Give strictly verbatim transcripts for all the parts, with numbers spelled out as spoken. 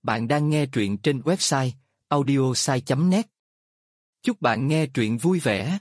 Bạn đang nghe truyện trên website audiosai chấm net. Chúc bạn nghe truyện vui vẻ.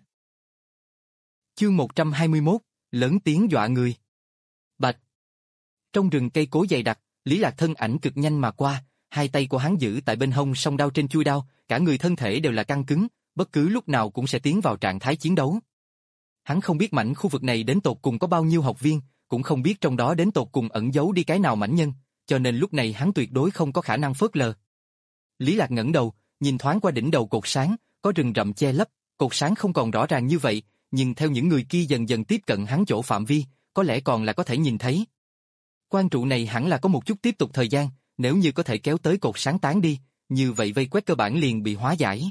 Chương một trăm hai mươi mốt, lớn tiếng dọa người. Bạch. Trong rừng cây cối dày đặc, Lý Lạc thân ảnh cực nhanh mà qua, hai tay của hắn giữ tại bên hông song đao trên chuôi đao, cả người thân thể đều là căng cứng, bất cứ lúc nào cũng sẽ tiến vào trạng thái chiến đấu. Hắn không biết mảnh khu vực này đến tột cùng có bao nhiêu học viên, cũng không biết trong đó đến tột cùng ẩn giấu đi cái nào mãnh nhân, cho nên lúc này hắn tuyệt đối không có khả năng phớt lờ. Lý Lạc ngẩng đầu, nhìn thoáng qua đỉnh đầu cột sáng, có rừng rậm che lấp, cột sáng không còn rõ ràng như vậy, nhưng theo những người kia dần dần tiếp cận hắn chỗ phạm vi, có lẽ còn là có thể nhìn thấy. Quan trụ này hẳn là có một chút tiếp tục thời gian, nếu như có thể kéo tới cột sáng tán đi, như vậy vây quét cơ bản liền bị hóa giải.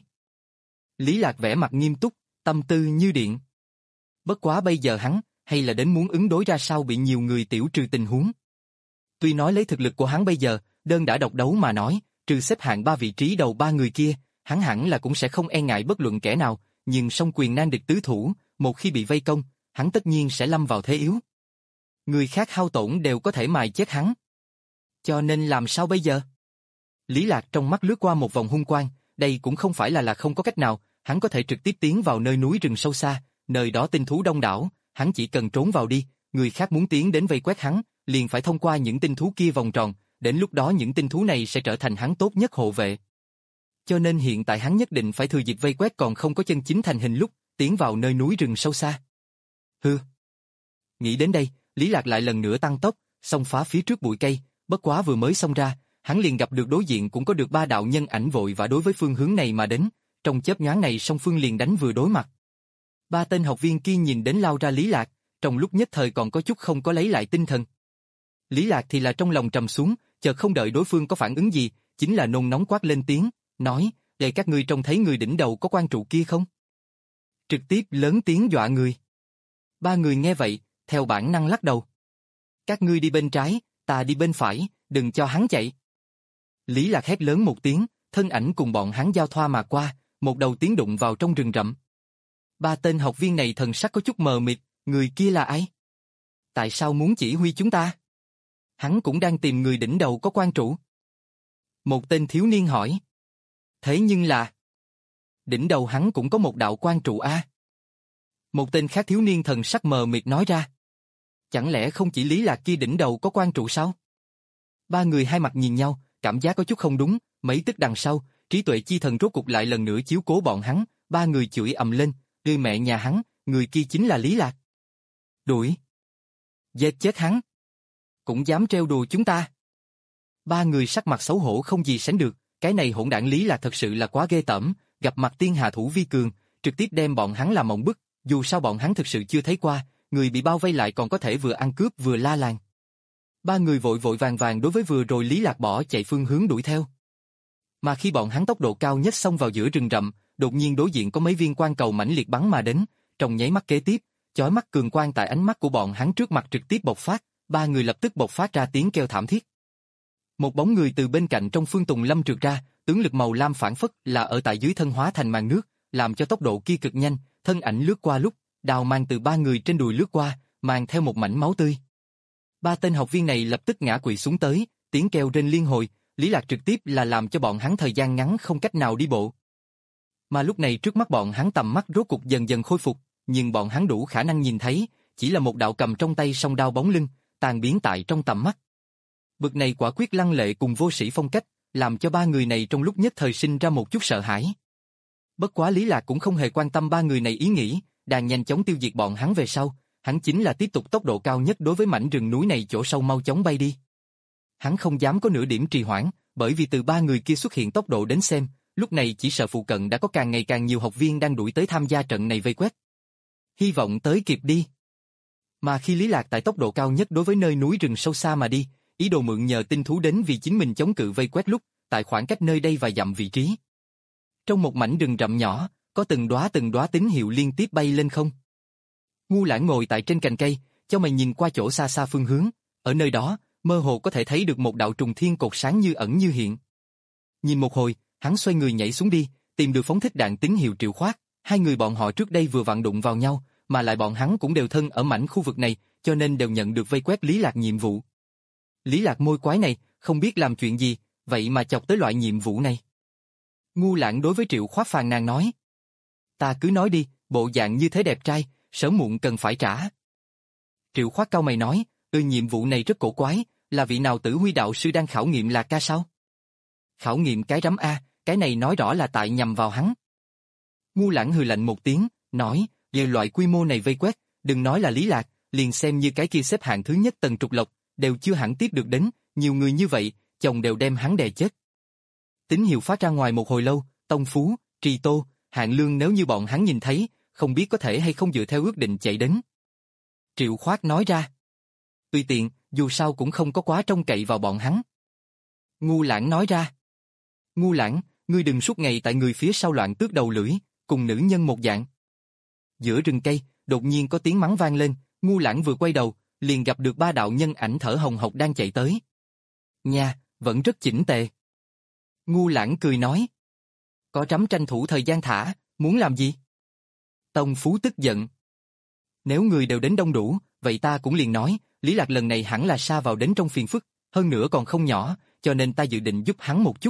Lý Lạc vẻ mặt nghiêm túc, tâm tư như điện. Bất quá bây giờ hắn, hay là đến muốn ứng đối ra sao bị nhiều người tiểu trừ tình huống. Tuy nói lấy thực lực của hắn bây giờ, đơn đã độc đấu mà nói, trừ xếp hạng ba vị trí đầu ba người kia, hắn hẳn là cũng sẽ không e ngại bất luận kẻ nào, nhưng song quyền nan địch tứ thủ, một khi bị vây công, hắn tất nhiên sẽ lâm vào thế yếu. Người khác hao tổn đều có thể mài chết hắn. Cho nên làm sao bây giờ? Lý Lạc trong mắt lướt qua một vòng hung quang, đây cũng không phải là là không có cách nào, hắn có thể trực tiếp tiến vào nơi núi rừng sâu xa, nơi đó tinh thú đông đảo, hắn chỉ cần trốn vào đi, người khác muốn tiến đến vây quét hắn, liền phải thông qua những tinh thú kia vòng tròn, đến lúc đó những tinh thú này sẽ trở thành hắn tốt nhất hộ vệ. Cho nên hiện tại hắn nhất định phải thừa dịp vây quét còn không có chân chính thành hình lúc, tiến vào nơi núi rừng sâu xa. Hừ. Nghĩ đến đây, Lý Lạc lại lần nữa tăng tốc, xông phá phía trước bụi cây, bất quá vừa mới xông ra, hắn liền gặp được đối diện cũng có được ba đạo nhân ảnh vội và đối với phương hướng này mà đến, trong chớp nhoáng này song phương liền đánh vừa đối mặt. Ba tên học viên kia nhìn đến lao ra Lý Lạc, trong lúc nhất thời còn có chút không có lấy lại tinh thần. Lý Lạc thì là trong lòng trầm xuống, chợt không đợi đối phương có phản ứng gì, chính là nôn nóng quát lên tiếng, nói, để các ngươi trông thấy người đỉnh đầu có quan trụ kia không? Trực tiếp lớn tiếng dọa người. Ba người nghe vậy, theo bản năng lắc đầu. Các ngươi đi bên trái, ta đi bên phải, đừng cho hắn chạy. Lý Lạc hét lớn một tiếng, thân ảnh cùng bọn hắn giao thoa mà qua, một đầu tiến đụng vào trong rừng rậm. Ba tên học viên này thần sắc có chút mờ mịt, người kia là ai? Tại sao muốn chỉ huy chúng ta? Hắn cũng đang tìm người đỉnh đầu có quan trụ. Một tên thiếu niên hỏi. Thế nhưng là... Đỉnh đầu hắn cũng có một đạo quan trụ a. Một tên khác thiếu niên thần sắc mờ mịt nói ra. Chẳng lẽ không chỉ Lý Lạc kia đỉnh đầu có quan trụ sao? Ba người hai mặt nhìn nhau, cảm giác có chút không đúng, mấy tức đằng sau, trí tuệ chi thần rốt cục lại lần nữa chiếu cố bọn hắn, ba người chửi ầm lên, đưa mẹ nhà hắn, người kia chính là Lý Lạc. Đuổi. Giết chết hắn. Cũng dám trêu đùa chúng ta. Ba người sắc mặt xấu hổ không gì sánh được, cái này hỗn đản Lý Lạc thật sự là quá ghê tởm, gặp mặt tiên hạ thủ vi cường, trực tiếp đem bọn hắn làm mộng bức, dù sao bọn hắn thực sự chưa thấy qua, người bị bao vây lại còn có thể vừa ăn cướp vừa la làng. Ba người vội vội vàng vàng đối với vừa rồi Lý Lạc bỏ chạy phương hướng đuổi theo. Mà khi bọn hắn tốc độ cao nhất xông vào giữa rừng rậm, đột nhiên đối diện có mấy viên quang cầu mãnh liệt bắn mà đến, trong nháy mắt kế tiếp, chói mắt cường quang tại ánh mắt của bọn hắn trước mặt trực tiếp bộc phát, ba người lập tức bộc phát ra tiếng kêu thảm thiết. Một bóng người từ bên cạnh trong Phương Tùng Lâm trượt ra, tướng lực màu lam phản phất là ở tại dưới thân hóa thành màn nước, làm cho tốc độ kia cực nhanh, thân ảnh lướt qua lúc, đào mang từ ba người trên đùi lướt qua, mang theo một mảnh máu tươi. Ba tên học viên này lập tức ngã quỵ xuống tới, tiếng kêu rên liên hồi, Lý Lạc trực tiếp là làm cho bọn hắn thời gian ngắn không cách nào đi bộ. Mà lúc này trước mắt bọn hắn tầm mắt rốt cục dần dần khôi phục, nhưng bọn hắn đủ khả năng nhìn thấy, chỉ là một đạo cầm trong tay song đao bóng lưng, tan biến tại trong tầm mắt. Bực này quả quyết lăng lệ cùng vô sĩ phong cách, làm cho ba người này trong lúc nhất thời sinh ra một chút sợ hãi. Bất quá Lý Lạc cũng không hề quan tâm ba người này ý nghĩ, đang nhanh chóng tiêu diệt bọn hắn về sau, hắn chính là tiếp tục tốc độ cao nhất đối với mảnh rừng núi này chỗ sâu mau chóng bay đi. Hắn không dám có nửa điểm trì hoãn, bởi vì từ ba người kia xuất hiện tốc độ đến xem, lúc này chỉ sợ phụ cận đã có càng ngày càng nhiều học viên đang đuổi tới tham gia trận này vây quét. Hy vọng tới kịp đi. Mà khi Lý Lạc tại tốc độ cao nhất đối với nơi núi rừng sâu xa mà đi, ý đồ mượn nhờ tinh thú đến vì chính mình chống cự vây quét lúc, tại khoảng cách nơi đây vài dặm vị trí. Trong một mảnh rừng rậm nhỏ, có từng đóa từng đóa tín hiệu liên tiếp bay lên không. Ngu Lãng ngồi tại trên cành cây, cho mày nhìn qua chỗ xa xa phương hướng, ở nơi đó, mơ hồ có thể thấy được một đạo trùng thiên cột sáng như ẩn như hiện. Nhìn một hồi, hắn xoay người nhảy xuống đi, tìm được phóng thích đạn tín hiệu triệu khoát, hai người bọn họ trước đây vừa vặn đụng vào nhau, mà lại bọn hắn cũng đều thân ở mảnh khu vực này, cho nên đều nhận được vây quét Lý Lạc nhiệm vụ. Lý Lạc môi quái này, không biết làm chuyện gì, vậy mà chọc tới loại nhiệm vụ này. Ngu Lãng đối với Triệu Khoát phàn nàn nói. Ta cứ nói đi, bộ dạng như thế đẹp trai, sớm muộn cần phải trả. Triệu Khoát cau mày nói, ừ nhiệm vụ này rất cổ quái, là vị nào Tử Huy đạo sư đang khảo nghiệm Lạc Ca sao? Khảo nghiệm cái rắm A, cái này nói rõ là tại nhằm vào hắn. Ngu Lãng hừ lạnh một tiếng, nói, về loại quy mô này vây quét, đừng nói là Lý Lạc, liền xem như cái kia xếp hạng thứ nhất Tần Trục Lộc, đều chưa hẳn tiếp được đến, nhiều người như vậy, chồng đều đem hắn đè chết. Tín hiệu phát ra ngoài một hồi lâu, Tông Phú, Trì Tô, Hạng Lương nếu như bọn hắn nhìn thấy, không biết có thể hay không dựa theo ước định chạy đến. Triệu Khoát nói ra. Tùy tiện, dù sao cũng không có quá trông cậy vào bọn hắn. Ngu Lãng nói ra. Ngu Lãng, ngươi đừng suốt ngày tại người phía sau loạn tước đầu lưỡi, cùng nữ nhân một dạng. Giữa rừng cây, đột nhiên có tiếng mắng vang lên, Ngu Lãng vừa quay đầu, liền gặp được ba đạo nhân ảnh thở hồng hộc đang chạy tới. Nha, vẫn rất chỉnh tề. Ngu Lãng cười nói. Có trắm tranh thủ thời gian thả, muốn làm gì? Tông Phú tức giận. Nếu người đều đến đông đủ, vậy ta cũng liền nói, Lý Lạc lần này hẳn là sa vào đến trong phiền phức, hơn nữa còn không nhỏ, cho nên ta dự định giúp hắn một chút.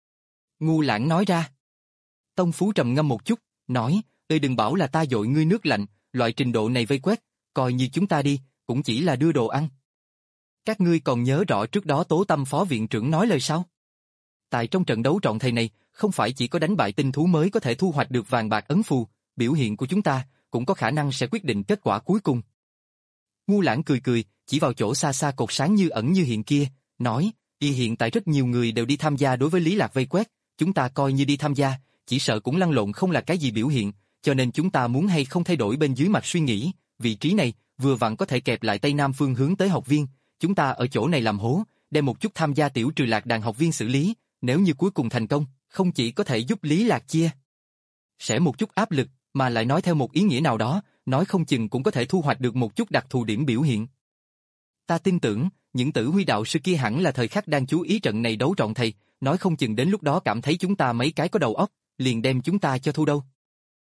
Ngu Lãng nói ra. Tông Phú trầm ngâm một chút, nói, ơi đừng bảo là ta dội ngươi nước lạnh, loại trình độ này vây quét, coi như chúng ta đi, cũng chỉ là đưa đồ ăn. Các ngươi còn nhớ rõ trước đó Tố Tâm phó viện trưởng nói lời sao? Tại trong trận đấu trọn thầy này, không phải chỉ có đánh bại tinh thú mới có thể thu hoạch được vàng bạc ấn phù, biểu hiện của chúng ta cũng có khả năng sẽ quyết định kết quả cuối cùng. Ngu Lãng cười cười, chỉ vào chỗ xa xa cột sáng như ẩn như hiện kia, nói, y hiện tại rất nhiều người đều đi tham gia đối với Lý Lạc vây quét, chúng ta coi như đi tham gia, chỉ sợ cũng lăn lộn không là cái gì biểu hiện, cho nên chúng ta muốn hay không thay đổi bên dưới mặt suy nghĩ, vị trí này vừa vặn có thể kẹp lại Tây Nam phương hướng tới học viên, chúng ta ở chỗ này làm hố, đem một chút tham gia tiểu trừ lạc đàn học viên xử lý, nếu như cuối cùng thành công, không chỉ có thể giúp Lý Lạc chia sẽ một chút áp lực, mà lại nói theo một ý nghĩa nào đó, nói không chừng cũng có thể thu hoạch được một chút đặc thù điểm biểu hiện. Ta tin tưởng, những Tử Huy đạo sư kia hẳn là thời khắc đang chú ý trận này đấu trọn thầy, nói không chừng đến lúc đó cảm thấy chúng ta mấy cái có đầu óc, liền đem chúng ta cho thu đâu.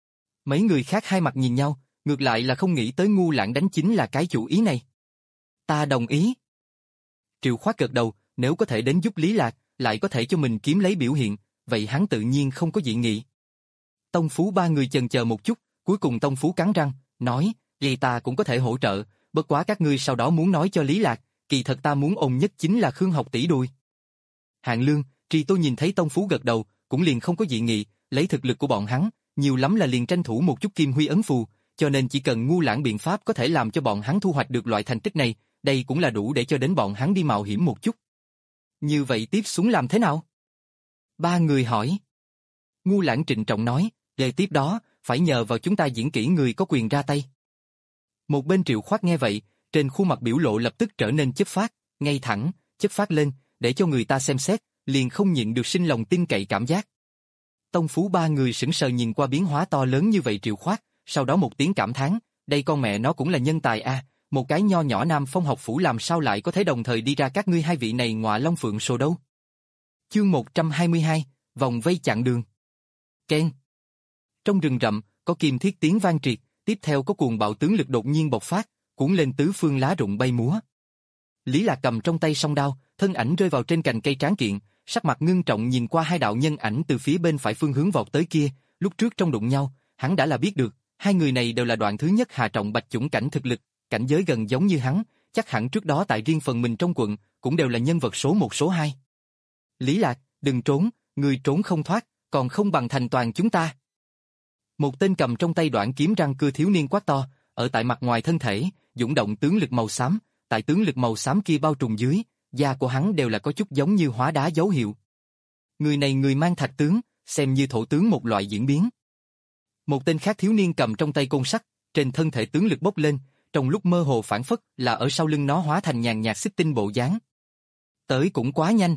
Mấy người khác hai mặt nhìn nhau, ngược lại là không nghĩ tới Ngu Lãng đánh chính là cái chủ ý này. Ta đồng ý. Triệu Khoát gật đầu, nếu có thể đến giúp Lý Lạc, lại có thể cho mình kiếm lấy biểu hiện, vậy hắn tự nhiên không có dị nghị. Tông Phú ba người chần chờ một chút, cuối cùng Tông Phú cắn răng, nói, vậy ta cũng có thể hỗ trợ, bất quá các ngươi sau đó muốn nói cho Lý Lạc, kỳ thật ta muốn ôm nhất chính là Khương Học tỷ đùi. Hạng Lương, Trì Tô nhìn thấy Tông Phú gật đầu, cũng liền không có dị nghị, lấy thực lực của bọn hắn, nhiều lắm là liền tranh thủ một chút kim huy ấn phù, cho nên chỉ cần Ngu Lãng biện pháp có thể làm cho bọn hắn thu hoạch được loại thành tích này, đây cũng là đủ để cho đến bọn hắn đi mạo hiểm một chút. Như vậy tiếp xuống làm thế nào? Ba người hỏi. Ngu Lãng trịnh trọng nói, về tiếp đó, phải nhờ vào chúng ta diễn kỹ người có quyền ra tay. Một bên Triệu Khoát nghe vậy, trên khuôn mặt biểu lộ lập tức trở nên chất phác, ngay thẳng, chất phác lên, để cho người ta xem xét, liền không nhịn được sinh lòng tin cậy cảm giác. Tông Phú ba người sững sờ nhìn qua biến hóa to lớn như vậy Triệu Khoát, sau đó một tiếng cảm thán, đây con mẹ nó cũng là nhân tài a, một cái nho nhỏ Nam Phong học phủ làm sao lại có thể đồng thời đi ra các ngươi hai vị này ngọa long phượng sồ đâu. Chương một trăm hai mươi hai, vòng vây chặn đường. Ken. Trong rừng rậm, có kim thiết tiếng vang triệt, tiếp theo có cuồng bạo tướng lực đột nhiên bộc phát, cuốn lên tứ phương lá rụng bay múa. Lý Lạc cầm trong tay song đao, thân ảnh rơi vào trên cành cây tráng kiện, sắc mặt ngưng trọng nhìn qua hai đạo nhân ảnh từ phía bên phải phương hướng vọt tới kia, lúc trước trong đụng nhau, hắn đã là biết được, hai người này đều là đoạn thứ nhất hạ trọng bạch chủng cảnh thực lực, cảnh giới gần giống như hắn, chắc hẳn trước đó tại riêng phần mình trong quận, cũng đều là nhân vật số một số hai. Lý Lạc, đừng trốn, người trốn không thoát, còn không bằng thành toàn chúng ta. Một tên cầm trong tay đoạn kiếm răng cưa thiếu niên quát to, ở tại mặt ngoài thân thể, dũng động tướng lực màu xám, tại tướng lực màu xám kia bao trùm dưới, da của hắn đều là có chút giống như hóa đá dấu hiệu. Người này người mang thạch tướng, xem như thổ tướng một loại diễn biến. Một tên khác thiếu niên cầm trong tay côn sắt, trên thân thể tướng lực bốc lên, trong lúc mơ hồ phản phất là ở sau lưng nó hóa thành nhàn nhạt xích tinh bộ dáng. Tới cũng quá nhanh.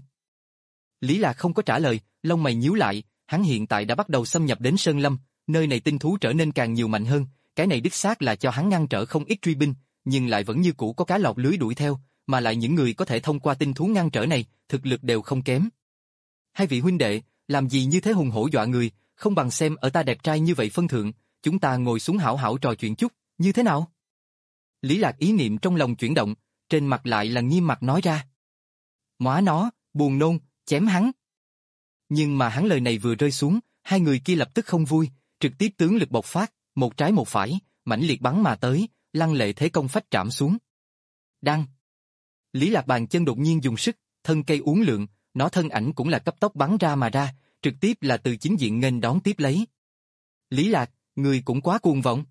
Lý Lạc không có trả lời, lông mày nhíu lại, hắn hiện tại đã bắt đầu xâm nhập đến Sơn Lâm, nơi này tinh thú trở nên càng nhiều mạnh hơn, cái này đích xác là cho hắn ngăn trở không ít truy binh, nhưng lại vẫn như cũ có cá lọt lưới đuổi theo, mà lại những người có thể thông qua tinh thú ngăn trở này, thực lực đều không kém. Hai vị huynh đệ, làm gì như thế hùng hổ dọa người, không bằng xem ở ta đẹp trai như vậy phân thượng, chúng ta ngồi xuống hảo hảo trò chuyện chút, như thế nào? Lý Lạc ý niệm trong lòng chuyển động, trên mặt lại là nghiêm mặt nói ra. Móa nó, buồn nôn, chém hắn. Nhưng mà hắn lời này vừa rơi xuống, hai người kia lập tức không vui, trực tiếp tướng lực bộc phát, một trái một phải, mãnh liệt bắn mà tới, lăng lệ thế công phách trảm xuống. Đăng. Lý Lạc bàn chân đột nhiên dùng sức, thân cây uốn lượn, nó thân ảnh cũng là cấp tốc bắn ra mà ra, trực tiếp là từ chính diện nghênh đón tiếp lấy. Lý Lạc, người cũng quá cuồng vọng.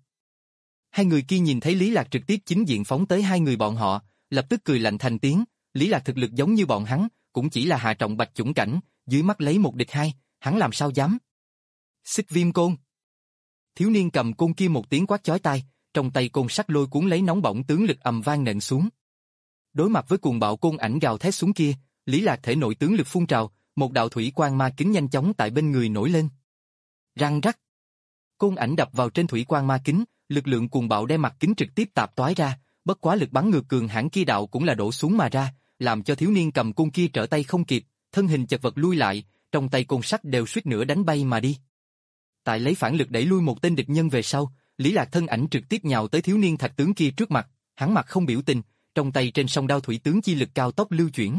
Hai người kia nhìn thấy Lý Lạc trực tiếp chính diện phóng tới hai người bọn họ, lập tức cười lạnh thành tiếng, Lý Lạc thực lực giống như bọn hắn, cũng chỉ là hạ trọng bạch chủng cảnh, dưới mắt lấy một địch hai, hắn làm sao dám. Xích viêm côn. Thiếu niên cầm côn kia một tiếng quát chói tai, trong tay côn sắt lôi cuốn lấy nóng bỏng tướng lực ầm vang nện xuống. Đối mặt với cuồng bạo côn ảnh gào thét xuống kia, Lý Lạc thể nội tướng lực phun trào, một đạo thủy quang ma kính nhanh chóng tại bên người nổi lên. Răng rắc. Côn ảnh đập vào trên thủy quang ma kính, lực lượng cuồng bạo đem mặt kính trực tiếp tạp toái ra, bất quá lực bắn ngược cường hãn kia đạo cũng là đổ xuống mà ra, làm cho thiếu niên cầm côn kia trở tay không kịp, thân hình chật vật lui lại, trong tay côn sắt đều suýt nữa đánh bay mà đi. Tại lấy phản lực đẩy lui một tên địch nhân về sau, Lý Lạc thân ảnh trực tiếp nhào tới thiếu niên thạch tướng kia trước mặt, hắn mặt không biểu tình, trong tay trên song đao thủy tướng chi lực cao tốc lưu chuyển.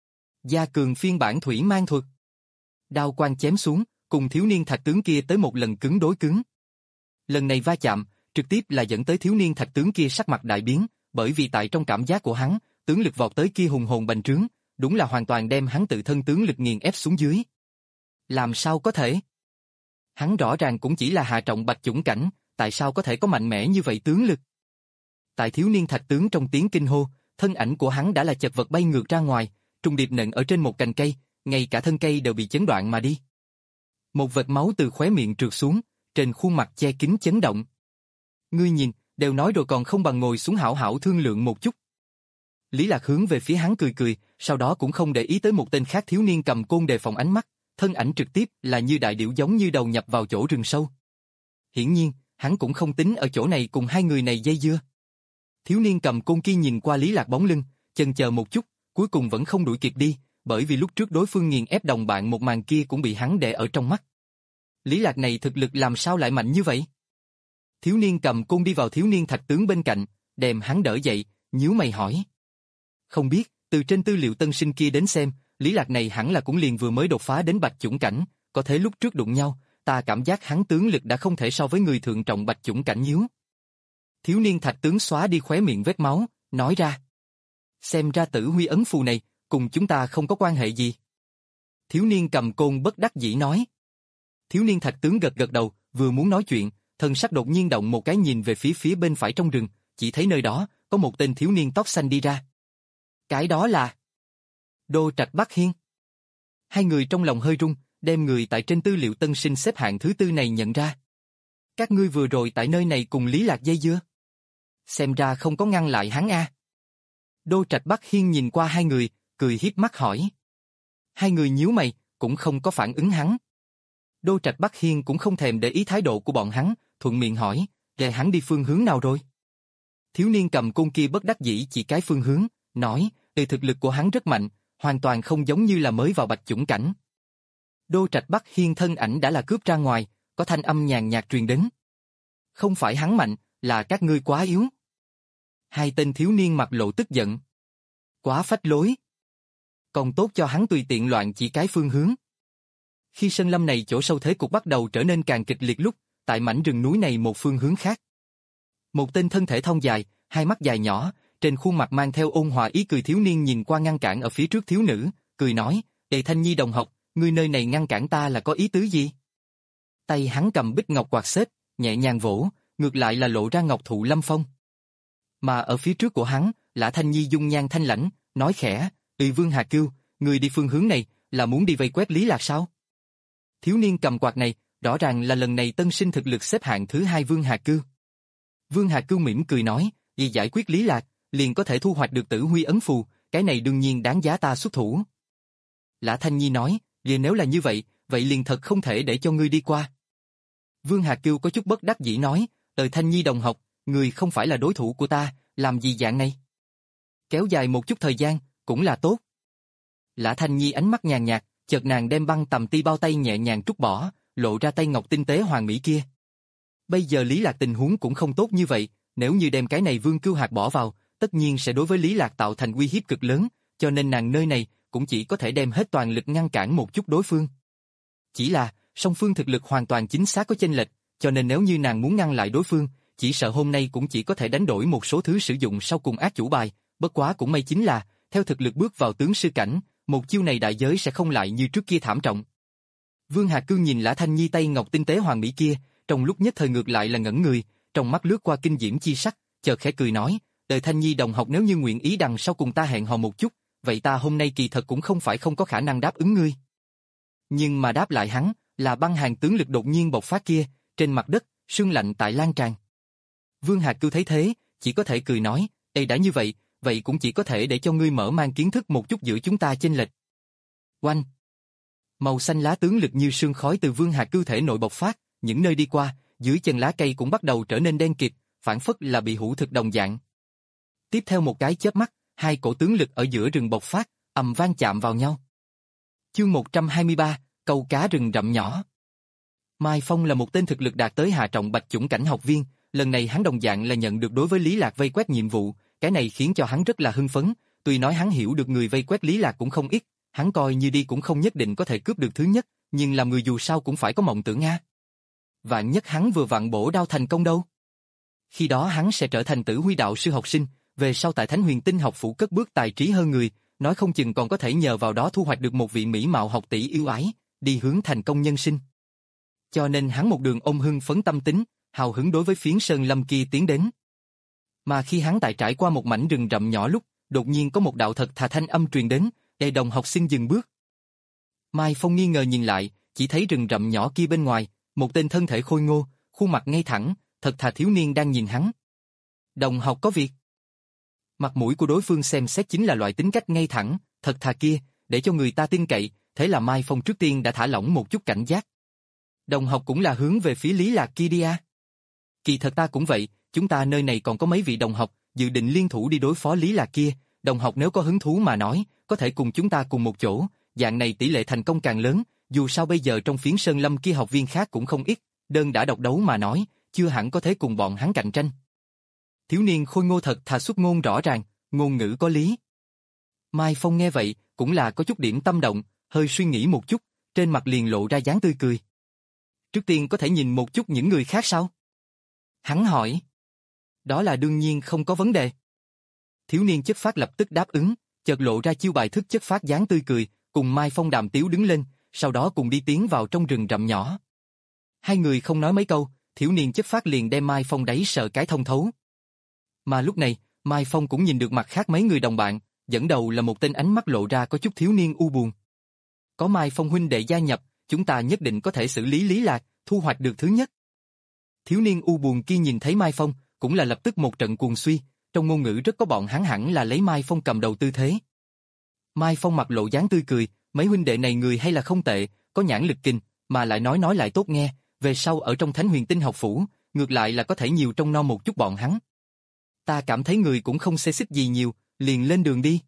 Gia cường phiên bản thủy mang thuật. Đao quang chém xuống, cùng thiếu niên thạch tướng kia tới một lần cứng đối cứng. Lần này va chạm, trực tiếp là dẫn tới thiếu niên thạch tướng kia sắc mặt đại biến, bởi vì tại trong cảm giác của hắn, tướng lực vọt tới kia hùng hồn bành trướng, đúng là hoàn toàn đem hắn tự thân tướng lực nghiền ép xuống dưới. Làm sao có thể? Hắn rõ ràng cũng chỉ là hạ trọng bạch chủng cảnh, tại sao có thể có mạnh mẽ như vậy tướng lực? Tại thiếu niên thạch tướng trong tiếng kinh hô, thân ảnh của hắn đã là chật vật bay ngược ra ngoài, trùng điệp nện ở trên một cành cây, ngay cả thân cây đều bị chấn đoạn mà đi. Một vệt máu từ khóe miệng trượt xuống, trên khuôn mặt che kín chấn động. Ngươi nhìn, đều nói rồi còn không bằng ngồi xuống hảo hảo thương lượng một chút. Lý Lạc hướng về phía hắn cười cười, sau đó cũng không để ý tới một tên khác thiếu niên cầm côn đề phòng ánh mắt, thân ảnh trực tiếp là như đại điểu giống như đầu nhập vào chỗ rừng sâu. Hiển nhiên, hắn cũng không tính ở chỗ này cùng hai người này dây dưa. Thiếu niên cầm côn kia nhìn qua Lý Lạc bóng lưng, chần chờ một chút, cuối cùng vẫn không đuổi kịp đi, bởi vì lúc trước đối phương nghiền ép đồng bạn một màn kia cũng bị hắn để ở trong mắt. Lý Lạc này thực lực làm sao lại mạnh như vậy? Thiếu niên cầm côn đi vào thiếu niên thạch tướng bên cạnh, đem hắn đỡ dậy, nhíu mày hỏi. Không biết, từ trên tư liệu tân sinh kia đến xem, Lý Lạc này hẳn là cũng liền vừa mới đột phá đến bạch chủng cảnh, có thể lúc trước đụng nhau, ta cảm giác hắn tướng lực đã không thể so với người thượng trọng bạch chủng cảnh nhíu. Thiếu niên thạch tướng xóa đi khóe miệng vết máu, nói ra. Xem ra tử huy ấn phù này, cùng chúng ta không có quan hệ gì. Thiếu niên cầm côn bất đắc dĩ nói. Thiếu niên thạch tướng gật gật đầu, vừa muốn nói chuyện, thân sắc đột nhiên động một cái nhìn về phía phía bên phải trong rừng, chỉ thấy nơi đó, có một tên thiếu niên tóc xanh đi ra. Cái đó là Đô Trạch Bắc Hiên. Hai người trong lòng hơi rung, đem người tại trên tư liệu tân sinh xếp hạng thứ tư này nhận ra. Các ngươi vừa rồi tại nơi này cùng Lý Lạc dây dưa. Xem ra không có ngăn lại hắn a. Đô Trạch Bắc Hiên nhìn qua hai người, cười hiếp mắt hỏi. Hai người nhíu mày, cũng không có phản ứng hắn. Đô Trạch Bắc Hiên cũng không thèm để ý thái độ của bọn hắn, thuận miệng hỏi, để hắn đi phương hướng nào rồi? Thiếu niên cầm côn kia bất đắc dĩ chỉ cái phương hướng, nói, từ thực lực của hắn rất mạnh, hoàn toàn không giống như là mới vào bạch chủng cảnh. Đô Trạch Bắc Hiên thân ảnh đã là cướp ra ngoài, có thanh âm nhàn nhạt truyền đến. Không phải hắn mạnh, là các ngươi quá yếu. Hai tên thiếu niên mặt lộ tức giận. Quá phách lối. Còn tốt cho hắn tùy tiện loạn chỉ cái phương hướng. Khi sân lâm này chỗ sâu thế cục bắt đầu trở nên càng kịch liệt lúc, tại mảnh rừng núi này một phương hướng khác. Một tên thân thể thon dài, hai mắt dài nhỏ, trên khuôn mặt mang theo ôn hòa ý cười thiếu niên nhìn qua ngăn cản ở phía trước thiếu nữ, cười nói, Đệ Thanh Nhi đồng học, ngươi nơi này ngăn cản ta là có ý tứ gì? Tay hắn cầm bích ngọc quạt xếp, nhẹ nhàng vỗ, ngược lại là lộ ra ngọc thụ lâm phong. Mà ở phía trước của hắn, Lã Thanh Nhi dung nhan thanh lãnh, nói khẽ, "Ừ Vương Hà Cưu, người đi phương hướng này, là muốn đi vây quét Lý Lạc sao?" Thiếu niên cầm quạt này, rõ ràng là lần này tân sinh thực lực xếp hạng thứ hai Vương Hà Cưu. Vương Hà Cưu mỉm cười nói, "Vì giải quyết Lý Lạc, liền có thể thu hoạch được tử huy ấn phù, cái này đương nhiên đáng giá ta xuất thủ." Lã Thanh Nhi nói, "Vì nếu là như vậy, vậy liền thật không thể để cho ngươi đi qua." Vương Hà Cưu có chút bất đắc dĩ nói, "Tời Thanh Nhi đồng học, người không phải là đối thủ của ta, làm gì dạng này? Kéo dài một chút thời gian, cũng là tốt." Lã Thanh Nhi ánh mắt nhàn nhạt, chợt nàng đem băng tầm ti bao tay nhẹ nhàng trút bỏ, lộ ra tay ngọc tinh tế hoàng mỹ kia. Bây giờ Lý Lạc tình huống cũng không tốt như vậy, nếu như đem cái này Vương Cưu hạt bỏ vào, tất nhiên sẽ đối với Lý Lạc tạo thành uy hiếp cực lớn, cho nên nàng nơi này cũng chỉ có thể đem hết toàn lực ngăn cản một chút đối phương. Chỉ là, song phương thực lực hoàn toàn chính xác có chênh lệch, cho nên nếu như nàng muốn ngăn lại đối phương, chỉ sợ hôm nay cũng chỉ có thể đánh đổi một số thứ sử dụng sau cùng ác chủ bài, bất quá cũng may chính là, theo thực lực bước vào tướng sư cảnh, một chiêu này đại giới sẽ không lại như trước kia thảm trọng. Vương Hà Cương nhìn Lã Thanh Nhi tay ngọc tinh tế hoàng mỹ kia, trong lúc nhất thời ngược lại là ngẩn người, trong mắt lướt qua kinh diễm chi sắc, chợt khẽ cười nói, đời Thanh Nhi đồng học nếu như nguyện ý đằng sau cùng ta hẹn hò một chút, vậy ta hôm nay kỳ thật cũng không phải không có khả năng đáp ứng ngươi. Nhưng mà đáp lại hắn, là băng hàn tướng lực đột nhiên bộc phát kia, trên mặt đất, sương lạnh tại lan tràn. Vương Hạc Cư thấy thế, chỉ có thể cười nói, Ê đã như vậy, vậy cũng chỉ có thể để cho ngươi mở mang kiến thức một chút giữa chúng ta chênh lệch. Oanh! Màu xanh lá tướng lực như sương khói từ Vương Hạc Cư thể nội bộc phát, những nơi đi qua, dưới chân lá cây cũng bắt đầu trở nên đen kịt, phản phất là bị hủ thực đồng dạng. Tiếp theo một cái chớp mắt, hai cổ tướng lực ở giữa rừng bộc phát, ầm vang chạm vào nhau. Chương một trăm hai mươi ba, câu cá rừng rậm nhỏ. Mai Phong là một tên thực lực đạt tới hạ trọng bạch chủng cảnh học viên, lần này hắn đồng dạng là nhận được đối với Lý Lạc vây quét nhiệm vụ, cái này khiến cho hắn rất là hưng phấn, tuy nói hắn hiểu được người vây quét Lý Lạc cũng không ít, hắn coi như đi cũng không nhất định có thể cướp được thứ nhất, nhưng làm người dù sao cũng phải có mộng tưởng a. Vạn nhất hắn vừa vặn bổ đao thành công đâu. Khi đó hắn sẽ trở thành Tử Huy đạo sư học sinh, về sau tại Thánh Huyền Tinh học phủ cất bước tài trí hơn người, nói không chừng còn có thể nhờ vào đó thu hoạch được một vị mỹ mạo học tỷ yêu ái, đi hướng thành công nhân sinh. Cho nên hắn một đường ôm hưng phấn tâm tính, hào hứng đối với phiến sơn lâm kia tiến đến. Mà khi hắn tại trải qua một mảnh rừng rậm nhỏ lúc, đột nhiên có một đạo thật thà thanh âm truyền đến, "Ê đồng học xin dừng bước." Mai Phong nghi ngờ nhìn lại, chỉ thấy rừng rậm nhỏ kia bên ngoài, một tên thân thể khôi ngô, khuôn mặt ngay thẳng, thật thà thiếu niên đang nhìn hắn. "Đồng học có việc?" Mặt mũi của đối phương xem xét chính là loại tính cách ngay thẳng, thật thà kia, để cho người ta tin cậy, thế là Mai Phong trước tiên đã thả lỏng một chút cảnh giác. "Đồng học cũng là hướng về phía Lý Lạc kia đi à?" "Kỳ thật ta cũng vậy, chúng ta nơi này còn có mấy vị đồng học, dự định liên thủ đi đối phó Lý Lạc kia, đồng học nếu có hứng thú mà nói, có thể cùng chúng ta cùng một chỗ, dạng này tỷ lệ thành công càng lớn, dù sao bây giờ trong phiến sơn lâm kia học viên khác cũng không ít, đơn đã độc đấu mà nói, chưa hẳn có thể cùng bọn hắn cạnh tranh." Thiếu niên khôi ngô thật thà xuất ngôn rõ ràng, ngôn ngữ có lý. Mai Phong nghe vậy, cũng là có chút điểm tâm động, hơi suy nghĩ một chút, trên mặt liền lộ ra dáng tươi cười. "Trước tiên có thể nhìn một chút những người khác sao?" Hắn hỏi. "Đó là đương nhiên không có vấn đề." Thiếu niên chất phác lập tức đáp ứng, chợt lộ ra chiêu bài thức chất phác dáng tươi cười, cùng Mai Phong đàm tiếu đứng lên, sau đó cùng đi tiến vào trong rừng rậm nhỏ. Hai người không nói mấy câu, thiếu niên chất phác liền đem Mai Phong đẩy sợ cái thông thấu. Mà lúc này, Mai Phong cũng nhìn được mặt khác mấy người đồng bạn, dẫn đầu là một tên ánh mắt lộ ra có chút thiếu niên u buồn. "Có Mai Phong huynh đệ gia nhập, chúng ta nhất định có thể xử lý Lý Lạc, thu hoạch được thứ nhất." Thiếu niên u buồn kia nhìn thấy Mai Phong, cũng là lập tức một trận cuồng suy, trong ngôn ngữ rất có bọn hắn hẳn là lấy Mai Phong cầm đầu tư thế. Mai Phong mặt lộ dáng tươi cười, mấy huynh đệ này người hay là không tệ, có nhãn lực kinh, mà lại nói nói lại tốt nghe, về sau ở trong Thánh Huyền Tinh học phủ, ngược lại là có thể nhiều trông nom một chút bọn hắn. Ta cảm thấy người cũng không xê xích gì nhiều, liền lên đường đi.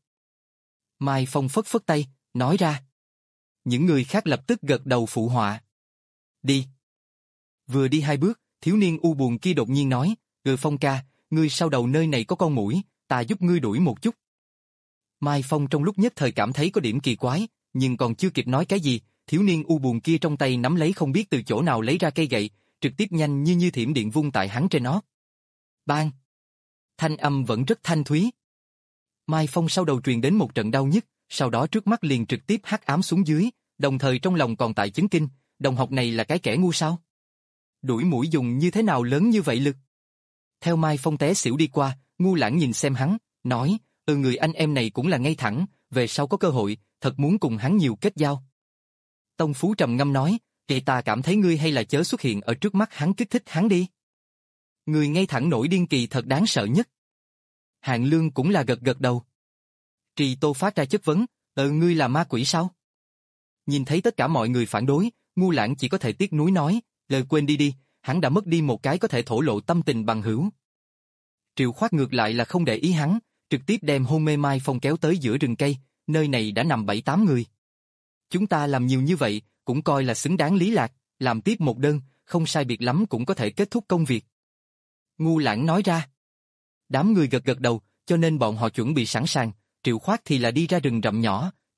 Mai Phong phất phất tay, nói ra. Những người khác lập tức gật đầu phụ họa. Đi. Vừa đi hai bước, thiếu niên u buồn kia đột nhiên nói, "Ừ Phong ca, ngươi sau đầu nơi này có con muỗi, ta giúp ngươi đuổi một chút." Mai Phong trong lúc nhất thời cảm thấy có điểm kỳ quái, nhưng còn chưa kịp nói cái gì, thiếu niên u buồn kia trong tay nắm lấy không biết từ chỗ nào lấy ra cây gậy, trực tiếp nhanh như như thiểm điện vung tại hắn trên nó. Bang! Thanh âm vẫn rất thanh thúy. Mai Phong sau đầu truyền đến một trận đau nhức, sau đó trước mắt liền trực tiếp hắc ám xuống dưới, đồng thời trong lòng còn tại chấn kinh, đồng học này là cái kẻ ngu sao? Đuổi muỗi dùng như thế nào lớn như vậy lực? Theo Mai Phong té xỉu đi qua, Ngu Lãng nhìn xem hắn, nói, ừ người anh em này cũng là ngay thẳng, về sau có cơ hội, thật muốn cùng hắn nhiều kết giao. Tông Phú trầm ngâm nói, thì ta cảm thấy ngươi hay là chớ xuất hiện ở trước mắt hắn kích thích hắn đi. Người ngay thẳng nổi điên kỳ thật đáng sợ nhất. Hạng Lương cũng là gật gật đầu. Trì Tô phát ra chất vấn, ờ ngươi là ma quỷ sao? Nhìn thấy tất cả mọi người phản đối, Ngu Lãng chỉ có thể tiếc nuối nói, lời quên đi đi, hắn đã mất đi một cái có thể thổ lộ tâm tình bằng hữu. Triệu Khoát ngược lại là không để ý hắn, trực tiếp đem hôn mê Mai Phong kéo tới giữa rừng cây, nơi này đã nằm bảy tám người. Chúng ta làm nhiều như vậy, cũng coi là xứng đáng Lý Lạc, làm tiếp một đơn, không sai biệt lắm cũng có thể kết thúc công việc. Ngu Lãng nói ra. Đám người gật gật đầu, cho nên bọn họ chuẩn bị sẵn sàng, Triệu Khoát thì là đi ra rừng rậm nhỏ,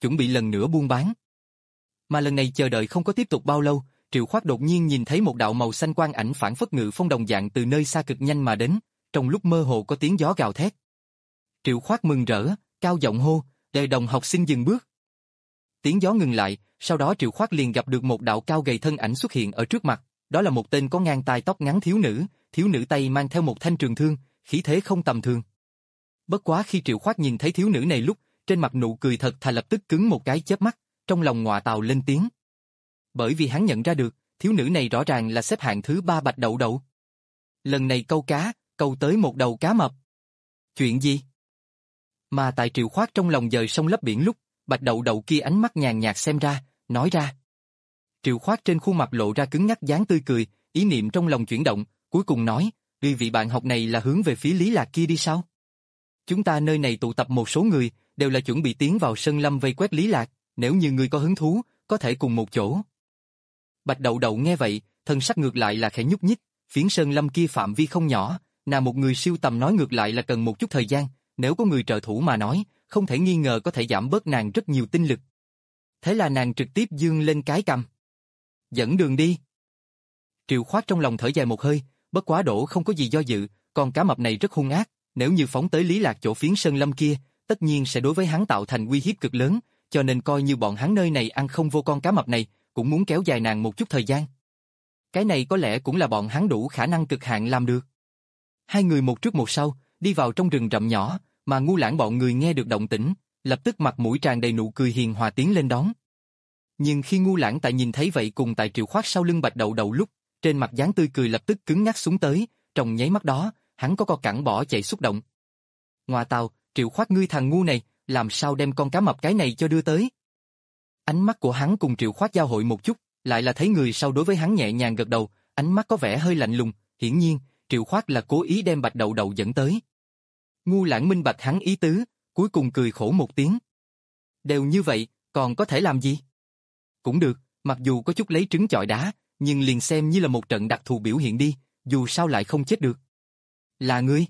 chuẩn bị lần nữa buôn bán. Mà lần này chờ đợi không có tiếp tục bao lâu, Triệu Khoát đột nhiên nhìn thấy một đạo màu xanh quang ảnh phản phất ngự phong đồng dạng từ nơi xa cực nhanh mà đến, trong lúc mơ hồ có tiếng gió gào thét. Triệu Khoát mừng rỡ, cao giọng hô, "Đệ đồng học xin dừng bước." Tiếng gió ngừng lại, sau đó Triệu Khoát liền gặp được một đạo cao gầy thân ảnh xuất hiện ở trước mặt, đó là một tên có ngang tai tóc ngắn thiếu nữ, thiếu nữ tay mang theo một thanh trường thương, khí thế không tầm thường. Bất quá khi Triệu Khoát nhìn thấy thiếu nữ này lúc, trên mặt nụ cười thật thà lập tức cứng một cái chớp mắt, trong lòng ngọa tào lên tiếng. Bởi vì hắn nhận ra được, thiếu nữ này rõ ràng là xếp hạng thứ ba Bạch Đậu Đậu. Lần này câu cá, câu tới một đầu cá mập. Chuyện gì? Mà tại Triệu Khoát trong lòng dời sông lấp biển lúc, Bạch Đậu Đậu kia ánh mắt nhàn nhạt xem ra, nói ra. Triệu Khoát trên khuôn mặt lộ ra cứng nhắc dáng tươi cười, ý niệm trong lòng chuyển động, cuối cùng nói, "Ngươi vị bạn học này là hướng về phía Lý Lạc kia đi sao? Chúng ta nơi này tụ tập một số người, đều là chuẩn bị tiến vào Sơn Lâm vây quét Lý Lạc, nếu như ngươi có hứng thú, có thể cùng một chỗ." Bạch Đậu Đậu nghe vậy, thân sắc ngược lại là khẽ nhúc nhích, phiến Sơn Lâm kia phạm vi không nhỏ, nào một người siêu tầm nói ngược lại là cần một chút thời gian, nếu có người trợ thủ mà nói, không thể nghi ngờ có thể giảm bớt nàng rất nhiều tinh lực. Thế là nàng trực tiếp dương lên cái cầm. "Dẫn đường đi." Triệu Khoát trong lòng thở dài một hơi, bất quá đổ không có gì do dự, con cá mập này rất hung ác, nếu như phóng tới Lý Lạc chỗ phiến Sơn Lâm kia, tất nhiên sẽ đối với hắn tạo thành uy hiếp cực lớn, cho nên coi như bọn hắn nơi này ăn không vô con cá mập này, cũng muốn kéo dài nàng một chút thời gian. Cái này có lẽ cũng là bọn hắn đủ khả năng cực hạn làm được. Hai người một trước một sau, đi vào trong rừng rậm nhỏ, mà Ngu Lãng bọn người nghe được động tĩnh, lập tức mặt mũi tràn đầy nụ cười hiền hòa tiến lên đón. Nhưng khi Ngu Lãng tại nhìn thấy vậy cùng tại Triệu Khoát sau lưng Bạch Đậu Đậu lúc, trên mặt dáng tươi cười lập tức cứng ngắc xuống tới, trong nháy mắt đó, hắn có co cẳng bỏ chạy xúc động. "Ngoa tào, Triệu Khoát ngươi thằng ngu này, làm sao đem con cá mập cái này cho đưa tới?" Ánh mắt của hắn cùng Triệu Khoát giao hội một chút, lại là thấy người sau đối với hắn nhẹ nhàng gật đầu, ánh mắt có vẻ hơi lạnh lùng, hiển nhiên, Triệu Khoát là cố ý đem Bạch Đậu Đậu dẫn tới. Ngu Lãng minh bạch hắn ý tứ, cuối cùng cười khổ một tiếng. Đều như vậy, còn có thể làm gì? Cũng được, mặc dù có chút lấy trứng chọi đá, nhưng liền xem như là một trận đặc thù biểu hiện đi, dù sao lại không chết được. Là ngươi.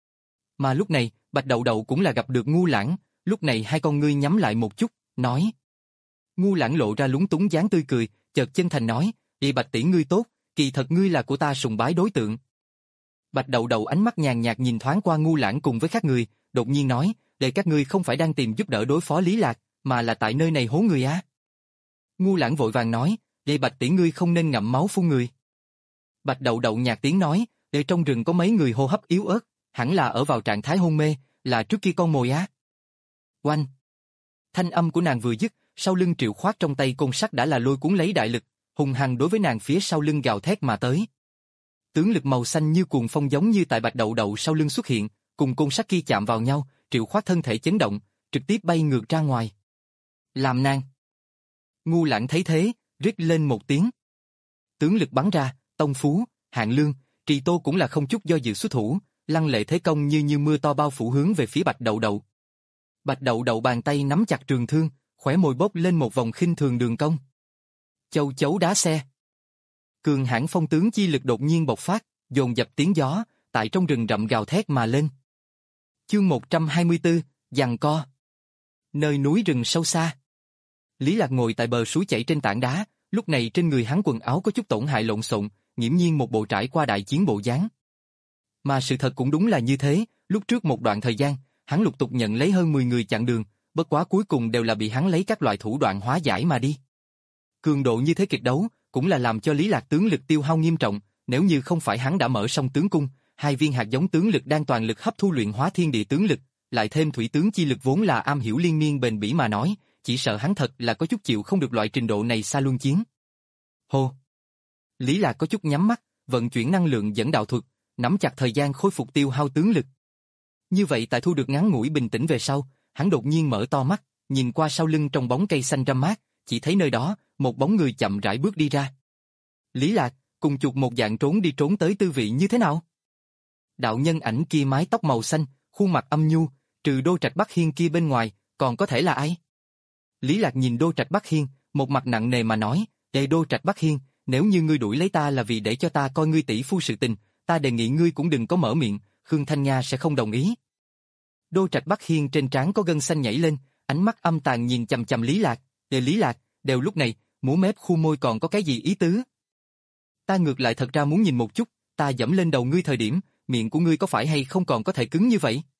Mà lúc này, Bạch Đậu Đậu cũng là gặp được Ngu Lãng, lúc này hai con ngươi nhắm lại một chút, nói. Ngu Lãng lộ ra lúng túng dáng tươi cười, chợt chân thành nói, "Đi Bạch tỷ ngươi tốt, kỳ thật ngươi là của ta sùng bái đối tượng." Bạch Đậu Đậu ánh mắt nhàn nhạt nhìn thoáng qua Ngu Lãng cùng với các người, đột nhiên nói, "Để các ngươi không phải đang tìm giúp đỡ đối phó Lý Lạc, mà là tại nơi này hố người á." Ngu Lãng vội vàng nói, "Để Bạch tỷ ngươi không nên ngậm máu phun người." Bạch Đậu Đậu nhạt tiếng nói, "Để trong rừng có mấy người hô hấp yếu ớt, hẳn là ở vào trạng thái hôn mê, là trước kia con mồi á." Oanh! Thanh âm của nàng vừa dứt, sau lưng Triệu Khoát trong tay côn sắt đã là lôi cuốn lấy đại lực, hùng hăng đối với nàng phía sau lưng gào thét mà tới. Tướng lực màu xanh như cuồng phong giống như tại Bạch Đậu Đậu sau lưng xuất hiện, cùng côn sắt kia chạm vào nhau, Triệu Khoát thân thể chấn động, trực tiếp bay ngược ra ngoài. Làm nàng! Ngu Lãng thấy thế, rít lên một tiếng. Tướng lực bắn ra, Tông Phú, Hạng Lương, Trì Tô cũng là không chút do dự xuất thủ, lăng lệ thế công như như mưa to bao phủ hướng về phía Bạch Đậu Đậu. Bạch Đậu Đậu bàn tay nắm chặt trường thương, khóe môi bốc lên một vòng khinh thường đường cong. Châu chấu đá xe. Cường hãn phong tướng chi lực đột nhiên bộc phát, dồn dập tiếng gió, tại trong rừng rậm gào thét mà lên. Chương một trăm hai mươi tư, giằng co. Nơi núi rừng sâu xa. Lý Lạc ngồi tại bờ suối chảy trên tảng đá, lúc này trên người hắn quần áo có chút tổn hại lộn xộn, nghiễm nhiên một bộ trải qua đại chiến bộ dáng. Mà sự thật cũng đúng là như thế, lúc trước một đoạn thời gian, hắn lục tục nhận lấy hơn mười người chặn đường, bất quá cuối cùng đều là bị hắn lấy các loại thủ đoạn hóa giải mà đi. Cường độ như thế kịch đấu, cũng là làm cho Lý Lạc tướng lực tiêu hao nghiêm trọng, nếu như không phải hắn đã mở xong tướng cung, hai viên hạt giống tướng lực đang toàn lực hấp thu luyện hóa thiên địa tướng lực, lại thêm thủy tướng chi lực vốn là am hiểu liên miên bền bỉ mà nói, chỉ sợ hắn thật là có chút chịu không được loại trình độ này xa luân chiến. Hô! Lý Lạc có chút nhắm mắt, vận chuyển năng lượng dẫn đạo thuật, nắm chặt thời gian khôi phục tiêu hao tướng lực. Như vậy tại thu được ngắn ngủi bình tĩnh về sau, hắn đột nhiên mở to mắt, nhìn qua sau lưng trong bóng cây xanh râm mát, chỉ thấy nơi đó, một bóng người chậm rãi bước đi ra. Lý Lạc, cùng chuột một dạng trốn đi trốn tới tư vị như thế nào? Đạo nhân ảnh kia mái tóc màu xanh, khuôn mặt âm nhu, trừ Đô Trạch Bắc Hiên kia bên ngoài, còn có thể là ai? Lý Lạc nhìn Đô Trạch Bắc Hiên, một mặt nặng nề mà nói, "Ê Đô Trạch Bắc Hiên, nếu như ngươi đuổi lấy ta là vì để cho ta coi ngươi tỷ phu sự tình, ta đề nghị ngươi cũng đừng có mở miệng, Khương Thanh Nga sẽ không đồng ý." Đô Trạch Bắc Hiên trên trán có gân xanh nhảy lên, ánh mắt âm tàn nhìn chằm chằm Lý Lạc, "Đề Lý Lạc, đều lúc này, múa mép khu môi còn có cái gì ý tứ? Ta ngược lại thật ra muốn nhìn một chút, ta dẫm lên đầu ngươi thời điểm, miệng của ngươi có phải hay không còn có thể cứng như vậy?"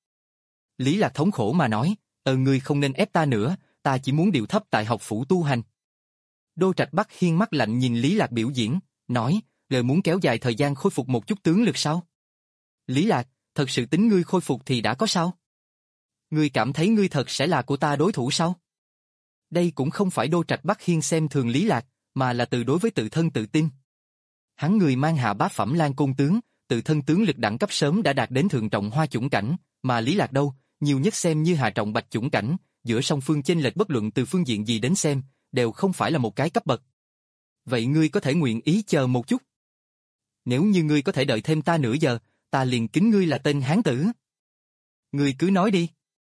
Lý Lạc thống khổ mà nói, "Ờ ngươi không nên ép ta nữa, ta chỉ muốn điệu thấp tại học phủ tu hành." Đô Trạch Bắc Hiên mắt lạnh nhìn Lý Lạc biểu diễn, nói, "Lời muốn kéo dài thời gian khôi phục một chút tướng lực sao?" "Lý Lạc, thật sự tính ngươi khôi phục thì đã có sao? Ngươi cảm thấy ngươi thật sẽ là của ta đối thủ sao?" Đây cũng không phải Đô Trạch Bắc Hiên xem thường Lý Lạc, mà là từ đối với tự thân tự tin. Hắn người mang hạ bá phẩm Lan Côn tướng, tự thân tướng lực đẳng cấp sớm đã đạt đến thượng trọng hoa chủng cảnh, mà Lý Lạc đâu, nhiều nhất xem như hạ trọng bạch chủng cảnh, giữa song phương chênh lệch bất luận từ phương diện gì đến xem, đều không phải là một cái cấp bậc. Vậy ngươi có thể nguyện ý chờ một chút? Nếu như ngươi có thể đợi thêm ta nửa giờ, ta liền kính ngươi là tên hán tử. Ngươi cứ nói đi.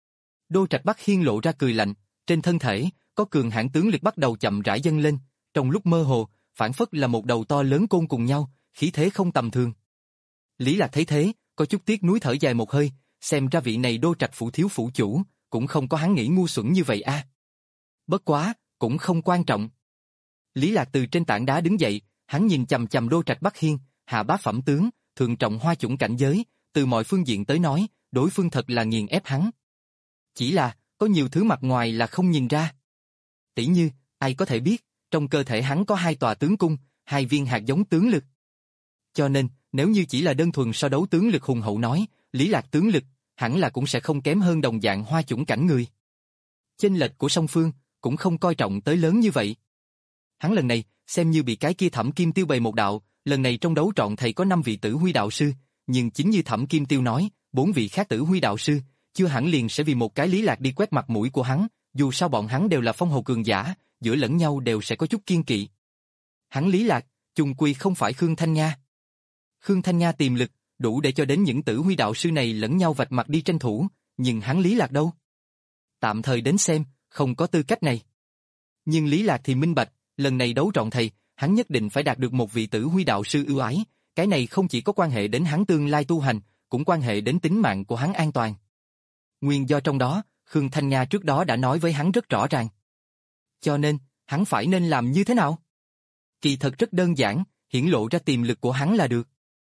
Đô Trạch Bắc Hiên lộ ra cười lạnh, trên thân thể, có cường hãn tướng lực bắt đầu chậm rãi dâng lên, trong lúc mơ hồ, phản phất là một đầu to lớn côn cùng nhau, khí thế không tầm thường. Lý Lạc thấy thế, có chút tiếc nuối thở dài một hơi, xem ra vị này Đô Trạch phủ thiếu phủ chủ, cũng không có hắn nghĩ ngu xuẩn như vậy a. Bất quá, cũng không quan trọng. Lý Lạc từ trên tảng đá đứng dậy, hắn nhìn chằm chằm Đô Trạch Bắc Hiên, hạ bá phẩm tướng, thượng trọng hoa chủng cảnh giới, từ mọi phương diện tới nói, đối phương thật là nghiền ép hắn. Chỉ là, có nhiều thứ mặt ngoài là không nhìn ra. Tỷ như, ai có thể biết, trong cơ thể hắn có hai tòa tướng cung, hai viên hạt giống tướng lực. Cho nên, nếu như chỉ là đơn thuần so đấu tướng lực hùng hậu nói, Lý Lạc tướng lực, hẳn là cũng sẽ không kém hơn đồng dạng hoa chủng cảnh người. Chênh lệch của song phương, cũng không coi trọng tới lớn như vậy. Hắn lần này, xem như bị cái kia Thẩm Kim Tiêu bày một đạo, lần này trong đấu trọn thầy có năm vị tử huy đạo sư, nhưng chính như Thẩm Kim Tiêu nói, bốn vị khác tử huy đạo sư, chưa hẳn liền sẽ vì một cái Lý Lạc đi quét mặt mũi của hắn, dù sao bọn hắn đều là phong hầu cường giả, giữa lẫn nhau đều sẽ có chút kiên kỵ. Hắn Lý Lạc, chung quy không phải Khương Thanh Nga. Khương Thanh Nga tiềm lực, đủ để cho đến những tử huy đạo sư này lẫn nhau vạch mặt đi tranh thủ, nhưng hắn Lý Lạc đâu? Tạm thời đến xem, không có tư cách này. Nhưng Lý Lạc thì minh bạch, lần này đấu trọn thầy, hắn nhất định phải đạt được một vị tử huy đạo sư ưu ái, cái này không chỉ có quan hệ đến hắn tương lai tu hành, cũng quan hệ đến tính mạng của hắn an toàn. Nguyên do trong đó, Khương Thanh Nga trước đó đã nói với hắn rất rõ ràng. Cho nên, hắn phải nên làm như thế nào? Kỳ thật rất đơn giản, hiển lộ ra tiềm lực của hắn là được.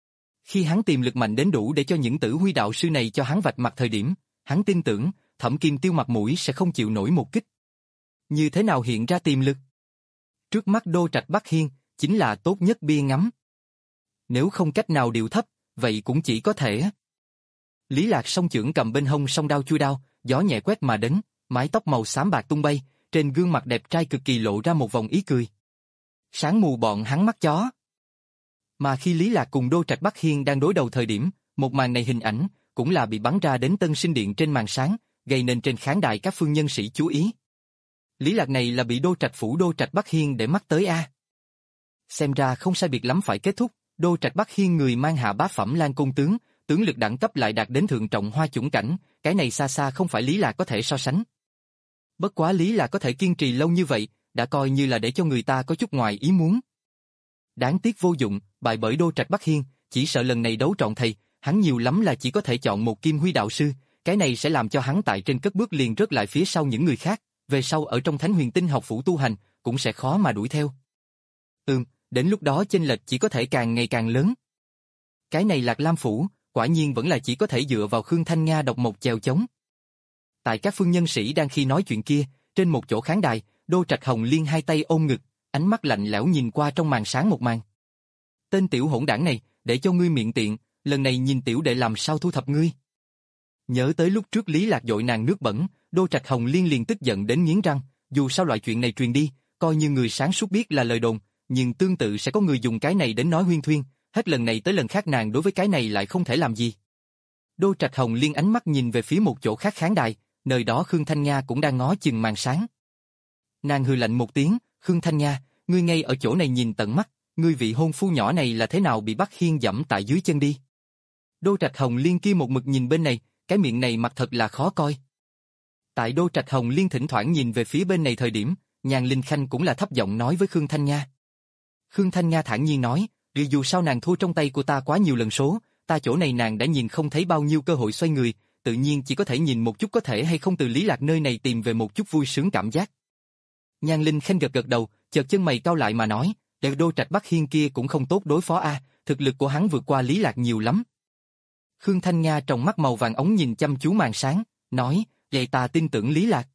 Khi hắn tiềm lực mạnh đến đủ để cho những tử huy đạo sư này cho hắn vạch mặt thời điểm, hắn tin tưởng, Thẩm Kim Tiêu mặt mũi sẽ không chịu nổi một kích. Như thế nào hiện ra tiềm lực? Trước mắt Đô Trạch Bắc Hiên, chính là tốt nhất bia ngắm. Nếu không cách nào điều thấp, vậy cũng chỉ có thể. Lý Lạc song chưởng cầm bên hông song đao chui đao, gió nhẹ quét mà đến, mái tóc màu xám bạc tung bay, trên gương mặt đẹp trai cực kỳ lộ ra một vòng ý cười. Sáng mù bọn hắn mắt chó. Mà khi Lý Lạc cùng Đô Trạch Bắc Hiên đang đối đầu thời điểm, một màn này hình ảnh, cũng là bị bắn ra đến Tân Sinh Điện trên màn sáng, gây nên trên khán đài các phương nhân sĩ chú ý. Lý Lạc này là bị Đô Trạch phủ Đô Trạch Bắc Hiên để mắt tới a. Xem ra không sai biệt lắm phải kết thúc, Đô Trạch Bắc Hiên người mang hạ bá phẩm Lan Côn tướng, tướng lực đẳng cấp lại đạt đến thượng trọng hoa chủng cảnh, cái này xa xa không phải Lý Lạc có thể so sánh. Bất quá Lý Lạc có thể kiên trì lâu như vậy, đã coi như là để cho người ta có chút ngoài ý muốn. Đáng tiếc vô dụng, bại bởi Đô Trạch Bắc Hiên, chỉ sợ lần này đấu trọn thầy, hắn nhiều lắm là chỉ có thể chọn một kim huy đạo sư, cái này sẽ làm cho hắn tại trên cất bước liền rớt lại phía sau những người khác, về sau ở trong Thánh Huyền Tinh học phủ tu hành, cũng sẽ khó mà đuổi theo. Ừm, đến lúc đó chênh lệch chỉ có thể càng ngày càng lớn. Cái này Lạc Lam phủ, quả nhiên vẫn là chỉ có thể dựa vào Khương Thanh Nga độc một chèo chống. Tại các phương nhân sĩ đang khi nói chuyện kia, trên một chỗ khán đài, Đô Trạch Hồng Liên hai tay ôm ngực, ánh mắt lạnh lẽo nhìn qua trong màn sáng một màn. Tên tiểu hỗn đảng này, để cho ngươi miệng tiện, lần này nhìn tiểu đệ làm sao thu thập ngươi. Nhớ tới lúc trước Lý Lạc dội nàng nước bẩn, Đô Trạch Hồng Liên liền tức giận đến nghiến răng, dù sao loại chuyện này truyền đi, coi như người sáng suốt biết là lời đồn, nhưng tương tự sẽ có người dùng cái này đến nói huyên thuyên, hết lần này tới lần khác nàng đối với cái này lại không thể làm gì. Đô Trạch Hồng Liên ánh mắt nhìn về phía một chỗ khác khán đài, nơi đó Khương Thanh Nga cũng đang ngó chừng màn sáng. Nàng hừ lạnh một tiếng, Khương Thanh Nga, ngươi ngay ở chỗ này nhìn tận mắt, ngươi vị hôn phu nhỏ này là thế nào bị Bắc Hiên dẫm tại dưới chân đi. Đô Trạch Hồng Liên kia một mực nhìn bên này, cái miệng này mặt thật là khó coi. Tại Đô Trạch Hồng Liên thỉnh thoảng nhìn về phía bên này thời điểm, Nhan Linh Khanh cũng là thấp giọng nói với Khương Thanh Nga. Khương Thanh Nga thản nhiên nói, dù sao nàng thua trong tay của ta quá nhiều lần số, ta chỗ này nàng đã nhìn không thấy bao nhiêu cơ hội xoay người, tự nhiên chỉ có thể nhìn một chút có thể hay không từ Lý Lạc nơi này tìm về một chút vui sướng cảm giác. Nhan Linh Khanh gật gật đầu, chợt chân mày cau lại mà nói, "Đệ Đô Trạch Bắc Hiên kia cũng không tốt đối phó a, thực lực của hắn vượt qua Lý Lạc nhiều lắm." Khương Thanh Nga trong mắt màu vàng ống nhìn chăm chú màn sáng, nói, "Vậy ta tin tưởng Lý Lạc.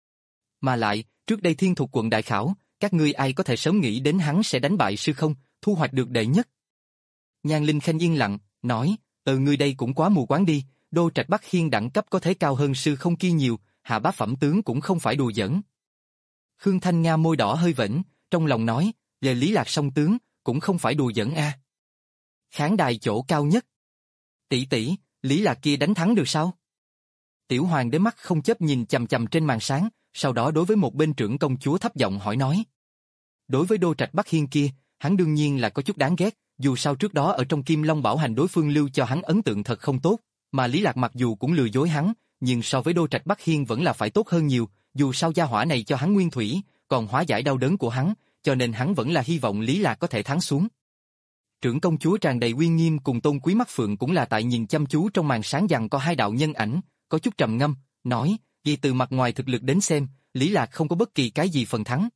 Mà lại, trước đây Thiên Thục quận đại khảo, các ngươi ai có thể sớm nghĩ đến hắn sẽ đánh bại sư không, thu hoạch được đệ nhất?" Nhan Linh Khanh yên lặng, nói, "Ừ, ngươi đây cũng quá mù quáng đi, Đô Trạch Bắc Hiên đẳng cấp có thể cao hơn sư không kia nhiều, hạ bá phẩm tướng cũng không phải đùa giỡn." Khương Thanh Nga môi đỏ hơi vểnh, trong lòng nói, "Về Lý Lạc song tướng, cũng không phải đùa giỡn a." Khán đài chỗ cao nhất. "Tỷ tỷ, Lý Lạc kia đánh thắng được sao?" Tiểu Hoàng đế mắt không chớp nhìn chằm chằm trên màn sáng, sau đó đối với một bên trưởng công chúa thấp giọng hỏi nói. Đối với Đô Trạch Bắc Hiên kia, hắn đương nhiên là có chút đáng ghét, dù sao trước đó ở trong Kim Long Bảo Hành đối phương lưu cho hắn ấn tượng thật không tốt, mà Lý Lạc mặc dù cũng lừa dối hắn, nhưng so với Đô Trạch Bắc Hiên vẫn là phải tốt hơn nhiều, dù sao gia hỏa này cho hắn nguyên thủy, còn hóa giải đau đớn của hắn, cho nên hắn vẫn là hy vọng Lý Lạc có thể thắng xuống. Trưởng công chúa tràn đầy uy nghiêm cùng tôn quý mắt phượng cũng là tại nhìn chăm chú trong màn sáng rằng có hai đạo nhân ảnh, có chút trầm ngâm, nói, vì từ mặt ngoài thực lực đến xem, Lý Lạc không có bất kỳ cái gì phần thắng.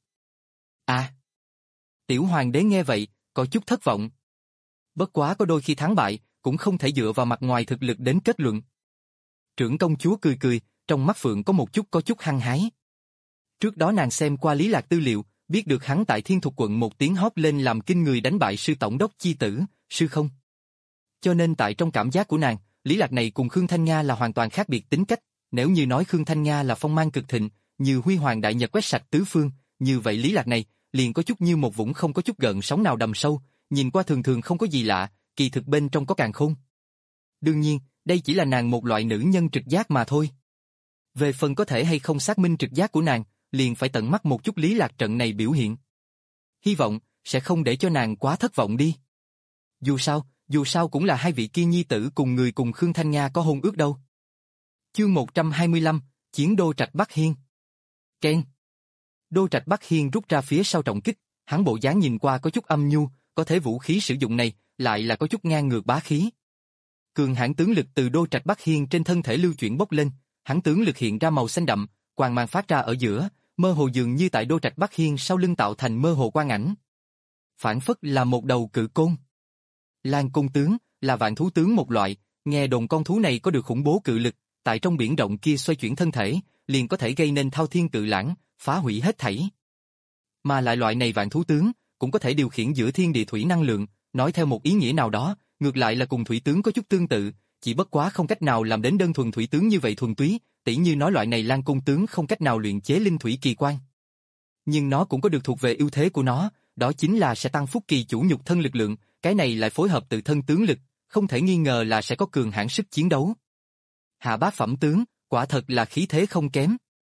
À! Tiểu Hoàng đế nghe vậy, có chút thất vọng. Bất quá có đôi khi thắng bại, cũng không thể dựa vào mặt ngoài thực lực đến kết luận. Trưởng công chúa cười cười, trong mắt phượng có một chút có chút hăng hái. Trước đó nàng xem qua Lý Lạc tư liệu, biết được hắn tại Thiên Thục quận một tiếng hót lên làm kinh người đánh bại sư tổng đốc chi tử, sư không. Cho nên tại trong cảm giác của nàng, Lý Lạc này cùng Khương Thanh Nga là hoàn toàn khác biệt tính cách, nếu như nói Khương Thanh Nga là phong mang cực thịnh, như huy hoàng đại nhật quét sạch tứ phương, như vậy Lý Lạc này liền có chút như một vũng không có chút gợn sóng nào đầm sâu, nhìn qua thường thường không có gì lạ, kỳ thực bên trong có càn khôn. Đương nhiên, đây chỉ là nàng một loại nữ nhân trực giác mà thôi. Về phần có thể hay không xác minh trực giác của nàng, liền phải tận mắt một chút Lý Lạc trận này biểu hiện. Hy vọng sẽ không để cho nàng quá thất vọng đi. Dù sao, dù sao cũng là hai vị kia nhi tử cùng người cùng Khương Thanh Nga có hôn ước đâu. Chương một trăm hai mươi lăm, Chiến Đô Trạch Bắc Hiên. Ken. Đô Trạch Bắc Hiên rút ra phía sau trọng kích, hắn bộ dáng nhìn qua có chút âm nhu, có thể vũ khí sử dụng này lại là có chút ngang ngược bá khí. Cường hãn tướng lực từ Đô Trạch Bắc Hiên trên thân thể lưu chuyển bốc lên, hắn tướng lực hiện ra màu xanh đậm, quang mang phát ra ở giữa, mơ hồ dường như tại Đô Trạch Bắc Hiên sau lưng tạo thành mơ hồ quang ảnh. Phản phất là một đầu cự côn. Lan Côn tướng là vạn thú tướng một loại, nghe đồn con thú này có được khủng bố cự lực, tại trong biển rộng kia xoay chuyển thân thể, liền có thể gây nên thao thiên cự lãng, phá hủy hết thảy. Mà lại loại này vạn thú tướng cũng có thể điều khiển giữa thiên địa thủy năng lượng, nói theo một ý nghĩa nào đó, ngược lại là cùng thủy tướng có chút tương tự, chỉ bất quá không cách nào làm đến đơn thuần thủy tướng như vậy thuần túy, tỉ như nói loại này Lan Côn tướng không cách nào luyện chế linh thủy kỳ quan. Nhưng nó cũng có được thuộc về ưu thế của nó, đó chính là sẽ tăng phúc kỳ chủ nhục thân lực lượng, cái này lại phối hợp tự thân tướng lực, không thể nghi ngờ là sẽ có cường hãn sức chiến đấu. Hạ bá phẩm tướng, quả thật là khí thế không kém.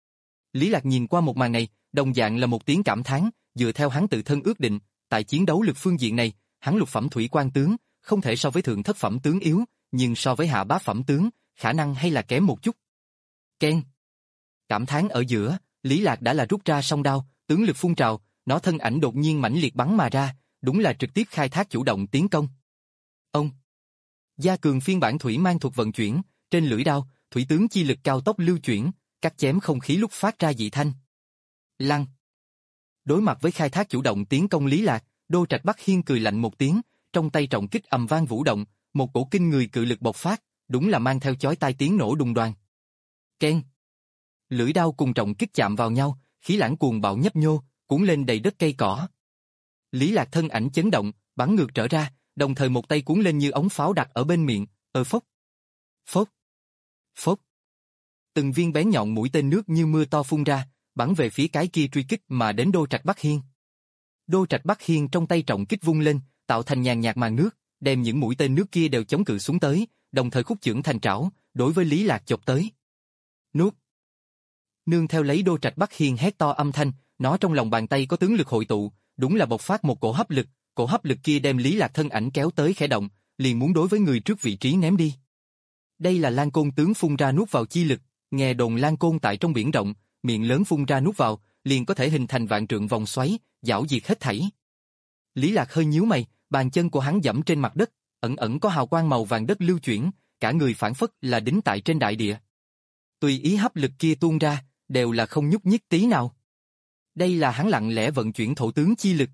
Lý Lạc nhìn qua một màn này, đồng dạng là một tiếng cảm thán, dựa theo hắn tự thân ước định, tại chiến đấu lực phương diện này, hắn lục phẩm thủy quan tướng, không thể so với thượng thất phẩm tướng yếu, nhưng so với hạ bá phẩm tướng, khả năng hay là kém một chút. Ken. Cảm thán ở giữa, Lý Lạc đã là rút ra song đao, tướng lực phun trào, nó thân ảnh đột nhiên mãnh liệt bắn mà ra, đúng là trực tiếp khai thác chủ động tiến công. Ông. Gia cường phiên bản thủy mang thuật vận chuyển, trên lưỡi đao, thủy tướng chi lực cao tốc lưu chuyển, cắt chém không khí lúc phát ra dị thanh. Lăng. Đối mặt với khai thác chủ động tiến công Lý Lạc, Đô Trạch Bắc Hiên cười lạnh một tiếng, trong tay trọng kích ầm vang vũ động, một cổ kinh người cự lực bộc phát, đúng là mang theo chói tai tiếng nổ đùng đoàng. Ken. Lưỡi đao cùng trọng kích chạm vào nhau, khí lãng cuồng bạo nhấp nhô, cuốn lên đầy đất cây cỏ. Lý Lạc thân ảnh chấn động, bắn ngược trở ra, đồng thời một tay cuốn lên như ống pháo đặt ở bên miệng, ơ phốc. Phốc. Phốc. Từng viên bén nhọn mũi tên nước như mưa to phun ra, bắn về phía cái kia truy kích mà đến Đô Trạch Bắc Hiên. Đô Trạch Bắc Hiên trong tay trọng kích vung lên, tạo thành nhàn nhạt màn nước, đem những mũi tên nước kia đều chống cự xuống tới, đồng thời khúc chưởng thành trảo, đối với Lý Lạc chộp tới. Nuốt. Nương theo lấy Đô Trạch Bắc Hiên hét to âm thanh, nó trong lòng bàn tay có tướng lực hội tụ, đúng là bộc phát một cổ hấp lực, cổ hấp lực kia đem Lý Lạc thân ảnh kéo tới khẽ động, liền muốn đối với người trước vị trí ném đi. Đây là Lan Côn tướng phun ra nuốt vào chi lực, nghe đồn Lan Côn tại trong biển rộng, miệng lớn phun ra nuốt vào, liền có thể hình thành vạn trượng vòng xoáy, giảo diệt hết thảy. Lý Lạc hơi nhíu mày, bàn chân của hắn giẫm trên mặt đất, ẩn ẩn có hào quang màu vàng đất lưu chuyển, cả người phản phất là đính tại trên đại địa. Tùy ý hấp lực kia tuôn ra, đều là không nhúc nhích tí nào. Đây là hắn lặng lẽ vận chuyển thổ tướng chi lực.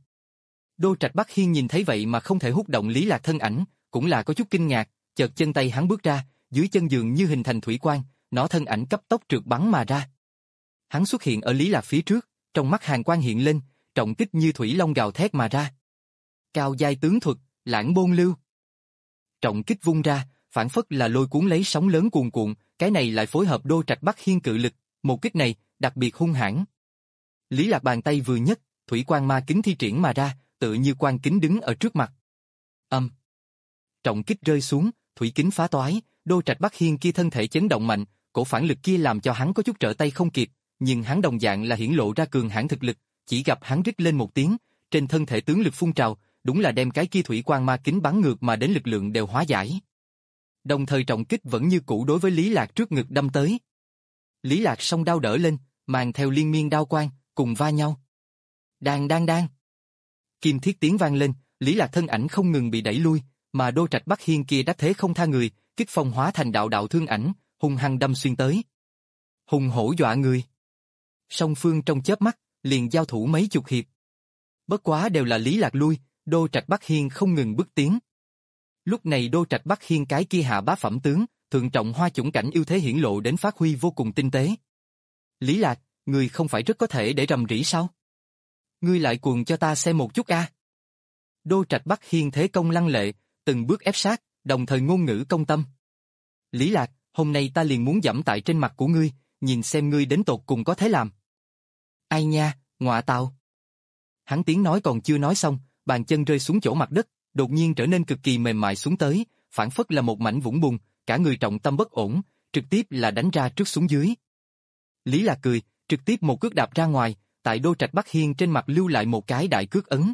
Đô Trạch Bắc Hiên nhìn thấy vậy mà không thể hút động Lý Lạc thân ảnh, cũng là có chút kinh ngạc, chợt chân tay hắn bước ra, dưới chân giường như hình thành thủy quang, nó thân ảnh cấp tốc trượt bắn mà ra. Hắn xuất hiện ở Lý Lạc phía trước, trong mắt hàn quang hiện lên, trọng kích như thủy long gào thét mà ra. Cao giai tướng thuật, Lãng Bôn Lưu. Trọng kích vung ra, phản phất là lôi cuốn lấy sóng lớn cuồn cuộn, cái này lại phối hợp Đô Trạch Bắc Hiên cự lực, một kích này đặc biệt hung hãn. Lý Lạc bàn tay vừa nhấc, thủy quang ma kính thi triển mà ra, tựa như quan kính đứng ở trước mặt. Âm. Trọng kích rơi xuống, thủy kính phá toái, Đô Trạch Bắc Hiên kia thân thể chấn động mạnh, cổ phản lực kia làm cho hắn có chút trở tay không kịp, nhưng hắn đồng dạng là hiển lộ ra cường hãn thực lực, chỉ gặp hắn rít lên một tiếng, trên thân thể tướng lực phun trào, đúng là đem cái kia thủy quang ma kính bắn ngược mà đến lực lượng đều hóa giải. Đồng thời trọng kích vẫn như cũ đối với Lý Lạc trước ngực đâm tới. Lý Lạc song đao đỡ lên, mang theo liên miên đao quang, cùng va nhau. Đan đan đan. Kim thiết tiếng vang lên, Lý Lạc thân ảnh không ngừng bị đẩy lui, mà Đô Trạch Bắc Hiên kia đắc thế không tha người, kích phong hóa thành đạo đạo thương ảnh, hung hăng đâm xuyên tới. Hùng hổ dọa người. Song phương trong chớp mắt, liền giao thủ mấy chục hiệp. Bất quá đều là Lý Lạc lui, Đô Trạch Bắc Hiên không ngừng bước tiến. Lúc này Đô Trạch Bắc Hiên cái kia hạ bá phẩm tướng, thượng trọng hoa chủng cảnh ưu thế hiển lộ đến phát huy vô cùng tinh tế. Lý Lạc, ngươi không phải rất có thể để rầm rĩ sao? Ngươi lại cuồng cho ta xem một chút a. Đô Trạch Bắc Hiên thế công lăng lệ, từng bước ép sát, đồng thời ngôn ngữ công tâm. Lý Lạc, hôm nay ta liền muốn dẫm tại trên mặt của ngươi, nhìn xem ngươi đến tột cùng có thế làm. Ai nha, ngọa tào. Hắn tiếng nói còn chưa nói xong, bàn chân rơi xuống chỗ mặt đất, đột nhiên trở nên cực kỳ mềm mại xuống tới, phản phất là một mảnh vũng bùn, cả người trọng tâm bất ổn, trực tiếp là đánh ra trước xuống dưới. Lý Lạc cười, trực tiếp một cước đạp ra ngoài, tại Đô Trạch Bắc Hiên trên mặt lưu lại một cái đại cước ấn.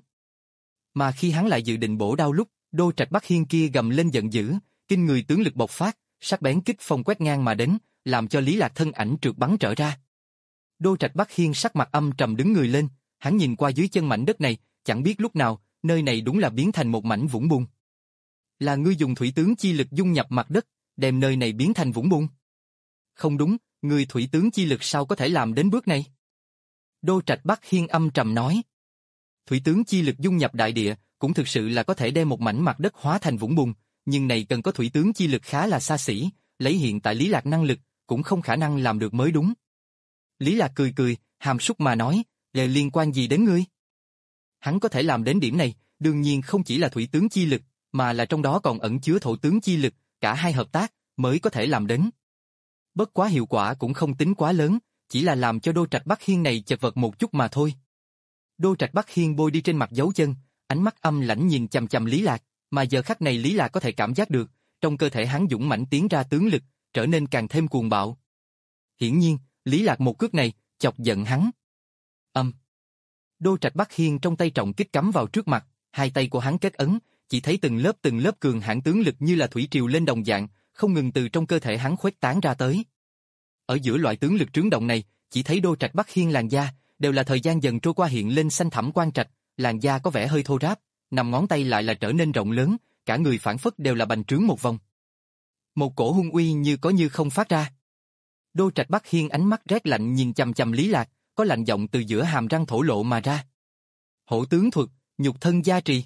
Mà khi hắn lại dự định bổ đao lúc, Đô Trạch Bắc Hiên kia gầm lên giận dữ, kinh người tướng lực bộc phát, sắc bén kích phong quét ngang mà đến, làm cho Lý Lạc thân ảnh trượt bắn trở ra. Đô Trạch Bắc Hiên sắc mặt âm trầm đứng người lên, hắn nhìn qua dưới chân mảnh đất này, chẳng biết lúc nào, nơi này đúng là biến thành một mảnh vũng bùn. Là ngươi dùng thủy tướng chi lực dung nhập mặt đất, đem nơi này biến thành vũng bùn. Không đúng, ngươi thủy tướng chi lực sao có thể làm đến bước này? Đô Trạch Bắc Hiên âm trầm nói. Thủy tướng chi lực dung nhập đại địa, cũng thực sự là có thể đem một mảnh mặt đất hóa thành vũng bùn, nhưng này cần có thủy tướng chi lực khá là xa xỉ, lấy hiện tại Lý Lạc năng lực, cũng không khả năng làm được mới đúng. Lý Lạc cười cười, hàm súc mà nói, lề liên quan gì đến ngươi? Hắn có thể làm đến điểm này, đương nhiên không chỉ là thủy tướng chi lực, mà là trong đó còn ẩn chứa thổ tướng chi lực, cả hai hợp tác, mới có thể làm đến. Bất quá hiệu quả cũng không tính quá lớn, chỉ là làm cho Đô Trạch Bắc Hiên này chật vật một chút mà thôi. Đô Trạch Bắc Hiên bôi đi trên mặt dấu chân, ánh mắt âm lãnh nhìn chằm chằm Lý Lạc, mà giờ khắc này Lý Lạc có thể cảm giác được, trong cơ thể hắn dũng mãnh tiến ra tướng lực, trở nên càng thêm cuồng bạo. Hiển nhiên, Lý Lạc một cước này, chọc giận hắn. Âm. Đô Trạch Bắc Hiên trong tay trọng kích cắm vào trước mặt, hai tay của hắn kết ấn, chỉ thấy từng lớp từng lớp cường hãn tướng lực như là thủy triều lên đồng dạng, không ngừng từ trong cơ thể hắn khuếch tán ra tới. Ở giữa loại tướng lực trướng động này, chỉ thấy Đô Trạch Bắc Hiên làn da, đều là thời gian dần trôi qua hiện lên xanh thẳm quang trạch, làn da có vẻ hơi thô ráp, nằm ngón tay lại là trở nên rộng lớn, cả người phản phất đều là bành trướng một vòng. Một cổ hung uy như có như không phát ra. Đô Trạch Bắc Hiên ánh mắt rét lạnh nhìn chằm chằm Lý Lạc, có lạnh giọng từ giữa hàm răng thổ lộ mà ra. Hổ tướng thuật, nhục thân gia trì.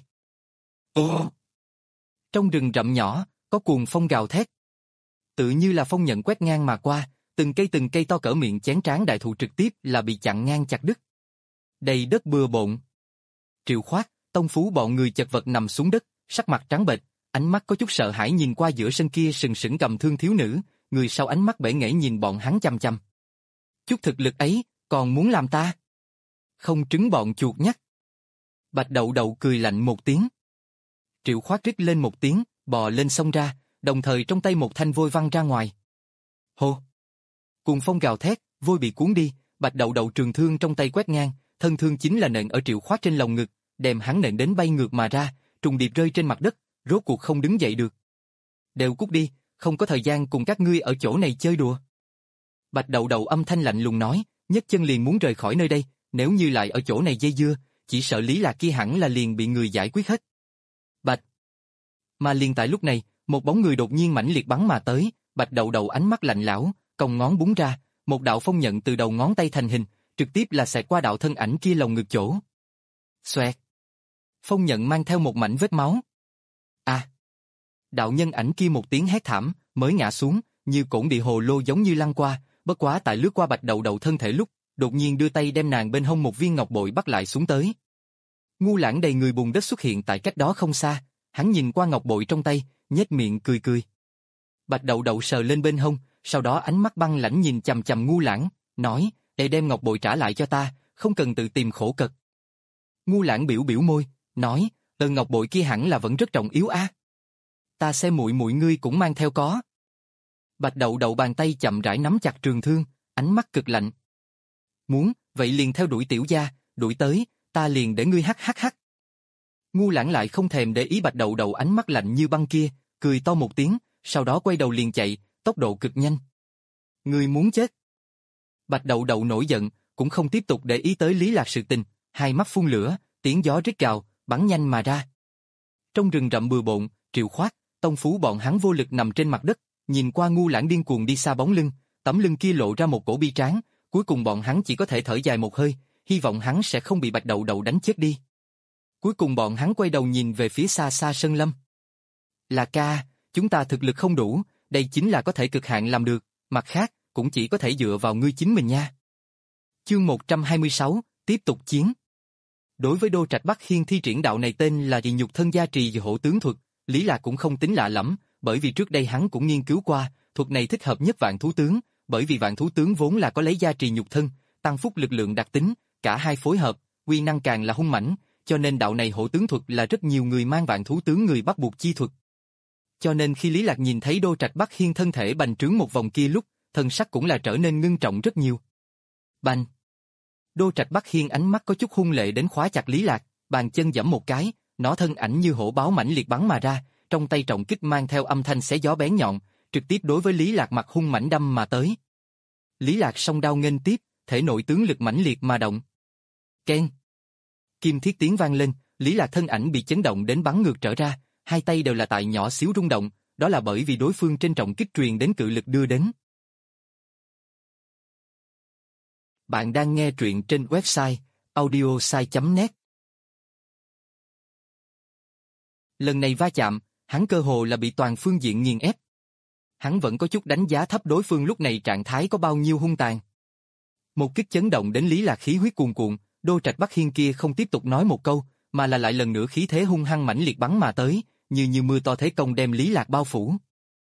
Ồ! Trong rừng rậm nhỏ, có cuồng phong gào thét. Tự như là phong nhận quét ngang mà qua, từng cây từng cây to cỡ miệng chén trán đại thụ trực tiếp là bị chặn ngang chặt đứt. Đầy đất bừa bộn. Triệu Khoát, Tông Phú bọn người chật vật nằm xuống đất, sắc mặt trắng bệch, ánh mắt có chút sợ hãi nhìn qua giữa sân kia sừng sững cầm thương thiếu nữ, người sau ánh mắt bể nghễ nhìn bọn hắn chăm chăm. Chút thực lực ấy, còn muốn làm ta? Không trứng bọn chuột nhắt. Bạch Đậu Đậu cười lạnh một tiếng. Triệu Khoát rít lên một tiếng, bò lên sông ra, đồng thời trong tay một thanh vôi văng ra ngoài. Hô! Cuồng phong gào thét, vôi bị cuốn đi, Bạch Đậu Đậu trường thương trong tay quét ngang, thân thương chính là nện ở Triệu Khoát trên lồng ngực, đem hắn nện đến bay ngược mà ra, trùng điệp rơi trên mặt đất, rốt cuộc không đứng dậy được. Đều cút đi, không có thời gian cùng các ngươi ở chỗ này chơi đùa. Bạch Đậu Đậu âm thanh lạnh lùng nói, nhấc chân liền muốn rời khỏi nơi đây, nếu như lại ở chỗ này dây dưa, chỉ sợ Lý Lạc kia hẳn là liền bị người giải quyết hết. Bạch. Mà liền tại lúc này, Một bóng người đột nhiên mãnh liệt bắn mà tới, Bạch Đậu Đậu ánh mắt lạnh lẽo, cong ngón búng ra, một đạo phong nhận từ đầu ngón tay thành hình, trực tiếp là xẹt qua đạo thân ảnh kia lồng ngực chỗ. Xoẹt. Phong nhận mang theo một mảnh vết máu. À! Đạo nhân ảnh kia một tiếng hét thảm, mới ngã xuống, như cổn địa hồ lô giống như lăn qua, bất quá tại lướt qua Bạch Đậu Đậu thân thể lúc, đột nhiên đưa tay đem nàng bên hông một viên ngọc bội bắt lại xuống tới. Ngu Lãng đầy người bùn đất xuất hiện tại cách đó không xa, hắn nhìn qua ngọc bội trong tay, nhếch miệng cười cười. Bạch Đậu Đậu sờ lên bên hông, sau đó ánh mắt băng lãnh nhìn chằm chằm Ngu Lãng, nói, để đem ngọc bội trả lại cho ta, không cần tự tìm khổ cực. Ngu Lãng biểu biểu môi, nói, tờ ngọc bội kia hẳn là vẫn rất trọng yếu a. Ta xem muội muội ngươi cũng mang theo có. Bạch Đậu Đậu bàn tay chậm rãi nắm chặt trường thương, ánh mắt cực lạnh. Muốn, vậy liền theo đuổi tiểu gia, đuổi tới, ta liền để ngươi hắc hắc hắc. Ngu Lãng lại không thèm để ý Bạch Đậu Đậu ánh mắt lạnh như băng kia, cười to một tiếng, sau đó quay đầu liền chạy, tốc độ cực nhanh. Ngươi muốn chết. Bạch Đậu Đậu nổi giận, cũng không tiếp tục để ý tới Lý Lạc sự tình, hai mắt phun lửa, tiếng gió rít gào, bắn nhanh mà ra. Trong rừng rậm bừa bộn, Triệu Khoát, Tông Phú bọn hắn vô lực nằm trên mặt đất, nhìn qua Ngu Lãng điên cuồng đi xa bóng lưng, tấm lưng kia lộ ra một cổ bi tráng, cuối cùng bọn hắn chỉ có thể thở dài một hơi, hy vọng hắn sẽ không bị Bạch Đậu Đậu đánh chết đi. Cuối cùng bọn hắn quay đầu nhìn về phía xa xa Sơn Lâm. Là ca, chúng ta thực lực không đủ, đây chính là có thể cực hạn làm được, mặt khác, cũng chỉ có thể dựa vào ngươi chính mình nha. Chương một trăm hai mươi sáu, tiếp tục chiến. Đối với Đô Trạch Bắc Hiên thi triển đạo này tên là Dị Nhục Thân Gia Trì Hổ Tướng Thuật, Lý Lạc cũng không tính lạ lắm, bởi vì trước đây hắn cũng nghiên cứu qua, thuật này thích hợp nhất Vạn Thú Tướng, bởi vì Vạn Thú Tướng vốn là có lấy gia trì nhục thân, tăng phúc lực lượng đặc tính, cả hai phối hợp, uy năng càng là hung mãnh, cho nên đạo này Hổ Tướng Thuật là rất nhiều người mang Vạn Thú Tướng người bắt buộc chi thuật. Cho nên khi Lý Lạc nhìn thấy Đô Trạch Bắc Hiên thân thể bành trướng một vòng kia lúc, thần sắc cũng là trở nên ngưng trọng rất nhiều. Bành! Đô Trạch Bắc Hiên ánh mắt có chút hung lệ đến khóa chặt Lý Lạc, bàn chân giẫm một cái, nó thân ảnh như hổ báo mãnh liệt bắn mà ra, trong tay trọng kích mang theo âm thanh xé gió bén nhọn, trực tiếp đối với Lý Lạc mặt hung mãnh đâm mà tới. Lý Lạc song đao nghênh tiếp, thể nội tướng lực mãnh liệt mà động. Keng! Kim thiết tiếng vang lên, Lý Lạc thân ảnh bị chấn động đến bắn ngược trở ra, hai tay đều là tại nhỏ xíu rung động, đó là bởi vì đối phương trên trọng kích truyền đến cự lực đưa đến. Bạn đang nghe truyện trên website audiosai chấm net. Lần này va chạm, hắn cơ hồ là bị toàn phương diện nghiền ép. Hắn vẫn có chút đánh giá thấp đối phương lúc này trạng thái có bao nhiêu hung tàn. Một kích chấn động đến Lý Lạc khí huyết cuồn cuộn, Đô Trạch Bắc Hiên kia không tiếp tục nói một câu, mà là lại lần nữa khí thế hung hăng mãnh liệt bắn mà tới, như như mưa to thế công đem Lý Lạc bao phủ.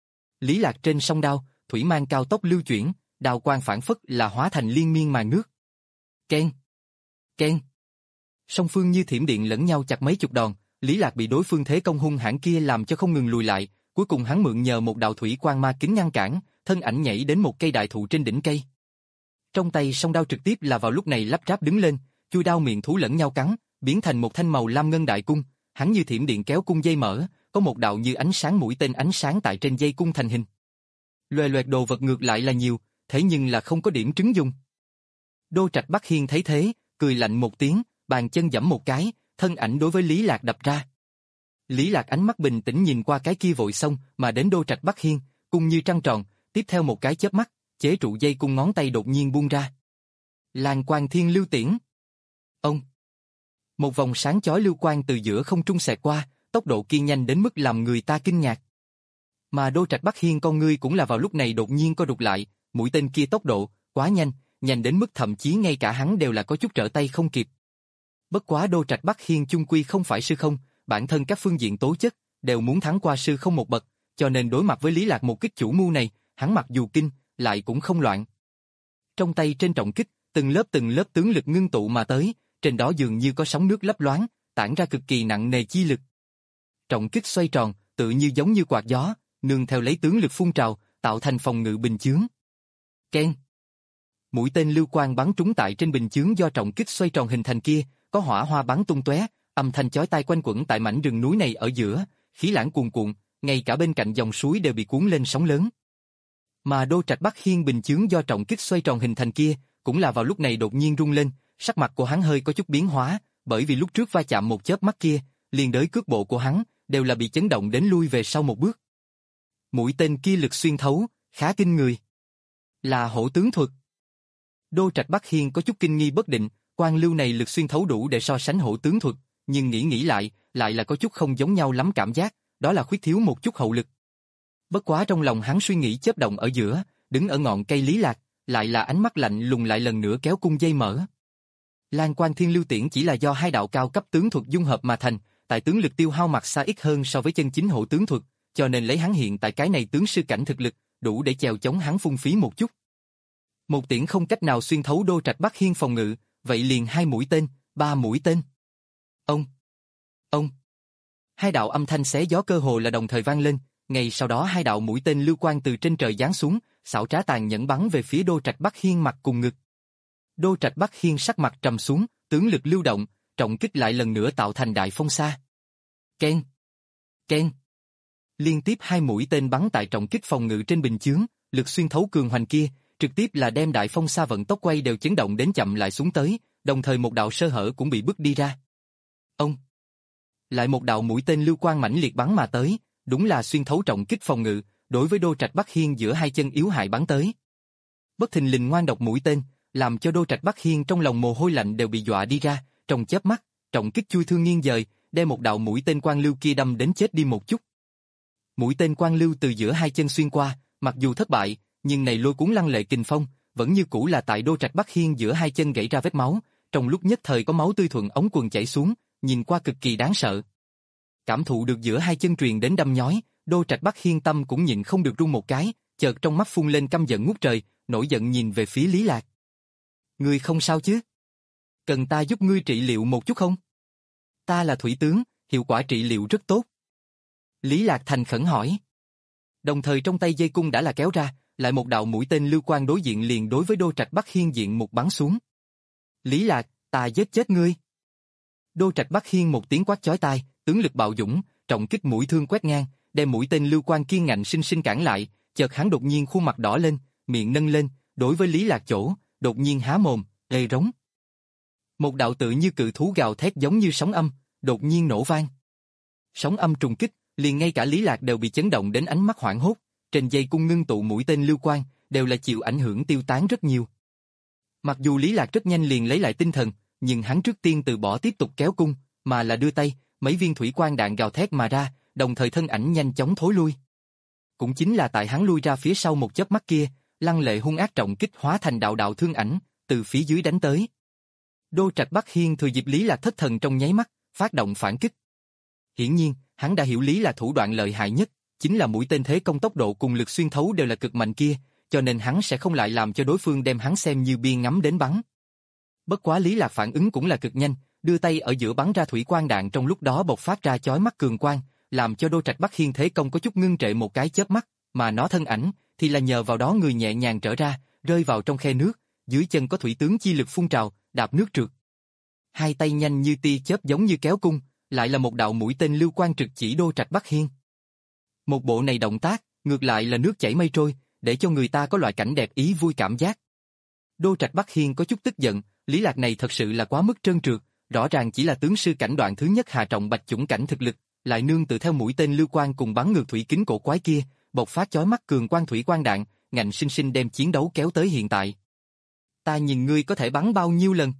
Lý Lạc trên song đao, thủy mang cao tốc lưu chuyển, đao quang phản phất là hóa thành liên miên màn nước. Keng! Keng! Song phương như thiểm điện lẫn nhau chặt mấy chục đòn, Lý Lạc bị đối phương thế công hung hãn kia làm cho không ngừng lùi lại, cuối cùng hắn mượn nhờ một đạo thủy quang ma kính ngăn cản, thân ảnh nhảy đến một cây đại thụ trên đỉnh cây. Trong tay song đao trực tiếp là vào lúc này lắp ráp đứng lên, chui đao miệng thú lẫn nhau cắn, biến thành một thanh màu lam ngân đại cung, hắn như thiểm điện kéo cung dây mở, có một đạo như ánh sáng mũi tên ánh sáng tại trên dây cung thành hình. Loè loẹt đồ vật ngược lại là nhiều, thế nhưng là không có điểm trứng dùng. Đô Trạch Bắc Hiên thấy thế, cười lạnh một tiếng, bàn chân giẫm một cái, thân ảnh đối với Lý Lạc đập ra. Lý Lạc ánh mắt bình tĩnh nhìn qua cái kia vội xong, mà đến Đô Trạch Bắc Hiên, cung như trăng tròn, tiếp theo một cái chớp mắt, chế trụ dây cung ngón tay đột nhiên buông ra. Lan quang thiên lưu tiễn. Ông. Một vòng sáng chói lưu quang từ giữa không trung xẹt qua, tốc độ kia nhanh đến mức làm người ta kinh ngạc. Mà Đô Trạch Bắc Hiên con ngươi cũng là vào lúc này đột nhiên co rụt lại, mũi tên kia tốc độ quá nhanh, nhanh đến mức thậm chí ngay cả hắn đều là có chút trở tay không kịp. Bất quá Đô Trạch Bắc Hiên chung quy không phải sư không, bản thân các phương diện tố chất đều muốn thắng qua sư không một bậc, cho nên đối mặt với Lý Lạc một kích chủ mưu này, hắn mặc dù kinh, lại cũng không loạn. Trong tay trên trọng kích, từng lớp từng lớp tướng lực ngưng tụ mà tới, trên đó dường như có sóng nước lấp loáng, tản ra cực kỳ nặng nề chi lực. Trọng kích xoay tròn, tự như giống như quạt gió, nương theo lấy tướng lực phun trào, tạo thành phòng ngự bình chướng. Keng! Mũi tên lưu quang bắn trúng tại trên bình chướng do trọng kích xoay tròn hình thành kia, có hỏa hoa bắn tung tóe, âm thanh chói tai quanh quẩn tại mảnh rừng núi này ở giữa, khí lãng cuồn cuộn, ngay cả bên cạnh dòng suối đều bị cuốn lên sóng lớn. Mà Đô Trạch Bắc Hiên bình chướng do trọng kích xoay tròn hình thành kia, cũng là vào lúc này đột nhiên rung lên, sắc mặt của hắn hơi có chút biến hóa, bởi vì lúc trước va chạm một chớp mắt kia, liền đới cước bộ của hắn đều là bị chấn động đến lui về sau một bước. Mũi tên kia lực xuyên thấu, khá kinh người. Là hổ tướng thuật. Đô Trạch Bắc Hiên có chút kinh nghi bất định, quan lưu này lực xuyên thấu đủ để so sánh hổ tướng thuật, nhưng nghĩ nghĩ lại, lại là có chút không giống nhau lắm cảm giác, đó là khuyết thiếu một chút hậu lực. Bất quá trong lòng hắn suy nghĩ chớp động ở giữa, đứng ở ngọn cây Lý Lạc, lại là ánh mắt lạnh lùng lại lần nữa kéo cung dây mở. Lan Quan Thiên Lưu Tiễn chỉ là do hai đạo cao cấp tướng thuật dung hợp mà thành, tại tướng lực tiêu hao mặt xa ít hơn so với chân chính hổ tướng thuật, cho nên lấy hắn hiện tại cái này tướng sư cảnh thực lực, đủ để chèo chống hắn phung phí một chút. Một tiễn không cách nào xuyên thấu Đô Trạch Bắc Hiên phòng ngự, vậy liền hai mũi tên, ba mũi tên. Ông, ông. Hai đạo âm thanh xé gió cơ hồ là đồng thời vang lên, ngay sau đó hai đạo mũi tên lưu quang từ trên trời giáng xuống, xảo trá tàn nhẫn bắn về phía Đô Trạch Bắc Hiên mặt cùng ngực. Đô Trạch Bắc Hiên sắc mặt trầm xuống, tướng lực lưu động, trọng kích lại lần nữa tạo thành đại phong sa. Keng, keng. Liên tiếp hai mũi tên bắn tại trọng kích phòng ngự trên bình chướng, lực xuyên thấu cường hoành kia, trực tiếp là đem đại phong sa vận tốc quay đều chấn động đến chậm lại xuống tới, đồng thời một đạo sơ hở cũng bị bứt đi ra. Ông. Lại một đạo mũi tên lưu quang mãnh liệt bắn mà tới, đúng là xuyên thấu trọng kích phòng ngự, đối với Đô Trạch Bắc Hiên giữa hai chân yếu hại bắn tới. Bất thình lình ngoan độc mũi tên, làm cho Đô Trạch Bắc Hiên trong lòng mồ hôi lạnh đều bị dọa đi ra, trong chớp mắt, trọng kích chui thương nghiêng dời, đem một đạo mũi tên quang lưu kia đâm đến chết đi một chút. Mũi tên quang lưu từ giữa hai chân xuyên qua, mặc dù thất bại, nhưng này lôi cuốn lăng lệ kình phong, vẫn như cũ là tại Đô Trạch Bắc Hiên giữa hai chân gãy ra vết máu, trong lúc nhất thời có máu tươi thuận ống quần chảy xuống, nhìn qua cực kỳ đáng sợ. Cảm thụ được giữa hai chân truyền đến đâm nhói, Đô Trạch Bắc Hiên tâm cũng nhịn không được run một cái, chợt trong mắt phun lên căm giận ngút trời, nổi giận nhìn về phía Lý Lạc. Ngươi không sao chứ? Cần ta giúp ngươi trị liệu một chút không? Ta là thủy tướng, hiệu quả trị liệu rất tốt. Lý Lạc thành khẩn hỏi. Đồng thời trong tay dây cung đã là kéo ra, lại một đạo mũi tên lưu quang đối diện liền đối với Đô Trạch Bắc Hiên diện một bắn xuống. Lý Lạc, ta giết chết ngươi. Đô Trạch Bắc Hiên một tiếng quát chói tai, tướng lực bạo dũng, trọng kích mũi thương quét ngang, đem mũi tên lưu quang kiên ngạnh sinh sinh cản lại, chợt hắn đột nhiên khuôn mặt đỏ lên, miệng nâng lên, đối với Lý Lạc chỗ, đột nhiên há mồm, rê rống. Một đạo tự như cự thú gào thét giống như sóng âm, đột nhiên nổ vang. Sóng âm trùng kích, liền ngay cả Lý Lạc đều bị chấn động đến ánh mắt hoảng hốt, trên dây cung ngưng tụ mũi tên lưu quang, đều là chịu ảnh hưởng tiêu tán rất nhiều. Mặc dù Lý Lạc rất nhanh liền lấy lại tinh thần, nhưng hắn trước tiên từ bỏ tiếp tục kéo cung, mà là đưa tay, mấy viên thủy quang đạn gào thét mà ra, đồng thời thân ảnh nhanh chóng thối lui. Cũng chính là tại hắn lui ra phía sau một chớp mắt kia, lăng lệ hung ác trọng kích hóa thành đạo đạo thương ảnh, từ phía dưới đánh tới. Đô Trạch Bắc Hiên thừa dịp Lý Lạc thất thần trong nháy mắt, phát động phản kích. Hiển nhiên, hắn đã hiểu Lý Lạc thủ đoạn lợi hại nhất, chính là mũi tên thế công tốc độ cùng lực xuyên thấu đều là cực mạnh kia, cho nên hắn sẽ không lại làm cho đối phương đem hắn xem như biên ngắm đến bắn. Bất quá Lý Lạc phản ứng cũng là cực nhanh, đưa tay ở giữa bắn ra thủy quang đạn trong lúc đó bộc phát ra chói mắt cường quang, làm cho Đô Trạch Bắc Hiên thế công có chút ngưng trệ một cái chớp mắt, mà nó thân ảnh thì là nhờ vào đó người nhẹ nhàng trở ra, rơi vào trong khe nước, dưới chân có thủy tướng chi lực phun trào, đạp nước trượt. Hai tay nhanh như tia chớp giống như kéo cung, lại là một đạo mũi tên lưu quang trực chỉ Đô Trạch Bắc Hiên. Một bộ này động tác, ngược lại là nước chảy mây trôi, để cho người ta có loại cảnh đẹp ý vui cảm giác. Đô Trạch Bắc Hiên có chút tức giận, Lý Lạc này thật sự là quá mức trơn trượt, rõ ràng chỉ là tướng sư cảnh đoạn thứ nhất hạ trọng bạch chủng cảnh thực lực, lại nương tự theo mũi tên lưu quang cùng bắn ngược thủy kính cổ quái kia, bộc phát chói mắt cường quang thủy quang đạn, ngạnh sinh sinh đem chiến đấu kéo tới hiện tại. Ta nhìn ngươi có thể bắn bao nhiêu lần?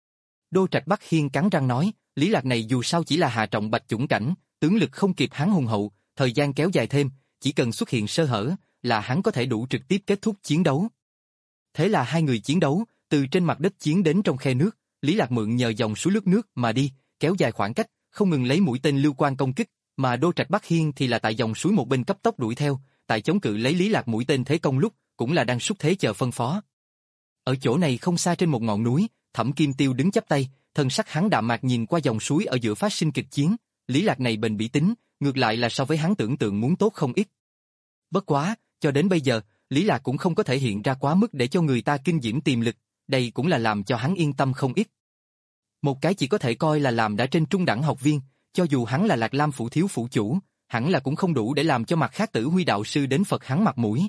Đô Trạch Bắc Hiên cắn răng nói, Lý Lạc này dù sao chỉ là hạ trọng bạch chủng cảnh, tướng lực không kịp hắn hùng hậu, thời gian kéo dài thêm, chỉ cần xuất hiện sơ hở, là hắn có thể đủ trực tiếp kết thúc chiến đấu. Thế là hai người chiến đấu, từ trên mặt đất chiến đến trong khe nước, Lý Lạc mượn nhờ dòng suối lướt nước mà đi, kéo dài khoảng cách, không ngừng lấy mũi tên lưu quang công kích, mà Đô Trạch Bắc Hiên thì là tại dòng suối một bên cấp tốc đuổi theo, tại chống cự lấy Lý Lạc mũi tên thế công lúc, cũng là đang xúc thế chờ phân phó. Ở chỗ này không xa trên một ngọn núi, Thẩm Kim Tiêu đứng chắp tay, thân sắc hắn đạm mạc nhìn qua dòng suối ở giữa phát sinh kịch chiến, Lý Lạc này bền bỉ tính, ngược lại là so với hắn tưởng tượng muốn tốt không ít. Bất quá, cho đến bây giờ, Lý Lạc cũng không có thể hiện ra quá mức để cho người ta kinh diễm tiềm lực, đây cũng là làm cho hắn yên tâm không ít. Một cái chỉ có thể coi là làm đã trên trung đẳng học viên, cho dù hắn là Lạc Lam phủ thiếu phủ chủ, hẳn là cũng không đủ để làm cho mặt khác Tử Huy đạo sư đến Phật hắn mặt mũi.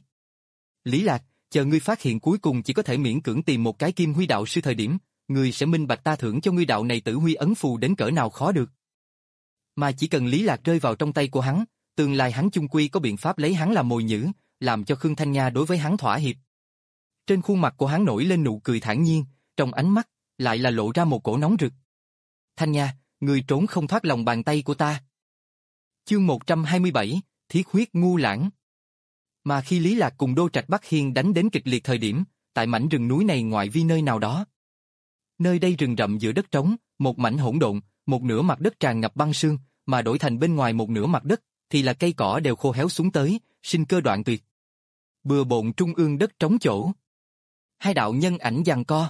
Lý Lạc, chờ ngươi phát hiện cuối cùng chỉ có thể miễn cưỡng tìm một cái Kim Huy đạo sư thời điểm, ngươi sẽ minh bạch ta thưởng cho ngươi đạo này Tử Huy ấn phù đến cỡ nào khó được. Mà chỉ cần Lý Lạc rơi vào trong tay của hắn, tương lai hắn chung quy có biện pháp lấy hắn làm mồi nhử, làm cho Khương Thanh Nga đối với hắn thỏa hiệp. Trên khuôn mặt của hắn nổi lên nụ cười thản nhiên, trong ánh mắt lại là lộ ra một cổ nóng rực. Thanh Nga, người trốn không thoát lòng bàn tay của ta. Chương một trăm hai mươi bảy, Thiết huyết ngu lãng. Mà khi Lý Lạc cùng Đô Trạch Bắc Hiên đánh đến kịch liệt thời điểm, tại mảnh rừng núi này ngoại vi nơi nào đó. Nơi đây rừng rậm giữa đất trống, một mảnh hỗn độn, một nửa mặt đất tràn ngập băng sương, mà đổi thành bên ngoài một nửa mặt đất, thì là cây cỏ đều khô héo xuống tới, sinh cơ đoạn tuyệt. Bừa bộn trung ương đất trống chỗ. Hai đạo nhân ảnh giằng co.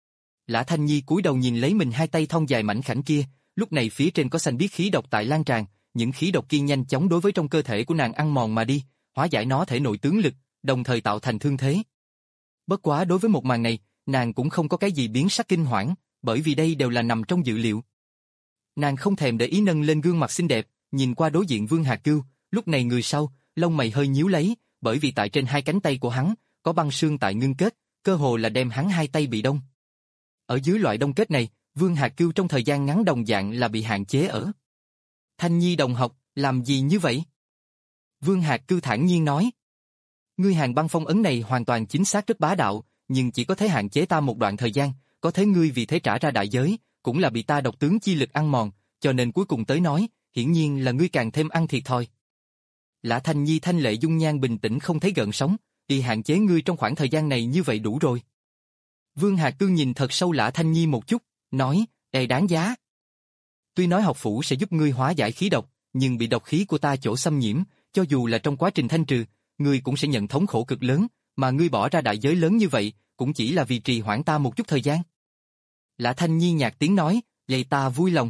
Lã Thanh Nhi cúi đầu nhìn lấy mình hai tay thon dài mảnh khảnh kia, lúc này phía trên có xanh biếc khí độc tại lan tràn, những khí độc kia nhanh chóng đối với trong cơ thể của nàng ăn mòn mà đi, hóa giải nó thể nội tướng lực, đồng thời tạo thành thương thế. Bất quá đối với một màn này, nàng cũng không có cái gì biến sắc kinh hoảng, bởi vì đây đều là nằm trong dự liệu. Nàng không thèm để ý nâng lên gương mặt xinh đẹp, nhìn qua đối diện Vương Hà Cưu, lúc này người sau, lông mày hơi nhíu lấy, bởi vì tại trên hai cánh tay của hắn, có băng sương tại ngưng kết, cơ hồ là đem hắn hai tay bị đông. Ở dưới loại đông kết này, Vương Hà Cưu trong thời gian ngắn đồng dạng là bị hạn chế ở. Thanh Nhi đồng học, làm gì như vậy? Vương Hà Cưu thản nhiên nói. Ngươi hàng băng phong ấn này hoàn toàn chính xác rất bá đạo, nhưng chỉ có thể hạn chế ta một đoạn thời gian, có thế ngươi vì thế trả ra đại giới, cũng là bị ta độc tướng chi lực ăn mòn, cho nên cuối cùng tới nói, hiển nhiên là ngươi càng thêm ăn thiệt thòi. Lã Thanh Nhi thanh lệ dung nhan bình tĩnh không thấy gợn sóng, thì hạn chế ngươi trong khoảng thời gian này như vậy đủ rồi. Vương Hà Cương nhìn thật sâu Lã Thanh Nhi một chút, nói, ê đáng giá. Tuy nói học phủ sẽ giúp ngươi hóa giải khí độc, nhưng bị độc khí của ta chỗ xâm nhiễm, cho dù là trong quá trình thanh trừ, ngươi cũng sẽ nhận thống khổ cực lớn, mà ngươi bỏ ra đại giới lớn như vậy, cũng chỉ là vì trì hoãn ta một chút thời gian. Lã Thanh Nhi nhạt tiếng nói, vậy ta vui lòng.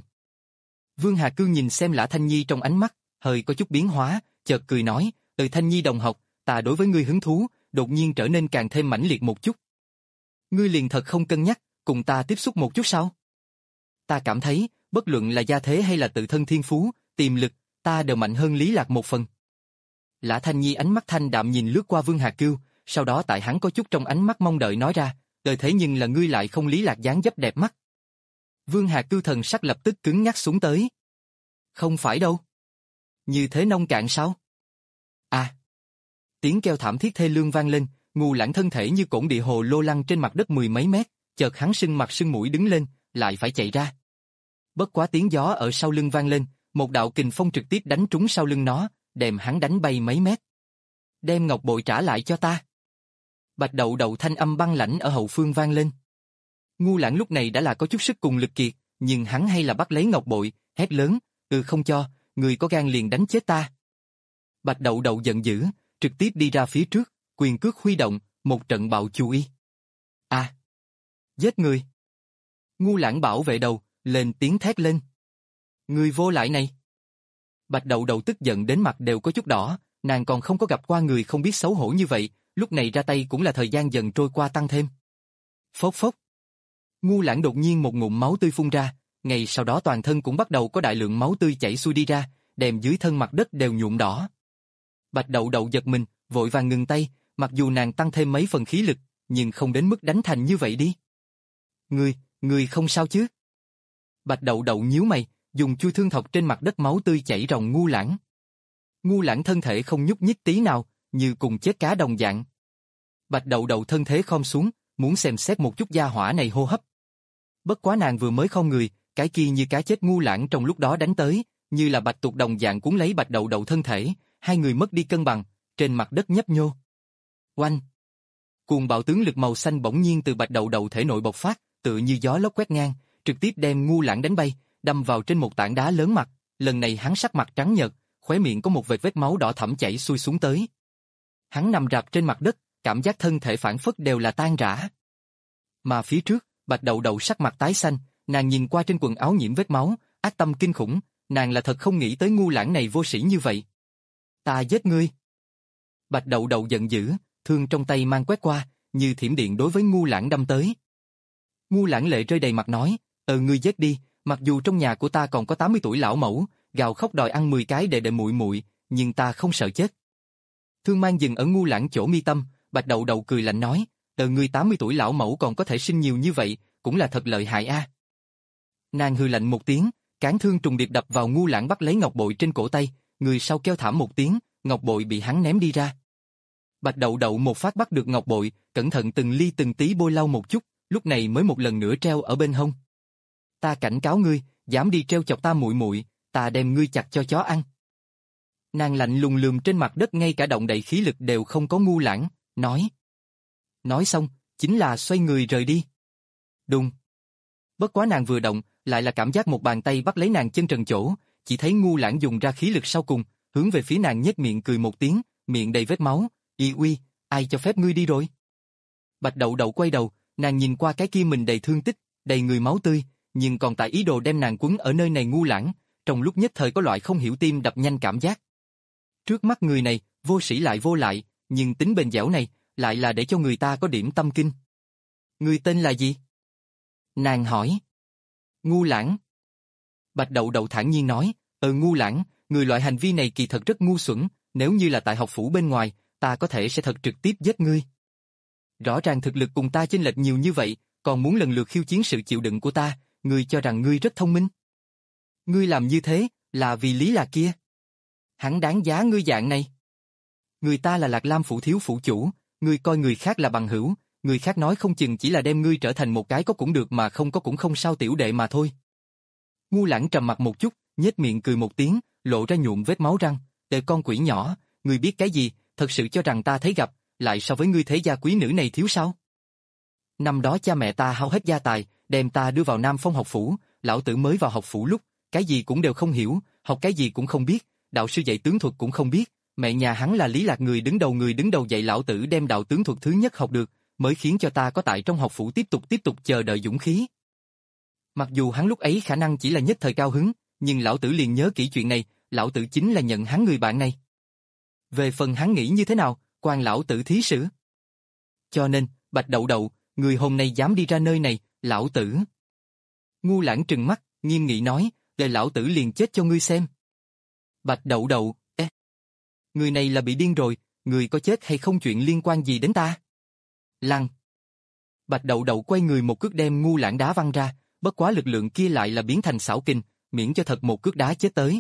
Vương Hà Cương nhìn xem Lã Thanh Nhi trong ánh mắt, hơi có chút biến hóa, chợt cười nói, từ Thanh Nhi đồng học, ta đối với ngươi hứng thú, đột nhiên trở nên càng thêm mãnh liệt một chút. Ngươi liền thật không cân nhắc, cùng ta tiếp xúc một chút sao? Ta cảm thấy, bất luận là gia thế hay là tự thân thiên phú, tiềm lực, ta đều mạnh hơn Lý Lạc một phần. Lã Thanh Nhi ánh mắt thanh đạm nhìn lướt qua Vương Hà Cưu, sau đó tại hắn có chút trong ánh mắt mong đợi nói ra, đời thế nhưng là ngươi lại không Lý Lạc dáng dấp đẹp mắt. Vương Hà Cưu thần sắc lập tức cứng nhắc xuống tới. Không phải đâu. Như thế nông cạn sao? À. Tiếng kêu thảm thiết thê lương vang lên, ngu lãng thân thể như cổn địa hồ lô lăng trên mặt đất mười mấy mét, chợt hắn sưng mặt sưng mũi đứng lên, lại phải chạy ra. Bất quá tiếng gió ở sau lưng vang lên, một đạo kình phong trực tiếp đánh trúng sau lưng nó, đem hắn đánh bay mấy mét. Đem ngọc bội trả lại cho ta. Bạch Đậu Đậu thanh âm băng lãnh ở hậu phương vang lên. Ngu lãng lúc này đã là có chút sức cùng lực kiệt, nhưng hắn hay là bắt lấy ngọc bội, hét lớn, ừ không cho, người có gan liền đánh chết ta. Bạch Đậu Đậu giận dữ, trực tiếp đi ra phía trước, quyền cước huy động, một trận bạo chu y. À! Giết người! Ngu lãng bảo vệ đầu, lên tiếng thét lên. Người vô lại này! Bạch Đậu Đậu tức giận đến mặt đều có chút đỏ, nàng còn không có gặp qua người không biết xấu hổ như vậy, lúc này ra tay cũng là thời gian dần trôi qua tăng thêm. Phốc phốc! Ngu lãng đột nhiên một ngụm máu tươi phun ra, ngay sau đó toàn thân cũng bắt đầu có đại lượng máu tươi chảy xuôi đi ra, đem dưới thân mặt đất đều nhuộm đỏ. Bạch Đậu Đậu giật mình, vội vàng ngừng tay, mặc dù nàng tăng thêm mấy phần khí lực, nhưng không đến mức đánh thành như vậy đi. Ngươi, ngươi không sao chứ? Bạch Đậu Đậu nhíu mày, dùng chui thương thọc trên mặt đất máu tươi chảy ròng ngu lãng. Ngu lãng thân thể không nhúc nhích tí nào, như cùng chết cá đồng dạng. Bạch Đậu Đậu thân thế khom xuống, muốn xem xét một chút gia hỏa này hô hấp. Bất quá nàng vừa mới khom người, cái kia như cá chết ngu lãng trong lúc đó đánh tới, như là bạch tuộc đồng dạng cuốn lấy Bạch Đậu Đậu thân thể, hai người mất đi cân bằng, trên mặt đất nhấp nhô. Oanh! Cuồng bạo tướng lực màu xanh bỗng nhiên từ Bạch Đậu Đậu thể nội bộc phát, tựa như gió lốc quét ngang, trực tiếp đem ngu lãng đánh bay, đâm vào trên một tảng đá lớn mặt. Lần này hắn sắc mặt trắng nhợt, khóe miệng có một vệt vết máu đỏ thẫm chảy xuôi xuống tới. Hắn nằm rạp trên mặt đất, cảm giác thân thể phản phất đều là tan rã. Mà phía trước, Bạch Đậu Đậu sắc mặt tái xanh, nàng nhìn qua trên quần áo nhiễm vết máu, ác tâm kinh khủng, nàng là thật không nghĩ tới ngu lãng này vô sĩ như vậy. Ta giết ngươi! Bạch Đậu Đậu giận dữ, thương trong tay mang quét qua, như thiểm điện đối với ngu lãng đâm tới. Ngu lãng lệ rơi đầy mặt nói, ờ ngươi giết đi, mặc dù trong nhà của ta còn có tám mươi tuổi lão mẫu, gào khóc đòi ăn mười cái đệ đệ muội muội, nhưng ta không sợ chết. Thương mang dừng ở ngu lãng chỗ mi tâm, Bạch Đậu Đậu cười lạnh nói, ờ ngươi tám mươi tuổi lão mẫu còn có thể sinh nhiều như vậy, cũng là thật lợi hại a. Nàng hừ lạnh một tiếng, cán thương trùng điệp đập vào ngu lãng bắt lấy ngọc bội trên cổ tay, người sau kêu thảm một tiếng, ngọc bội bị hắn ném đi ra. Bạch Đậu Đậu một phát bắt được ngọc bội, cẩn thận từng ly từng tí bôi lau một chút, lúc này mới một lần nữa treo ở bên hông. Ta cảnh cáo ngươi, dám đi treo chọc ta muội muội, ta đem ngươi chặt cho chó ăn. Nàng lạnh lùng lườm trên mặt đất ngay cả động đậy khí lực đều không có Ngu Lãng, nói. Nói xong, chính là xoay người rời đi. Đùng. Bất quá nàng vừa động, lại là cảm giác một bàn tay bắt lấy nàng chân trần chỗ, chỉ thấy Ngu Lãng dùng ra khí lực sau cùng, hướng về phía nàng nhếch miệng cười một tiếng, miệng đầy vết máu, "Y uy, ai cho phép ngươi đi rồi?" Bạch Đậu Đậu quay đầu, nàng nhìn qua cái kia mình đầy thương tích, đầy người máu tươi, nhưng còn tại ý đồ đem nàng quấn ở nơi này Ngu Lãng, trong lúc nhất thời có loại không hiểu tim đập nhanh cảm giác. Trước mắt người này, vô sĩ lại vô lại, nhưng tính bền dẻo này, lại là để cho người ta có điểm tâm kinh. Ngươi tên là gì? Nàng hỏi. Ngu Lãng. Bạch Đậu Đậu thản nhiên nói, ờ Ngu Lãng, người loại hành vi này kỳ thật rất ngu xuẩn, nếu như là tại học phủ bên ngoài, ta có thể sẽ thật trực tiếp giết ngươi. Rõ ràng thực lực cùng ta chênh lệch nhiều như vậy, còn muốn lần lượt khiêu chiến sự chịu đựng của ta, ngươi cho rằng ngươi rất thông minh. Ngươi làm như thế, là vì lý là kia. Hắn đáng giá ngươi dạng này. Người ta là Lạc Lam phủ thiếu phủ chủ, ngươi coi người khác là bằng hữu, người khác nói không chừng chỉ là đem ngươi trở thành một cái có cũng được mà không có cũng không sao tiểu đệ mà thôi. Ngu Lãng trầm mặt một chút, nhếch miệng cười một tiếng, lộ ra nhuộm vết máu răng, "Tề con quỷ nhỏ, ngươi biết cái gì, thật sự cho rằng ta thấy gặp, lại so với ngươi thế gia quý nữ này thiếu sao? Năm đó cha mẹ ta hao hết gia tài, đem ta đưa vào Nam Phong học phủ, lão tử mới vào học phủ lúc, cái gì cũng đều không hiểu, học cái gì cũng không biết, đạo sư dạy tướng thuật cũng không biết, mẹ nhà hắn là Lý Lạc người đứng đầu người đứng đầu dạy lão tử đem đạo tướng thuật thứ nhất học được, mới khiến cho ta có tại trong học phủ tiếp tục tiếp tục chờ đợi dũng khí." Mặc dù hắn lúc ấy khả năng chỉ là nhất thời cao hứng, nhưng lão tử liền nhớ kỹ chuyện này, lão tử chính là nhận hắn người bạn này. Về phần hắn nghĩ như thế nào, quan lão tử thí xử. Cho nên, Bạch Đậu Đậu, người hôm nay dám đi ra nơi này, lão tử. Ngu Lãng trừng mắt, nghiêm nghị nói, để lão tử liền chết cho ngươi xem. Bạch Đậu Đậu, ê. Người này là bị điên rồi, người có chết hay không chuyện liên quan gì đến ta? Lăng. Bạch Đậu Đậu quay người một cước đem Ngu Lãng đá văng ra, bất quá lực lượng kia lại là biến thành xảo kình, miễn cho thật một cước đá chết tới.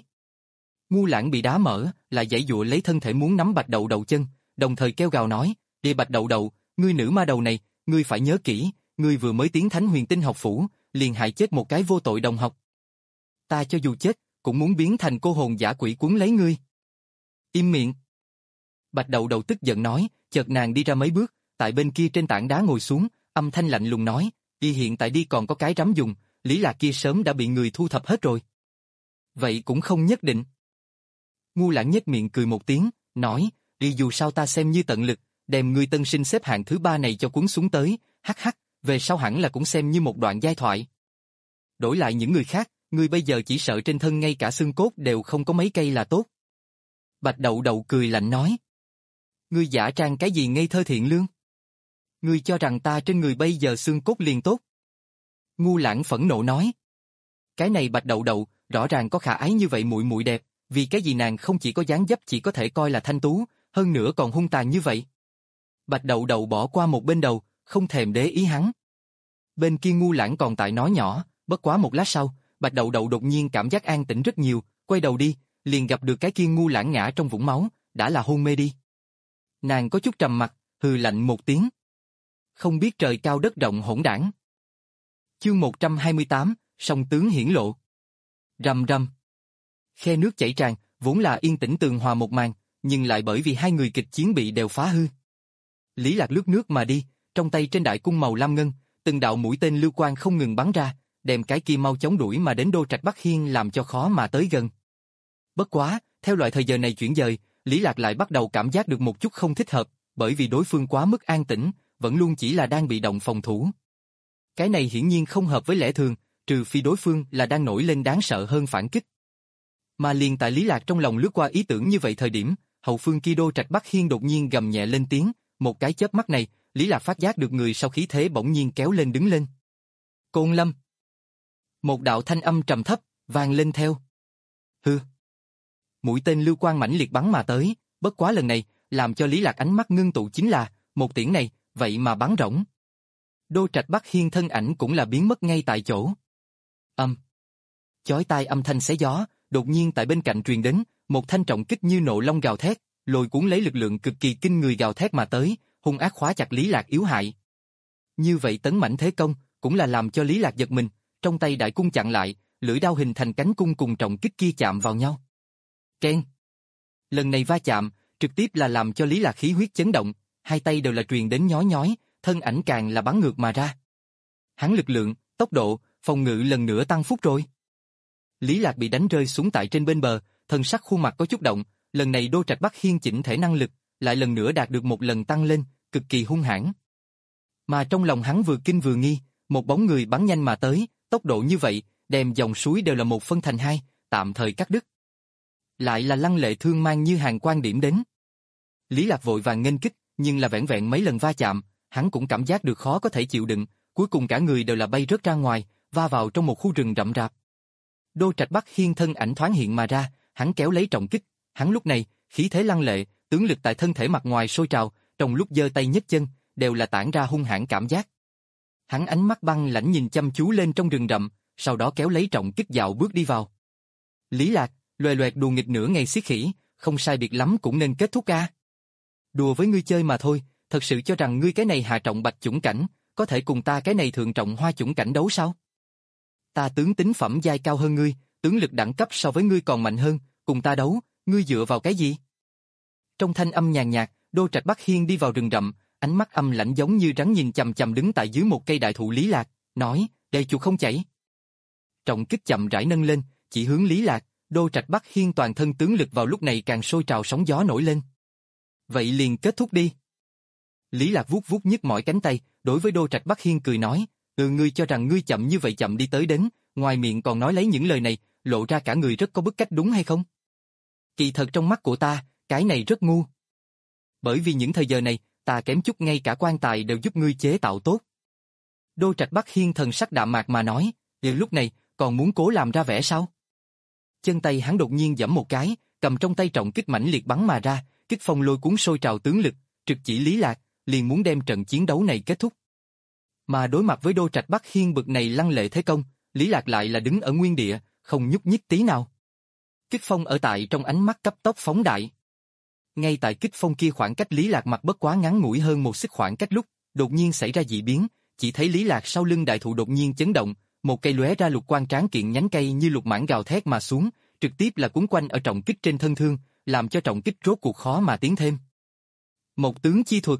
Ngu Lãng bị đá mở, lại giãy giụa lấy thân thể muốn nắm Bạch Đậu Đậu chân, đồng thời kêu gào nói, "Đi Bạch Đậu Đậu, ngươi nữ ma đầu này, ngươi phải nhớ kỹ, ngươi vừa mới tiến Thánh Huyền Tinh học phủ, liền hại chết một cái vô tội đồng học. Ta cho dù chết, cũng muốn biến thành cô hồn dã quỷ cuốn lấy ngươi." Im miệng. Bạch Đậu Đậu tức giận nói, chợt nàng đi ra mấy bước, tại bên kia trên tảng đá ngồi xuống, âm thanh lạnh lùng nói, "Y hiện tại đi còn có cái rắm dùng, Lý Lạc kia sớm đã bị người thu thập hết rồi." Vậy cũng không nhất định. Ngu Lãng nhếch miệng cười một tiếng, nói, "Đi dù sao ta xem như tận lực, đem ngươi tân sinh xếp hạng thứ ba này cho cuốn xuống tới, hắc hắc, về sau hẳn là cũng xem như một đoạn giai thoại. Đổi lại những người khác, ngươi bây giờ chỉ sợ trên thân ngay cả xương cốt đều không có mấy cây là tốt." Bạch Đậu Đậu cười lạnh nói, "Ngươi giả trang cái gì ngây thơ thiện lương? Ngươi cho rằng ta trên người bây giờ xương cốt liền tốt?" Ngu Lãng phẫn nộ nói, "Cái này Bạch Đậu Đậu, rõ ràng có khả ái như vậy muội muội đẹp, vì cái gì nàng không chỉ có dáng dấp chỉ có thể coi là thanh tú, hơn nữa còn hung tàn như vậy?" Bạch Đậu Đậu bỏ qua một bên đầu, không thèm để ý hắn. Bên kia Ngu Lãng còn tại nói nhỏ, bất quá một lát sau, Bạch Đậu Đậu đột nhiên cảm giác an tĩnh rất nhiều, quay đầu đi, liền gặp được cái kia Ngu Lãng ngã trong vũng máu, đã là hôn mê đi. Nàng có chút trầm mặt, hừ lạnh một tiếng. Không biết trời cao đất rộng hỗn đảng. Chương một trăm hai mươi tám, song tướng hiển lộ. Rầm rầm. Khe nước chảy tràn, vốn là yên tĩnh tường hòa một màn, nhưng lại bởi vì hai người kịch chiến bị đều phá hư. Lý Lạc lướt nước mà đi, trong tay trên đại cung màu lam ngân, từng đạo mũi tên lưu quang không ngừng bắn ra, đem cái kia mau chóng đuổi mà đến Đô Trạch Bắc Hiên làm cho khó mà tới gần. Bất quá, theo loại thời giờ này chuyển dời, Lý Lạc lại bắt đầu cảm giác được một chút không thích hợp, bởi vì đối phương quá mức an tĩnh, vẫn luôn chỉ là đang bị động phòng thủ. Cái này hiển nhiên không hợp với lẽ thường, trừ phi đối phương là đang nổi lên đáng sợ hơn phản kích. Mà liền tại Lý Lạc trong lòng lướt qua ý tưởng như vậy thời điểm, hậu phương kia Đô Trạch Bắc Hiên đột nhiên gầm nhẹ lên tiếng, một cái chớp mắt này, Lý Lạc phát giác được người sau khí thế bỗng nhiên kéo lên đứng lên. Côn Lâm. Một đạo thanh âm trầm thấp, vang lên theo. Hừ. Mũi tên lưu quang mãnh liệt bắn mà tới, bất quá lần này, làm cho Lý Lạc ánh mắt ngưng tụ chính là, một tiễn này, vậy mà bắn rỗng. Đô Trạch Bắc Hiên thân ảnh cũng là biến mất ngay tại chỗ. Âm. Chói tai âm thanh xé gió, đột nhiên tại bên cạnh truyền đến, một thanh trọng kích như nộ long gào thét, lôi cuốn lấy lực lượng cực kỳ kinh người gào thét mà tới, hung ác khóa chặt Lý Lạc yếu hại. Như vậy tấn mãnh thế công, cũng là làm cho Lý Lạc giật mình, trong tay đại cung chặn lại, lưỡi đao hình thành cánh cung cùng trọng kích kia chạm vào nhau. Keng! Lần này va chạm, trực tiếp là làm cho Lý Lạc khí huyết chấn động, hai tay đều là truyền đến nhói nhói, thân ảnh càng là bắn ngược mà ra. Hắn lực lượng, tốc độ, phòng ngự lần nữa tăng phúc rồi. Lý Lạc bị đánh rơi xuống tại trên bên bờ, thân sắc khuôn mặt có chút động, lần này Đô Trạch Bắc Hiên chỉnh thể năng lực, lại lần nữa đạt được một lần tăng lên, cực kỳ hung hãn. Mà trong lòng hắn vừa kinh vừa nghi, một bóng người bắn nhanh mà tới, tốc độ như vậy, đem dòng suối đều là một phân thành hai, tạm thời cắt đứt. Lại là Lăng Lệ Thương mang như hàng quan điểm đến. Lý Lạc vội vàng nghênh kích, nhưng là vẻn vẹn mấy lần va chạm, hắn cũng cảm giác được khó có thể chịu đựng, cuối cùng cả người đều là bay rớt ra ngoài, va vào trong một khu rừng rậm rạp. Đô Trạch Bắc Hiên thân ảnh thoáng hiện mà ra, hắn kéo lấy trọng kích, hắn lúc này, khí thế lăng lệ, tướng lực tại thân thể mặt ngoài sôi trào, trong lúc giơ tay nhấc chân, đều là tản ra hung hãn cảm giác. Hắn ánh mắt băng lãnh nhìn chăm chú lên trong rừng rậm, sau đó kéo lấy trọng kích dạo bước đi vào. Lý Lạc, loè loẹt đùa nghịch nửa ngày xiết khỉ, không sai biệt lắm cũng nên kết thúc a. Đùa với ngươi chơi mà thôi, thật sự cho rằng ngươi cái này hạ trọng bạch chủng cảnh, có thể cùng ta cái này thượng trọng hoa chủng cảnh đấu sao? Ta tướng tính phẩm giai cao hơn ngươi, tướng lực đẳng cấp so với ngươi còn mạnh hơn, cùng ta đấu, ngươi dựa vào cái gì? Trong thanh âm nhàn nhạt, Đô Trạch Bắc Hiên đi vào rừng rậm, ánh mắt âm lãnh giống như rắn nhìn chằm chằm đứng tại dưới một cây đại thụ Lý Lạc, nói, đây chuột không chảy. Trọng kích chậm rãi nâng lên, chỉ hướng Lý Lạc, Đô Trạch Bắc Hiên toàn thân tướng lực vào lúc này càng sôi trào sóng gió nổi lên. Vậy liền kết thúc đi. Lý Lạc vuốt vuốt nhức mỏi cánh tay, đối với Đô Trạch Bắc Hiên cười nói, ừ ngươi cho rằng ngươi chậm như vậy chậm đi tới đến, ngoài miệng còn nói lấy những lời này, lộ ra cả người rất có bức cách đúng hay không? Kỳ thật trong mắt của ta, cái này rất ngu. Bởi vì những thời giờ này, ta kém chút ngay cả quan tài đều giúp ngươi chế tạo tốt. Đô Trạch Bắc Hiên thần sắc đạm mạc mà nói, giờ lúc này, còn muốn cố làm ra vẻ sao? Chân tay hắn đột nhiên giẫm một cái, cầm trong tay trọng kích mãnh liệt bắn mà ra, kích phong lôi cuốn sôi trào tướng lực, trực chỉ Lý Lạc, liền muốn đem trận chiến đấu này kết thúc. Mà đối mặt với Đô Trạch Bắc Hiên bực này lăng lệ thế công, Lý Lạc lại là đứng ở nguyên địa, không nhúc nhích tí nào. Kích phong ở tại trong ánh mắt cấp tốc phóng đại. Ngay tại kích phong kia khoảng cách Lý Lạc mặt bất quá ngắn ngủi hơn một xích khoảng cách lúc, đột nhiên xảy ra dị biến, chỉ thấy Lý Lạc sau lưng đại thụ đột nhiên chấn động, một cây lóe ra lục quang tráng kiện nhánh cây như lục mãng gào thét mà xuống, trực tiếp là cuốn quanh ở trọng kích trên thân thương, làm cho trọng kích rốt cuộc khó mà tiến thêm. Một tướng chi thuật.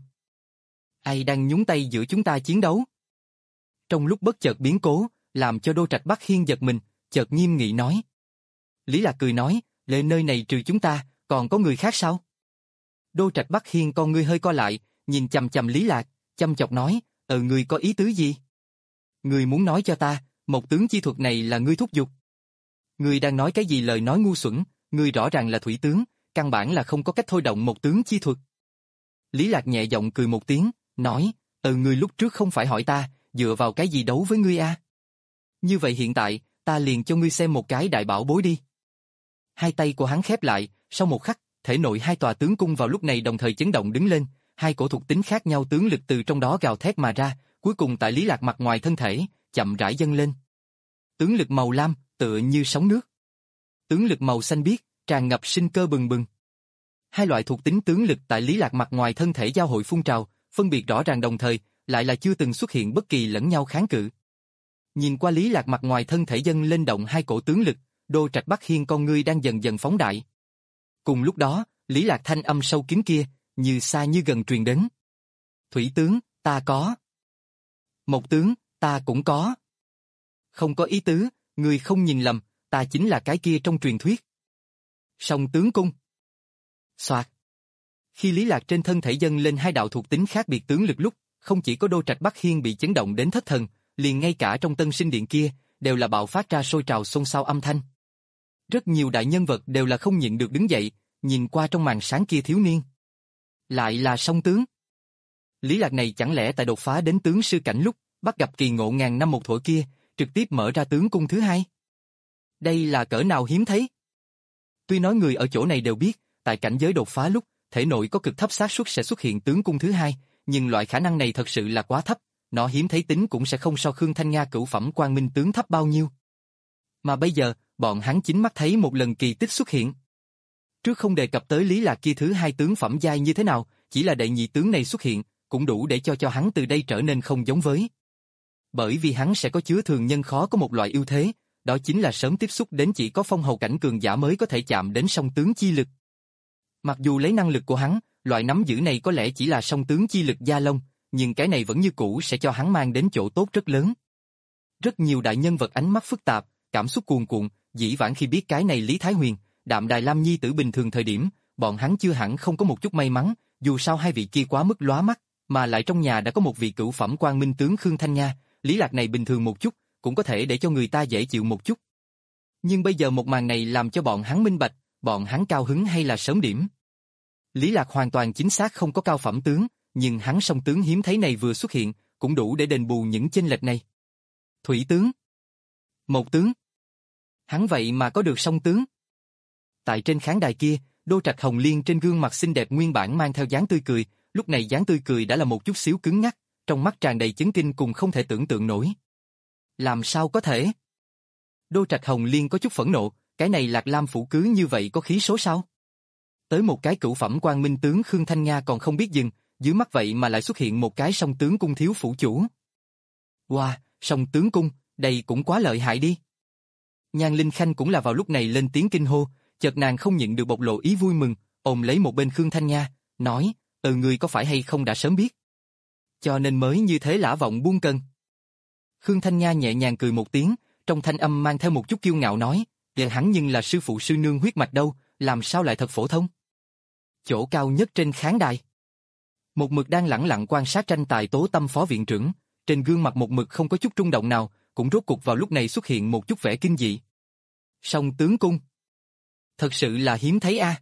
Ai đang nhúng tay giữa chúng ta chiến đấu? Trong lúc bất chợt biến cố, làm cho Đô Trạch Bắc Hiên giật mình, chợt nghiêm nghị nói. Lý Lạc cười nói, lên nơi này trừ chúng ta, còn có người khác sao? Đô Trạch Bắc Hiên con ngươi hơi co lại, nhìn chằm chằm Lý Lạc, chăm chọc nói, ờ ngươi có ý tứ gì? Ngươi muốn nói cho ta, một tướng chi thuật này là ngươi thúc giục. Ngươi đang nói cái gì lời nói ngu xuẩn, ngươi rõ ràng là thủy tướng, căn bản là không có cách thôi động một tướng chi thuật. Lý Lạc nhẹ giọng cười một tiếng, nói, ờ ngươi lúc trước không phải hỏi ta, dựa vào cái gì đấu với ngươi a? Như vậy hiện tại, ta liền cho ngươi xem một cái đại bảo bối đi. Hai tay của hắn khép lại, sau một khắc, thể nội hai tòa tướng cung vào lúc này đồng thời chấn động đứng lên, hai cổ thuộc tính khác nhau tướng lực từ trong đó gào thét mà ra, cuối cùng tại Lý Lạc mặt ngoài thân thể, chậm rãi dâng lên. Tướng lực màu lam, tựa như sóng nước. Tướng lực màu xanh biếc, tràn ngập sinh cơ bừng bừng. Hai loại thuộc tính tướng lực tại Lý Lạc mặt ngoài thân thể giao hội phun trào, phân biệt rõ ràng đồng thời, lại là chưa từng xuất hiện bất kỳ lẫn nhau kháng cự. Nhìn qua Lý Lạc mặt ngoài thân thể dâng lên động hai cổ tướng lực, Đô Trạch Bắc Hiên con ngươi đang dần dần phóng đại. Cùng lúc đó, Lý Lạc thanh âm sâu kín kia, như xa như gần truyền đến. Thủy tướng, ta có. Một tướng, ta cũng có. Không có ý tứ, ngươi không nhìn lầm, ta chính là cái kia trong truyền thuyết. Song tướng cung. Soạt. Khi Lý Lạc trên thân thể dâng lên hai đạo thuộc tính khác biệt tướng lực lúc, không chỉ có Đô Trạch Bắc Hiên bị chấn động đến thất thần, liền ngay cả trong Tân Sinh Điện kia, đều là bạo phát ra sôi trào xôn xao âm thanh. Rất nhiều đại nhân vật đều là không nhịn được đứng dậy, nhìn qua trong màn sáng kia thiếu niên. Lại là song tướng. Lý Lạc này chẳng lẽ tại đột phá đến tướng sư cảnh lúc, bắt gặp kỳ ngộ ngàn năm một thuở kia, trực tiếp mở ra tướng cung thứ hai. Đây là cỡ nào hiếm thấy. Tuy nói người ở chỗ này đều biết, tại cảnh giới đột phá lúc, thể nội có cực thấp xác suất sẽ xuất hiện tướng cung thứ hai, nhưng loại khả năng này thật sự là quá thấp, nó hiếm thấy tính cũng sẽ không so Khương Thanh Nga cửu phẩm quang minh tướng thấp bao nhiêu. Mà bây giờ, bọn hắn chính mắt thấy một lần kỳ tích xuất hiện. Trước không đề cập tới Lý Lạc kia thứ hai tướng phẩm giai như thế nào, chỉ là đệ nhị tướng này xuất hiện, cũng đủ để cho cho hắn từ đây trở nên không giống với. Bởi vì hắn sẽ có chứa thường nhân khó có một loại ưu thế, đó chính là sớm tiếp xúc đến chỉ có phong hầu cảnh cường giả mới có thể chạm đến song tướng chi lực. Mặc dù lấy năng lực của hắn, loại nắm giữ này có lẽ chỉ là song tướng chi lực gia lông, nhưng cái này vẫn như cũ sẽ cho hắn mang đến chỗ tốt rất lớn. Rất nhiều đại nhân vật ánh mắt phức tạp, cảm xúc cuồn cuộn, dĩ vãng khi biết cái này Lý Thái Huyền, Đạm Đài Lam nhi tử bình thường thời điểm, bọn hắn chưa hẳn không có một chút may mắn, dù sao hai vị kia quá mức lóa mắt, mà lại trong nhà đã có một vị cửu phẩm quan minh tướng Khương Thanh Nha, Lý Lạc này bình thường một chút, cũng có thể để cho người ta dễ chịu một chút. Nhưng bây giờ một màn này làm cho bọn hắn minh bạch, bọn hắn cao hứng hay là sớm điểm. Lý Lạc hoàn toàn chính xác không có cao phẩm tướng, nhưng hắn song tướng hiếm thấy này vừa xuất hiện, cũng đủ để đền bù những chênh lệch này. Thủy tướng, một tướng, hắn vậy mà có được song tướng. Tại trên khán đài kia, Đô Trạch Hồng Liên trên gương mặt xinh đẹp nguyên bản mang theo dáng tươi cười, lúc này dáng tươi cười đã là một chút xíu cứng ngắc, trong mắt tràn đầy chấn kinh cùng không thể tưởng tượng nổi. Làm sao có thể? Đô Trạch Hồng Liên có chút phẫn nộ, cái này Lạc Lam phủ cứ như vậy có khí số sao? Tới một cái cửu phẩm quan minh tướng Khương Thanh Nga còn không biết dừng, dưới mắt vậy mà lại xuất hiện một cái song tướng cung thiếu phủ chủ. Wow, song tướng cung, đây cũng quá lợi hại đi. Nhan Linh Khanh cũng là vào lúc này lên tiếng kinh hô, chợt nàng không nhịn được bộc lộ ý vui mừng, ôm lấy một bên Khương Thanh Nga, nói, ừ người có phải hay không đã sớm biết. Cho nên mới như thế lả vọng buông cân. Khương Thanh Nga nhẹ nhàng cười một tiếng, trong thanh âm mang theo một chút kiêu ngạo nói, vậy hắn nhưng là sư phụ sư nương huyết mạch đâu, làm sao lại thật phổ thông. Chỗ cao nhất trên khán đài. Một mực đang lẳng lặng quan sát tranh tài Tố Tâm phó viện trưởng, trên gương mặt một mực không có chút rung động nào, cũng rốt cục vào lúc này xuất hiện một chút vẻ kinh dị. Song tướng cung. Thật sự là hiếm thấy a.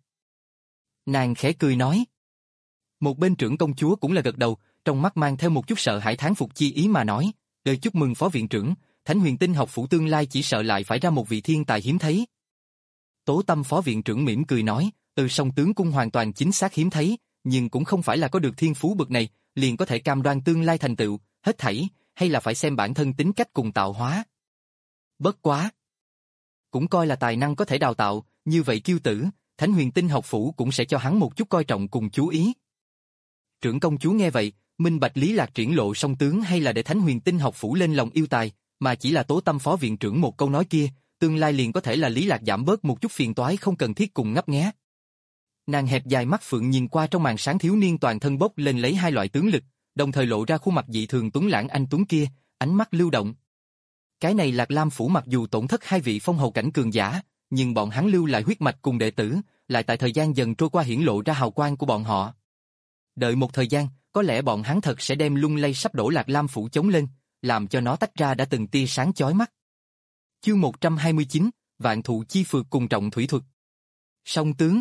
Nàng khẽ cười nói. Một bên trưởng công chúa cũng là gật đầu, trong mắt mang theo một chút sợ hãi thán phục chi ý mà nói, đời chúc mừng phó viện trưởng, Thánh Huyền Tinh học phủ tương lai chỉ sợ lại phải ra một vị thiên tài hiếm thấy. Tố Tâm phó viện trưởng mỉm cười nói, từ song tướng cung hoàn toàn chính xác hiếm thấy, nhưng cũng không phải là có được thiên phú bậc này, liền có thể cam đoan tương lai thành tựu, hết thảy, hay là phải xem bản thân tính cách cùng tạo hóa. Bất quá. Cũng coi là tài năng có thể đào tạo, như vậy kiêu tử, Thánh Huyền Tinh học phủ cũng sẽ cho hắn một chút coi trọng cùng chú ý. Trưởng công chúa nghe vậy, minh bạch Lý Lạc triển lộ song tướng hay là để Thánh Huyền Tinh học phủ lên lòng yêu tài, mà chỉ là Tố Tâm phó viện trưởng một câu nói kia, tương lai liền có thể là Lý Lạc giảm bớt một chút phiền toái không cần thiết cùng ngấp nghé. Nàng hẹp dài mắt phượng nhìn qua trong màn sáng thiếu niên toàn thân bốc lên lấy hai loại tướng lực, đồng thời lộ ra khuôn mặt dị thường tuấn lãng anh tuấn kia, ánh mắt lưu động. Cái này Lạc Lam phủ mặc dù tổn thất hai vị phong hầu cảnh cường giả, nhưng bọn hắn lưu lại huyết mạch cùng đệ tử, lại tại thời gian dần trôi qua hiển lộ ra hào quang của bọn họ. Đợi một thời gian, có lẽ bọn hắn thật sẽ đem lung lay sắp đổ Lạc Lam phủ chống lên, làm cho nó tách ra đã từng tia sáng chói mắt. Chương một trăm hai mươi chín, Vạn Thụ Chi Phược cùng Trọng Thủy Thuật. Song tướng.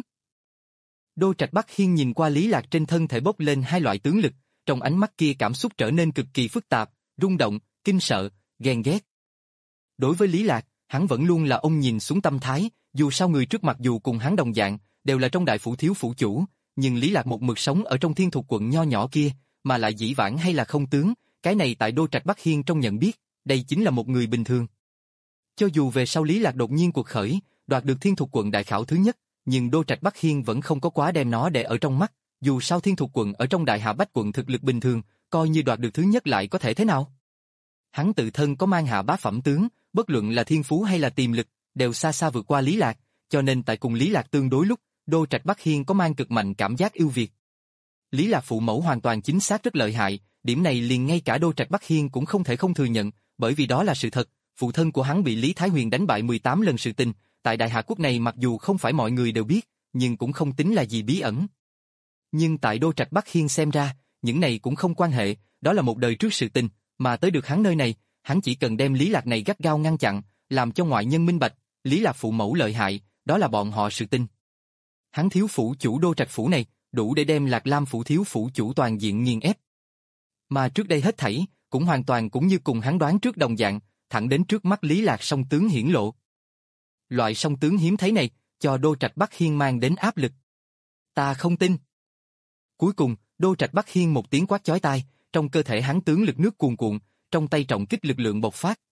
Đô Trạch Bắc Hiên nhìn qua Lý Lạc trên thân thể bốc lên hai loại tướng lực, trong ánh mắt kia cảm xúc trở nên cực kỳ phức tạp, rung động, kinh sợ, ghen ghét. Đối với Lý Lạc, hắn vẫn luôn là ông nhìn xuống tâm thái, dù sao người trước mặt dù cùng hắn đồng dạng, đều là trong đại phủ thiếu phủ chủ, nhưng Lý Lạc một mực sống ở trong thiên thuộc quận nho nhỏ kia, mà lại dĩ vãng hay là không tướng, cái này tại Đô Trạch Bắc Hiên trong nhận biết, đây chính là một người bình thường. Cho dù về sau Lý Lạc đột nhiên cuộc khởi, đoạt được thiên thuộc quận đại khảo thứ nhất, nhưng Đô Trạch Bắc Hiên vẫn không có quá đem nó để ở trong mắt, dù sao thiên thuộc quận ở trong đại hạ bách quận thực lực bình thường, coi như đoạt được thứ nhất lại có thể thế nào. Hắn tự thân có mang hạ bá phẩm tướng, bất luận là thiên phú hay là tiềm lực, đều xa xa vượt qua Lý Lạc, cho nên tại cùng Lý Lạc tương đối lúc, Đô Trạch Bắc Hiên có mang cực mạnh cảm giác ưu việt. Lý Lạc phụ mẫu hoàn toàn chính xác rất lợi hại, điểm này liền ngay cả Đô Trạch Bắc Hiên cũng không thể không thừa nhận, bởi vì đó là sự thật, phụ thân của hắn bị Lý Thái Huyền đánh bại mười tám lần sự tình, tại Đại Hạ quốc này mặc dù không phải mọi người đều biết, nhưng cũng không tính là gì bí ẩn. Nhưng tại Đô Trạch Bắc Hiên xem ra, những này cũng không quan hệ, đó là một đời trước sự tình, mà tới được hắn nơi này, hắn chỉ cần đem Lý Lạc này gắt gao ngăn chặn, làm cho ngoại nhân minh bạch, Lý Lạc phụ mẫu lợi hại, đó là bọn họ sự tình. Hắn thiếu phủ chủ Đô Trạch phủ này, đủ để đem Lạc Lam phủ thiếu phủ chủ toàn diện nghiền ép. Mà trước đây hết thảy, cũng hoàn toàn cũng như cùng hắn đoán trước đồng dạng, thẳng đến trước mắt Lý Lạc song tướng hiển lộ. Loại song tướng hiếm thấy này, cho Đô Trạch Bắc Hiên mang đến áp lực. Ta không tin. Cuối cùng, Đô Trạch Bắc Hiên một tiếng quát chói tai, trong cơ thể hắn tướng lực nước cuồn cuộn, trong tay trọng kích lực lượng bộc phát,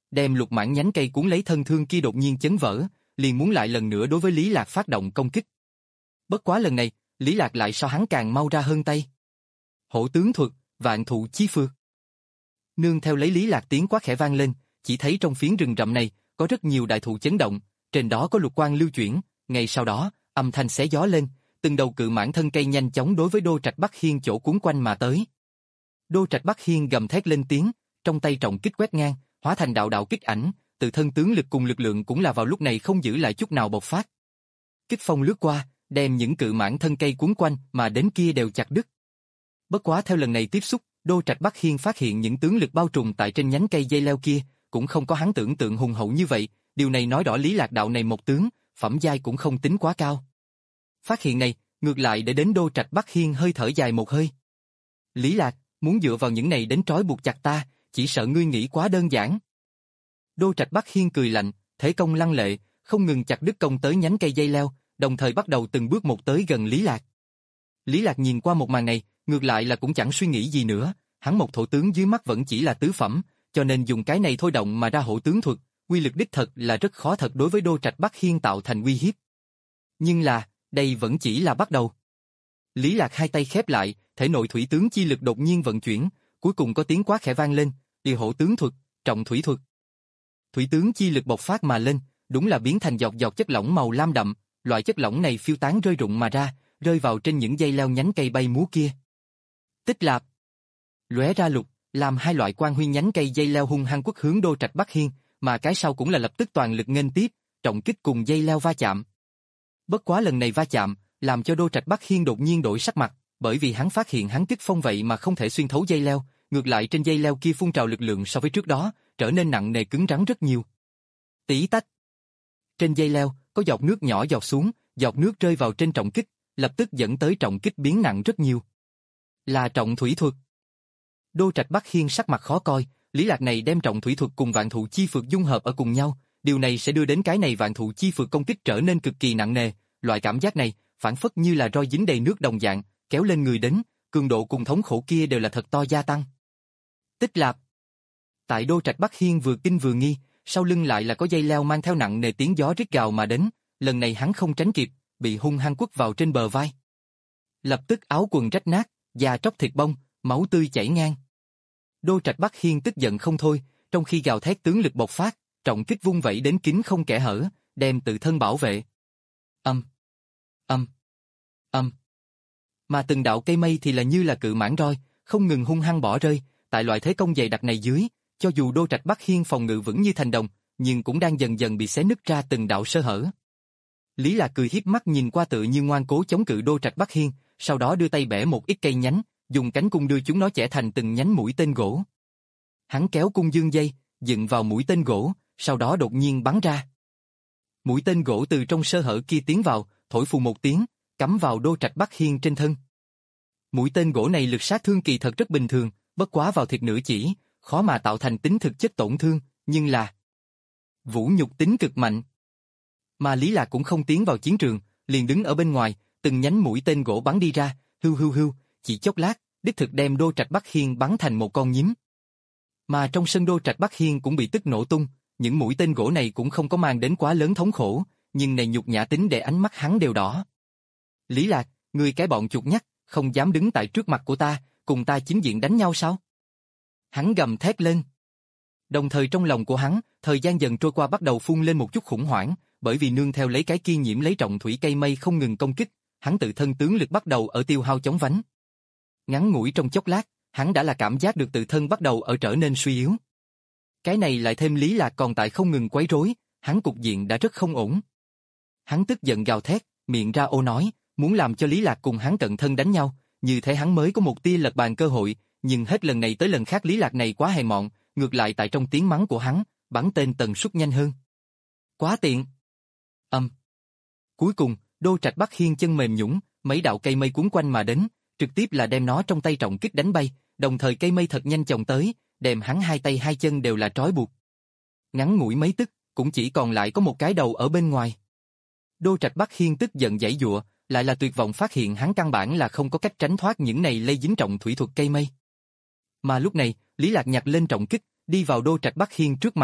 đem lục mãn nhánh cây cuốn lấy thân thương kia đột nhiên chấn vỡ, liền muốn lại lần nữa đối với Lý Lạc phát động công kích. Bất quá lần này, Lý Lạc lại so hắn càng mau ra hơn tay. Hổ tướng thuật, vạn thụ chi phược. Nương theo lấy Lý Lạc tiếng quát khẽ vang lên, chỉ thấy trong phiến rừng rậm này có rất nhiều đại thụ chấn động, trên đó có lục quang lưu chuyển, ngay sau đó, âm thanh xé gió lên, từng đầu cự mãng thân cây nhanh chóng đối với Đô Trạch Bắc Hiên chỗ cuốn quanh mà tới. Đô Trạch Bắc Hiên gầm thét lên tiếng, trong tay trọng kích quét ngang, hóa thành đạo đạo kích ảnh, từ thân tướng lực cùng lực lượng cũng là vào lúc này không giữ lại chút nào bộc phát. Kích phong lướt qua, đem những cự mãng thân cây cuốn quanh mà đến kia đều chặt đứt. Bất quá theo lần này tiếp xúc, Đô Trạch Bắc Hiên phát hiện những tướng lực bao trùm tại trên nhánh cây dây leo kia, cũng không có hắn tưởng tượng hùng hậu như vậy, điều này nói rõ Lý Lạc đạo này một tướng, phẩm giai cũng không tính quá cao. Phát hiện này, ngược lại để đến Đô Trạch Bắc Hiên hơi thở dài một hơi. Lý Lạc, muốn dựa vào những này đến trói buộc chặt ta, chỉ sợ ngươi nghĩ quá đơn giản. Đô Trạch Bắc Hiên cười lạnh, thế công lăng lệ, không ngừng chặt đứt công tới nhánh cây dây leo, đồng thời bắt đầu từng bước một tới gần Lý Lạc. Lý Lạc nhìn qua một màn này, ngược lại là cũng chẳng suy nghĩ gì nữa, hắn một thổ tướng dưới mắt vẫn chỉ là tứ phẩm, cho nên dùng cái này thôi động mà ra hổ tướng thuật, uy lực đích thật là rất khó thật đối với Đô Trạch Bắc Hiên tạo thành uy hiếp. Nhưng là, đây vẫn chỉ là bắt đầu. Lý Lạc hai tay khép lại, thể nội thủy tướng chi lực đột nhiên vận chuyển, cuối cùng có tiếng quát khẽ vang lên, "Địa hổ tướng thuật, trọng thủy thuật." Thủy tướng chi lực bộc phát mà lên, đúng là biến thành giọt giọt chất lỏng màu lam đậm, loại chất lỏng này phiêu tán rơi rụng mà ra, rơi vào trên những dây leo nhánh cây bay múa kia. Tích lạp, lóe ra lục, làm hai loại quang huy nhánh cây dây leo hung hăng quất hướng Đô Trạch Bắc Hiên, mà cái sau cũng là lập tức toàn lực nghênh tiếp, trọng kích cùng dây leo va chạm. Bất quá lần này va chạm, làm cho Đô Trạch Bắc Hiên đột nhiên đổi sắc mặt, bởi vì hắn phát hiện hắn kích phong vậy mà không thể xuyên thấu dây leo, ngược lại trên dây leo kia phun trào lực lượng so với trước đó, trở nên nặng nề cứng rắn rất nhiều. Tí tách. Trên dây leo, có giọt nước nhỏ giọt xuống, giọt nước rơi vào trên trọng kích, lập tức dẫn tới trọng kích biến nặng rất nhiều. Là trọng thủy thuật. Đô Trạch Bắc Hiên sắc mặt khó coi, Lý Lạc này đem trọng thủy thuật cùng vạn thụ chi phược dung hợp ở cùng nhau, điều này sẽ đưa đến cái này vạn thụ chi phược công kích trở nên cực kỳ nặng nề, loại cảm giác này, phản phất như là roi dính đầy nước đồng dạng, kéo lên người đến, cường độ cùng thống khổ kia đều là thật to gia tăng. Tích lạp. Tại Đô Trạch Bắc Hiên vừa kinh vừa nghi, sau lưng lại là có dây leo mang theo nặng nề tiếng gió rít gào mà đến, lần này hắn không tránh kịp, bị hung hăng quất vào trên bờ vai. Lập tức áo quần rách nát, da tróc thịt bong, máu tươi chảy ngang. Đô Trạch Bắc Hiên tức giận không thôi, trong khi gào thét tướng lực bộc phát, trọng kích vung vẩy đến kín không kẽ hở, đem tự thân bảo vệ. Âm, âm, âm. Mà từng đạo cây mây thì là như là cự mãng roi, không ngừng hung hăng bỏ rơi, tại loại thế công dày đặc này dưới, cho dù Đô Trạch Bắc Hiên phòng ngự vững như thành đồng, nhưng cũng đang dần dần bị xé nứt ra từng đạo sơ hở. Lý Lạc cười hiếp mắt nhìn qua tự như ngoan cố chống cự Đô Trạch Bắc Hiên, sau đó đưa tay bẻ một ít cây nhánh, dùng cánh cung đưa chúng nó chẻ thành từng nhánh mũi tên gỗ. Hắn kéo cung dương dây, dựng vào mũi tên gỗ, sau đó đột nhiên bắn ra. Mũi tên gỗ từ trong sơ hở kia tiến vào, thổi phù một tiếng, cắm vào Đô Trạch Bắc Hiên trên thân. Mũi tên gỗ này lực sát thương kỳ thật rất bình thường, bất quá vào thiệt nửa chỉ, khó mà tạo thành tính thực chất tổn thương, nhưng là vũ nhục tính cực mạnh. Mà Lý Lạc cũng không tiến vào chiến trường, liền đứng ở bên ngoài, từng nhánh mũi tên gỗ bắn đi ra, hưu hưu hưu, chỉ chốc lát, đích thực đem Đô Trạch Bắc Hiên bắn thành một con nhím. Mà trong sân Đô Trạch Bắc Hiên cũng bị tức nổ tung, những mũi tên gỗ này cũng không có mang đến quá lớn thống khổ, nhưng này nhục nhã tính để ánh mắt hắn đều đỏ. Lý Lạc, ngươi cái bọn chuột nhắt, không dám đứng tại trước mặt của ta, cùng ta chính diện đánh nhau sao? Hắn gầm thét lên. Đồng thời trong lòng của hắn, thời gian dần trôi qua bắt đầu phun lên một chút khủng hoảng, bởi vì nương theo lấy cái kia nhiễm lấy trọng thủy cây mây không ngừng công kích, hắn tự thân tướng lực bắt đầu ở tiêu hao chóng vánh. Ngắn ngủi trong chốc lát, hắn đã là cảm giác được tự thân bắt đầu ở trở nên suy yếu. Cái này lại thêm Lý Lạc còn tại không ngừng quấy rối, hắn cục diện đã rất không ổn. Hắn tức giận gào thét, miệng ra ô nói, muốn làm cho Lý Lạc cùng hắn cận thân đánh nhau, như thế hắn mới có một tia lật bàn cơ hội, nhưng hết lần này tới lần khác Lý Lạc này quá hèn mọn, ngược lại tại trong tiếng mắng của hắn, bắn tên tần suất nhanh hơn. Quá tiện. Âm. Cuối cùng, Đô Trạch Bắc Hiên chân mềm nhũn, mấy đạo cây mây cuốn quanh mà đến, trực tiếp là đem nó trong tay trọng kích đánh bay, đồng thời cây mây thật nhanh chồng tới, đem hắn hai tay hai chân đều là trói buộc. Ngắn ngủi mấy tức, cũng chỉ còn lại có một cái đầu ở bên ngoài. Đô Trạch Bắc Hiên tức giận giãy giụa, lại là tuyệt vọng phát hiện hắn căn bản là không có cách tránh thoát những này lây dính trọng thủy thuật cây mây. Mà lúc này, Lý Lạc nhặt lên trọng kích, đi vào Đô Trạch Bắc Hiên trước mặt,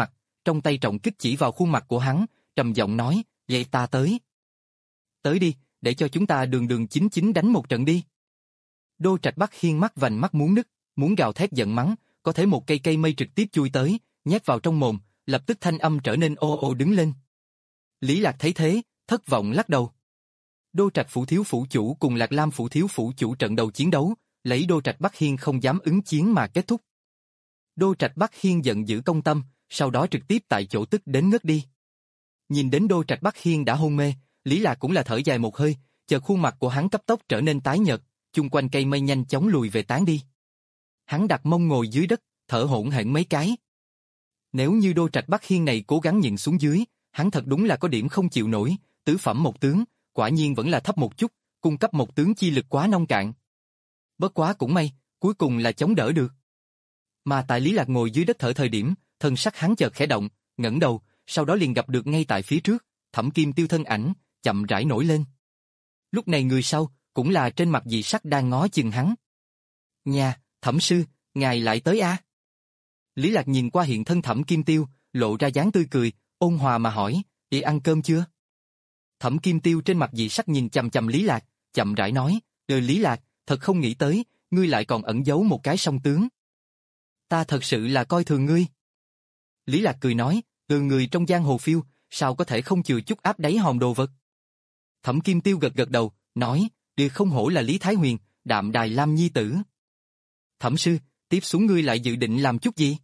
trong tay trọng kích chỉ vào khuôn mặt của hắn, trầm giọng nói, vậy ta tới. Tới đi, để cho chúng ta đường đường chính chính đánh một trận đi. Đô Trạch Bắc Hiên mắt vành mắt muốn nứt, muốn gào thét giận mắng, có thể một cây cây mây trực tiếp chui tới, nhét vào trong mồm, lập tức thanh âm trở nên ô ô đứng lên. Lý Lạc thấy thế, thất vọng lắc đầu. Đô Trạch phủ thiếu phủ chủ cùng Lạc Lam phủ thiếu phủ chủ trận đầu chiến đấu, lấy Đô Trạch Bắc Hiên không dám ứng chiến mà kết thúc. Đô Trạch Bắc Hiên giận dữ công tâm, sau đó trực tiếp tại chỗ tức đến ngất đi. Nhìn đến Đô Trạch Bắc Hiên đã hôn mê, Lý Lạc cũng là thở dài một hơi, chợt khuôn mặt của hắn cấp tốc trở nên tái nhợt, chung quanh cây mây nhanh chóng lùi về tán đi. Hắn đặt mông ngồi dưới đất, thở hổn hển mấy cái. Nếu như Đô Trạch Bắc Hiên này cố gắng nhịn xuống dưới, hắn thật đúng là có điểm không chịu nổi, tứ phẩm một tướng, quả nhiên vẫn là thấp một chút, cung cấp một tướng chi lực quá nông cạn. Bất quá cũng may, cuối cùng là chống đỡ được. Mà tại Lý Lạc ngồi dưới đất thở thời điểm, thân sắc hắn chợt khẽ động, ngẩng đầu, sau đó liền gặp được ngay tại phía trước, Thẩm Kim Tiêu thân ảnh, chậm rãi nổi lên. Lúc này người sau, cũng là trên mặt dị sắc đang ngó chừng hắn. Nhà, Thẩm sư, ngài lại tới a? À? Lý Lạc nhìn qua hiện thân Thẩm Kim Tiêu, lộ ra dáng tươi cười, ôn hòa mà hỏi, đi ăn cơm chưa? Thẩm Kim Tiêu trên mặt dị sắc nhìn chằm chằm Lý Lạc, chậm rãi nói, "Ờ Lý Lạc, thật không nghĩ tới, ngươi lại còn ẩn giấu một cái song tướng. Ta thật sự là coi thường ngươi." Lý Lạc cười nói, "Ừ người trong giang hồ phiêu, sao có thể không chừa chút áp đáy hòm đồ vật." Thẩm Kim Tiêu gật gật đầu, nói, "Điều không hổ là Lý Thái Huyền, đạm đài Lam nhi tử." "Thẩm sư, tiếp xuống ngươi lại dự định làm chút gì?"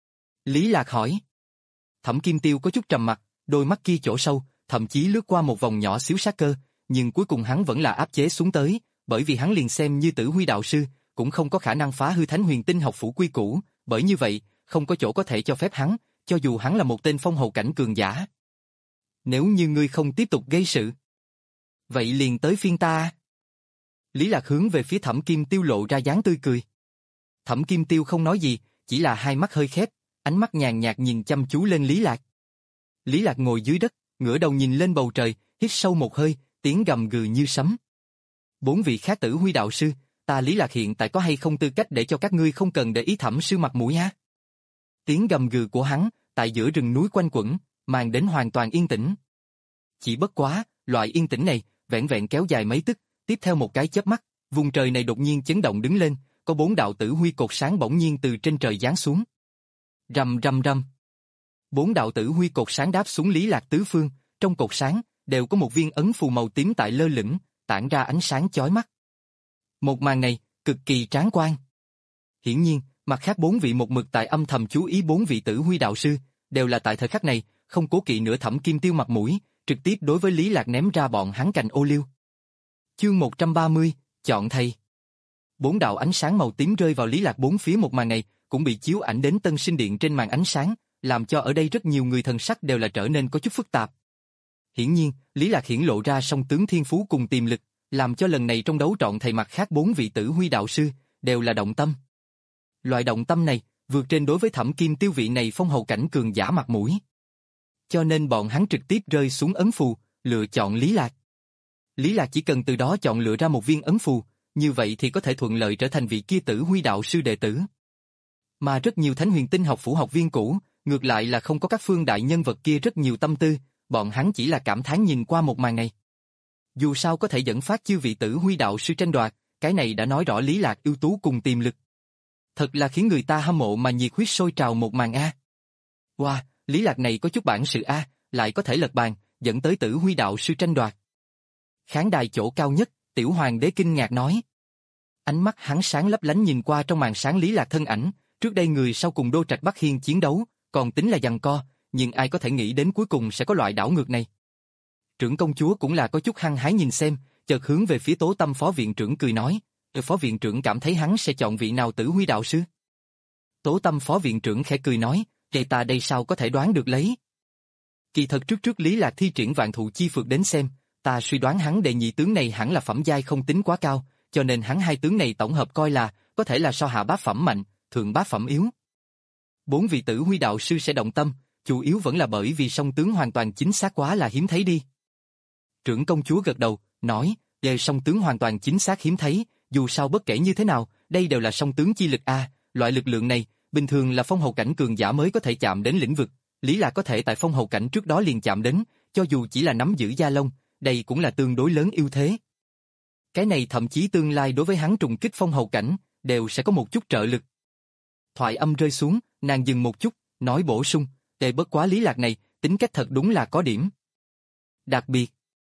Lý Lạc hỏi. Thẩm Kim Tiêu có chút trầm mặt, đôi mắt kia chỗ sâu, thậm chí lướt qua một vòng nhỏ xíu sát cơ, nhưng cuối cùng hắn vẫn là áp chế xuống tới, bởi vì hắn liền xem như Tử Huy đạo sư, cũng không có khả năng phá hư Thánh Huyền Tinh học phủ quy củ, bởi như vậy, không có chỗ có thể cho phép hắn, cho dù hắn là một tên phong hầu cảnh cường giả. "Nếu như ngươi không tiếp tục gây sự, vậy liền tới phiên ta." Lý Lạc hướng về phía Thẩm Kim Tiêu lộ ra dáng tươi cười. Thẩm Kim Tiêu không nói gì, chỉ là hai mắt hơi khép, ánh mắt nhàn nhạt nhìn chăm chú lên Lý Lạc. Lý Lạc ngồi dưới đất, ngửa đầu nhìn lên bầu trời, hít sâu một hơi, tiếng gầm gừ như sấm. "Bốn vị khác Tử Huy đạo sư, ta Lý Lạc hiện tại có hay không tư cách để cho các ngươi không cần để ý Thẩm sư mặt mũi ha?" Tiếng gầm gừ của hắn, tại giữa rừng núi quanh quẩn, mang đến hoàn toàn yên tĩnh. Chỉ bất quá, loại yên tĩnh này, vẹn vẹn kéo dài mấy tức, tiếp theo một cái chớp mắt, vùng trời này đột nhiên chấn động đứng lên, có bốn đạo tử huy cột sáng bỗng nhiên từ trên trời giáng xuống. Rầm rầm rầm. Bốn đạo tử huy cột sáng đáp xuống Lý Lạc tứ phương, trong cột sáng đều có một viên ấn phù màu tím tại lơ lửng, tản ra ánh sáng chói mắt. Một màn này cực kỳ tráng quan. Hiển nhiên, mặt khác bốn vị một mực tại âm thầm chú ý bốn vị Tử Huy đạo sư, đều là tại thời khắc này, không cố kỵ nữa Thẩm Kim Tiêu mặt mũi, trực tiếp đối với Lý Lạc ném ra bọn hắn cành ô liu. Chương một trăm ba mươi, chọn thầy. Bốn đạo ánh sáng màu tím rơi vào Lý Lạc bốn phía, một màn này cũng bị chiếu ảnh đến Tân Sinh Điện trên màn ánh sáng, làm cho ở đây rất nhiều người thần sắc đều là trở nên có chút phức tạp. Hiển nhiên, Lý Lạc hiển lộ ra song tướng thiên phú cùng tiềm lực, làm cho lần này trong đấu trọn thầy mặt khác bốn vị Tử Huy đạo sư đều là động tâm. Loại động tâm này vượt trên đối với Thẩm Kim Tiêu vị này phong hầu cảnh cường giả mặt mũi. Cho nên bọn hắn trực tiếp rơi xuống ấn phù, lựa chọn Lý Lạc. Lý Lạc chỉ cần từ đó chọn lựa ra một viên ấn phù, như vậy thì có thể thuận lợi trở thành vị kia Tử Huy đạo sư đệ tử. Mà rất nhiều Thánh Huyền Tinh học phủ học viên cũ, ngược lại là không có các phương đại nhân vật kia rất nhiều tâm tư, bọn hắn chỉ là cảm thán nhìn qua một màn này. Dù sao có thể dẫn phát chư vị Tử Huy đạo sư tranh đoạt, cái này đã nói rõ Lý Lạc ưu tú cùng tiềm lực. Thật là khiến người ta hâm mộ mà nhiệt huyết sôi trào một màn a. Wow, Lý Lạc này có chút bản sự a, lại có thể lật bàn, dẫn tới Tử Huy đạo sư tranh đoạt. Khán đài chỗ cao nhất, Tiểu Hoàng đế kinh ngạc nói. Ánh mắt hắn sáng lấp lánh nhìn qua trong màn sáng Lý Lạc thân ảnh, trước đây người sau cùng Đô Trạch Bắc Hiên chiến đấu, còn tính là giằng co, nhưng ai có thể nghĩ đến cuối cùng sẽ có loại đảo ngược này. Trưởng công chúa cũng là có chút hăng hái nhìn xem, chợt hướng về phía Tố Tâm phó viện trưởng cười nói, phó viện trưởng cảm thấy hắn sẽ chọn vị nào Tử Huy đạo sư? Tố Tâm phó viện trưởng khẽ cười nói, vậy ta đây sao có thể đoán được lấy? Kỳ thật trước trước Lý Lạc thi triển Vạn Thụ Chi Phược đến xem, ta suy đoán hắn đệ nhị tướng này hẳn là phẩm giai không tính quá cao, cho nên hắn hai tướng này tổng hợp coi là có thể là so hạ bát phẩm mạnh, thượng bát phẩm yếu. Bốn vị Tử Huy đạo sư sẽ động tâm, chủ yếu vẫn là bởi vì song tướng hoàn toàn chính xác quá là hiếm thấy đi. Trưởng công chúa gật đầu, nói, về song tướng hoàn toàn chính xác hiếm thấy, dù sao bất kể như thế nào, đây đều là song tướng chi lực a, loại lực lượng này, bình thường là phong hầu cảnh cường giả mới có thể chạm đến lĩnh vực, Lý Lạc có thể tại phong hầu cảnh trước đó liền chạm đến, cho dù chỉ là nắm giữ gia long, đây cũng là tương đối lớn ưu thế. Cái này thậm chí tương lai đối với hắn trùng kích phong hầu cảnh, đều sẽ có một chút trợ lực. Thoại âm rơi xuống, nàng dừng một chút, nói bổ sung, tệ bất quá Lý Lạc này, tính cách thật đúng là có điểm đặc biệt.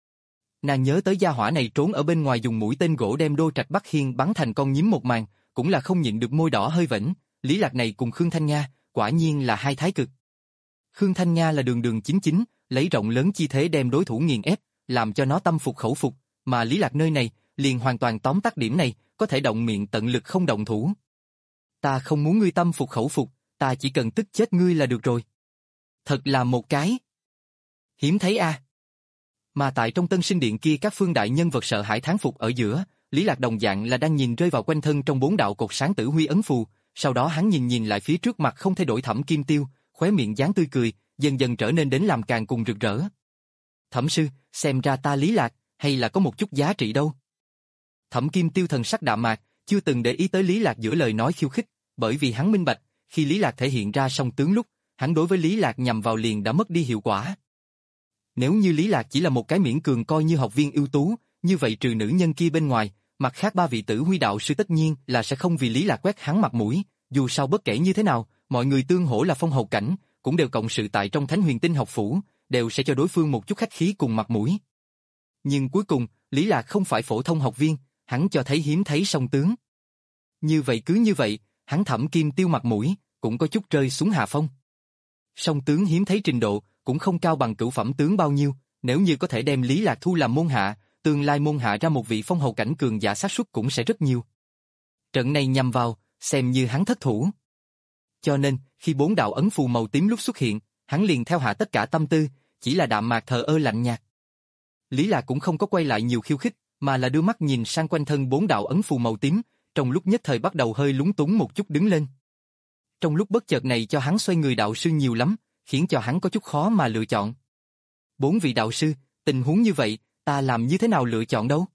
Nàng nhớ tới gia hỏa này trốn ở bên ngoài dùng mũi tên gỗ đem Đô Trạch Bắc Hiên bắn thành con nhím một màn, cũng là không nhịn được môi đỏ hơi vểnh. Lý Lạc này cùng Khương Thanh Nga, quả nhiên là hai thái cực. Khương Thanh Nga là đường đường chính chính, lấy rộng lớn chi thế đem đối thủ nghiền ép, làm cho nó tâm phục khẩu phục, mà Lý Lạc nơi này, liền hoàn toàn tóm tắt điểm này, có thể động miệng tận lực không động thủ. Ta không muốn ngươi tâm phục khẩu phục, ta chỉ cần tức chết ngươi là được rồi. Thật là một cái hiếm thấy a. Mà tại trong Tân Sinh Điện kia các phương đại nhân vật sợ hãi thán phục ở giữa, Lý Lạc đồng dạng là đang nhìn rơi vào quanh thân trong bốn đạo cột sáng tử huy ấn phù, sau đó hắn nhìn nhìn lại phía trước mặt không thay đổi Thẩm Kim Tiêu, khóe miệng dáng tươi cười, dần dần trở nên đến làm càng cùng rực rỡ. Thẩm sư, xem ra ta Lý Lạc, hay là có một chút giá trị đâu. Thẩm Kim Tiêu thần sắc đạm mạc, chưa từng để ý tới Lý Lạc giữa lời nói khiêu khích, bởi vì hắn minh bạch, khi Lý Lạc thể hiện ra song tướng lúc, hắn đối với Lý Lạc nhằm vào liền đã mất đi hiệu quả. Nếu như Lý Lạc chỉ là một cái miễn cường coi như học viên ưu tú, như vậy trừ nữ nhân kia bên ngoài, mặt khác ba vị tử huy đạo sư tất nhiên là sẽ không vì Lý Lạc quét hắn mặt mũi, dù sao bất kể như thế nào, mọi người tương hỗ là phong hầu cảnh, cũng đều cộng sự tại trong Thánh Huyền Tinh học phủ, đều sẽ cho đối phương một chút khách khí cùng mặt mũi. Nhưng cuối cùng, Lý Lạc không phải phổ thông học viên, hắn cho thấy hiếm thấy song tướng. Như vậy cứ như vậy, hắn Thẩm Kim Tiêu mặt mũi, cũng có chút rơi xuống hạ phong. Song tướng hiếm thấy trình độ, cũng không cao bằng cửu phẩm tướng bao nhiêu, nếu như có thể đem Lý Lạc thu làm môn hạ, tương lai môn hạ ra một vị phong hầu cảnh cường giả xác suất cũng sẽ rất nhiều. Trận này nhằm vào, xem như hắn thất thủ. Cho nên, khi bốn đạo ấn phù màu tím lúc xuất hiện, hắn liền theo hạ tất cả tâm tư, chỉ là đạm mạc thờ ơ lạnh nhạt. Lý Lạc cũng không có quay lại nhiều khiêu khích, mà là đưa mắt nhìn sang quanh thân bốn đạo ấn phù màu tím, trong lúc nhất thời bắt đầu hơi lúng túng một chút đứng lên. Trong lúc bất chợt này cho hắn xoay người đạo sư nhiều lắm, khiến cho hắn có chút khó mà lựa chọn. Bốn vị đạo sư, tình huống như vậy, ta làm như thế nào lựa chọn đâu?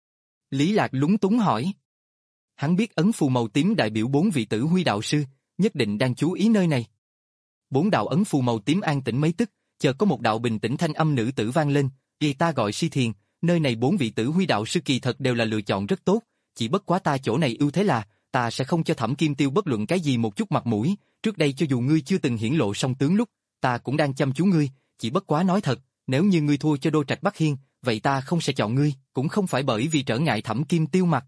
Lý Lạc lúng túng hỏi. Hắn biết ấn phù màu tím đại biểu bốn vị tử huy đạo sư, nhất định đang chú ý nơi này. Bốn đạo ấn phù màu tím an tĩnh mấy tức, chợt có một đạo bình tĩnh thanh âm nữ tử vang lên, "Y ta gọi Si Thiền, nơi này bốn vị tử huy đạo sư kỳ thật đều là lựa chọn rất tốt, chỉ bất quá ta chỗ này ưu thế là, ta sẽ không cho Thẩm Kim Tiêu bất luận cái gì một chút mặt mũi, trước đây cho dù ngươi chưa từng hiển lộ song tướng lúc, ta cũng đang chăm chú ngươi, chỉ bất quá nói thật, nếu như ngươi thua cho Đô Trạch Bắc Hiên, vậy ta không sẽ chọn ngươi, cũng không phải bởi vì trở ngại Thẩm Kim Tiêu mặt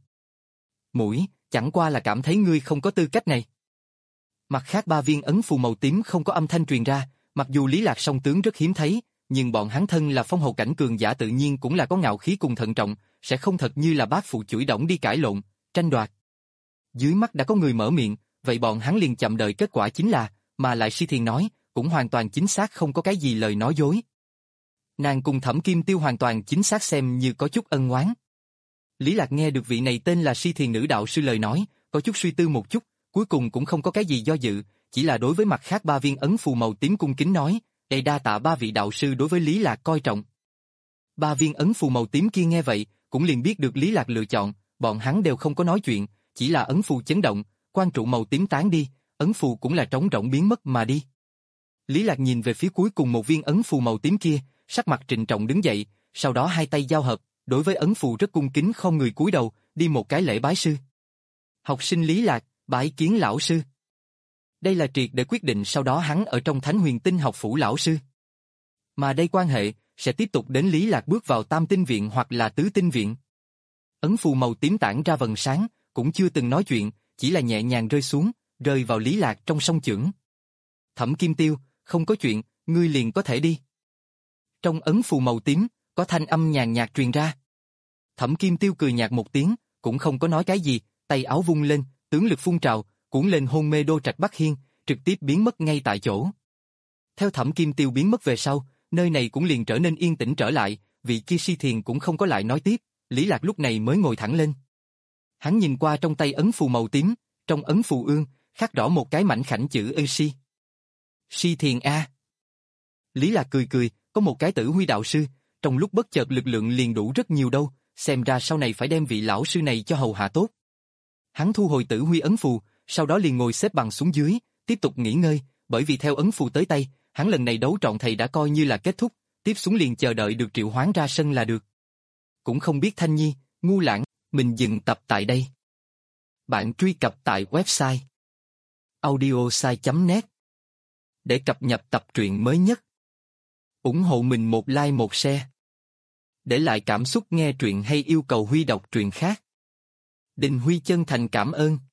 mũi, chẳng qua là cảm thấy ngươi không có tư cách này." Mặt khác ba viên ấn phù màu tím không có âm thanh truyền ra, mặc dù Lý Lạc song tướng rất hiếm thấy, nhưng bọn hắn thân là phong hầu cảnh cường giả tự nhiên cũng là có ngạo khí cùng thận trọng, sẽ không thật như là bác phụ chửi đổng đi cãi lộn, tranh đoạt. Dưới mắt đã có người mở miệng, vậy bọn hắn liền chậm đợi kết quả chính là, mà lại Si Thiền nói, cũng hoàn toàn chính xác không có cái gì lời nói dối. Nàng cùng Thẩm Kim Tiêu hoàn toàn chính xác xem như có chút ân oán. Lý Lạc nghe được vị này tên là Si Thiền nữ đạo sư lời nói, có chút suy tư một chút, cuối cùng cũng không có cái gì do dự, chỉ là đối với mặt khác ba viên ấn phù màu tím cung kính nói, "Đây đa tạ ba vị đạo sư đối với Lý Lạc coi trọng." Ba viên ấn phù màu tím kia nghe vậy, cũng liền biết được Lý Lạc lựa chọn, bọn hắn đều không có nói chuyện, chỉ là ấn phù chấn động, quan trụ màu tím tán đi, ấn phù cũng là trống rỗng biến mất mà đi. Lý Lạc nhìn về phía cuối cùng một viên ấn phù màu tím kia, sắc mặt trịnh trọng đứng dậy, sau đó hai tay giao hợp, đối với ấn phù rất cung kính không người cúi đầu, đi một cái lễ bái sư. Học sinh Lý Lạc, bái kiến lão sư. Đây là triệt để quyết định sau đó hắn ở trong Thánh Huyền Tinh học phủ lão sư. Mà đây quan hệ, sẽ tiếp tục đến Lý Lạc bước vào Tam Tinh Viện hoặc là Tứ Tinh Viện. Ấn phù màu tím tản ra vầng sáng, cũng chưa từng nói chuyện, chỉ là nhẹ nhàng rơi xuống, rơi vào Lý Lạc trong song chưởng. Thẩm Kim Tiêu, không có chuyện, ngươi liền có thể đi. Trong ấn phù màu tím, có thanh âm nhàn nhạt truyền ra. Thẩm Kim Tiêu cười nhạt một tiếng, cũng không có nói cái gì, tay áo vung lên, tướng lực phun trào, cuốn lên hôn mê Đô Trạch Bắc Hiên, trực tiếp biến mất ngay tại chỗ. Theo Thẩm Kim Tiêu biến mất về sau, nơi này cũng liền trở nên yên tĩnh trở lại, vị kia Si Thiền cũng không có lại nói tiếp, Lý Lạc lúc này mới ngồi thẳng lên. Hắn nhìn qua trong tay ấn phù màu tím, trong ấn phù ương, khắc rõ một cái mảnh khảnh chữ ê Si. Si Thiền A. Lý Lạc cười cười, có một cái tử huy đạo sư, trong lúc bất chợt lực lượng liền đủ rất nhiều đâu, xem ra sau này phải đem vị lão sư này cho hầu hạ tốt. Hắn thu hồi tử huy ấn phù, sau đó liền ngồi xếp bằng xuống dưới, tiếp tục nghỉ ngơi, bởi vì theo ấn phù tới tay, hắn lần này đấu trọn thầy đã coi như là kết thúc, tiếp xuống liền chờ đợi được triệu hoán ra sân là được. Cũng không biết Thanh Nhi, ngu lãng, mình dừng tập tại đây. Bạn truy cập tại website audiosai chấm net để cập nhật tập truyện mới nhất. Ủng hộ mình một like một share. Để lại cảm xúc nghe truyện hay yêu cầu Huy đọc truyện khác. Đình Huy chân thành cảm ơn.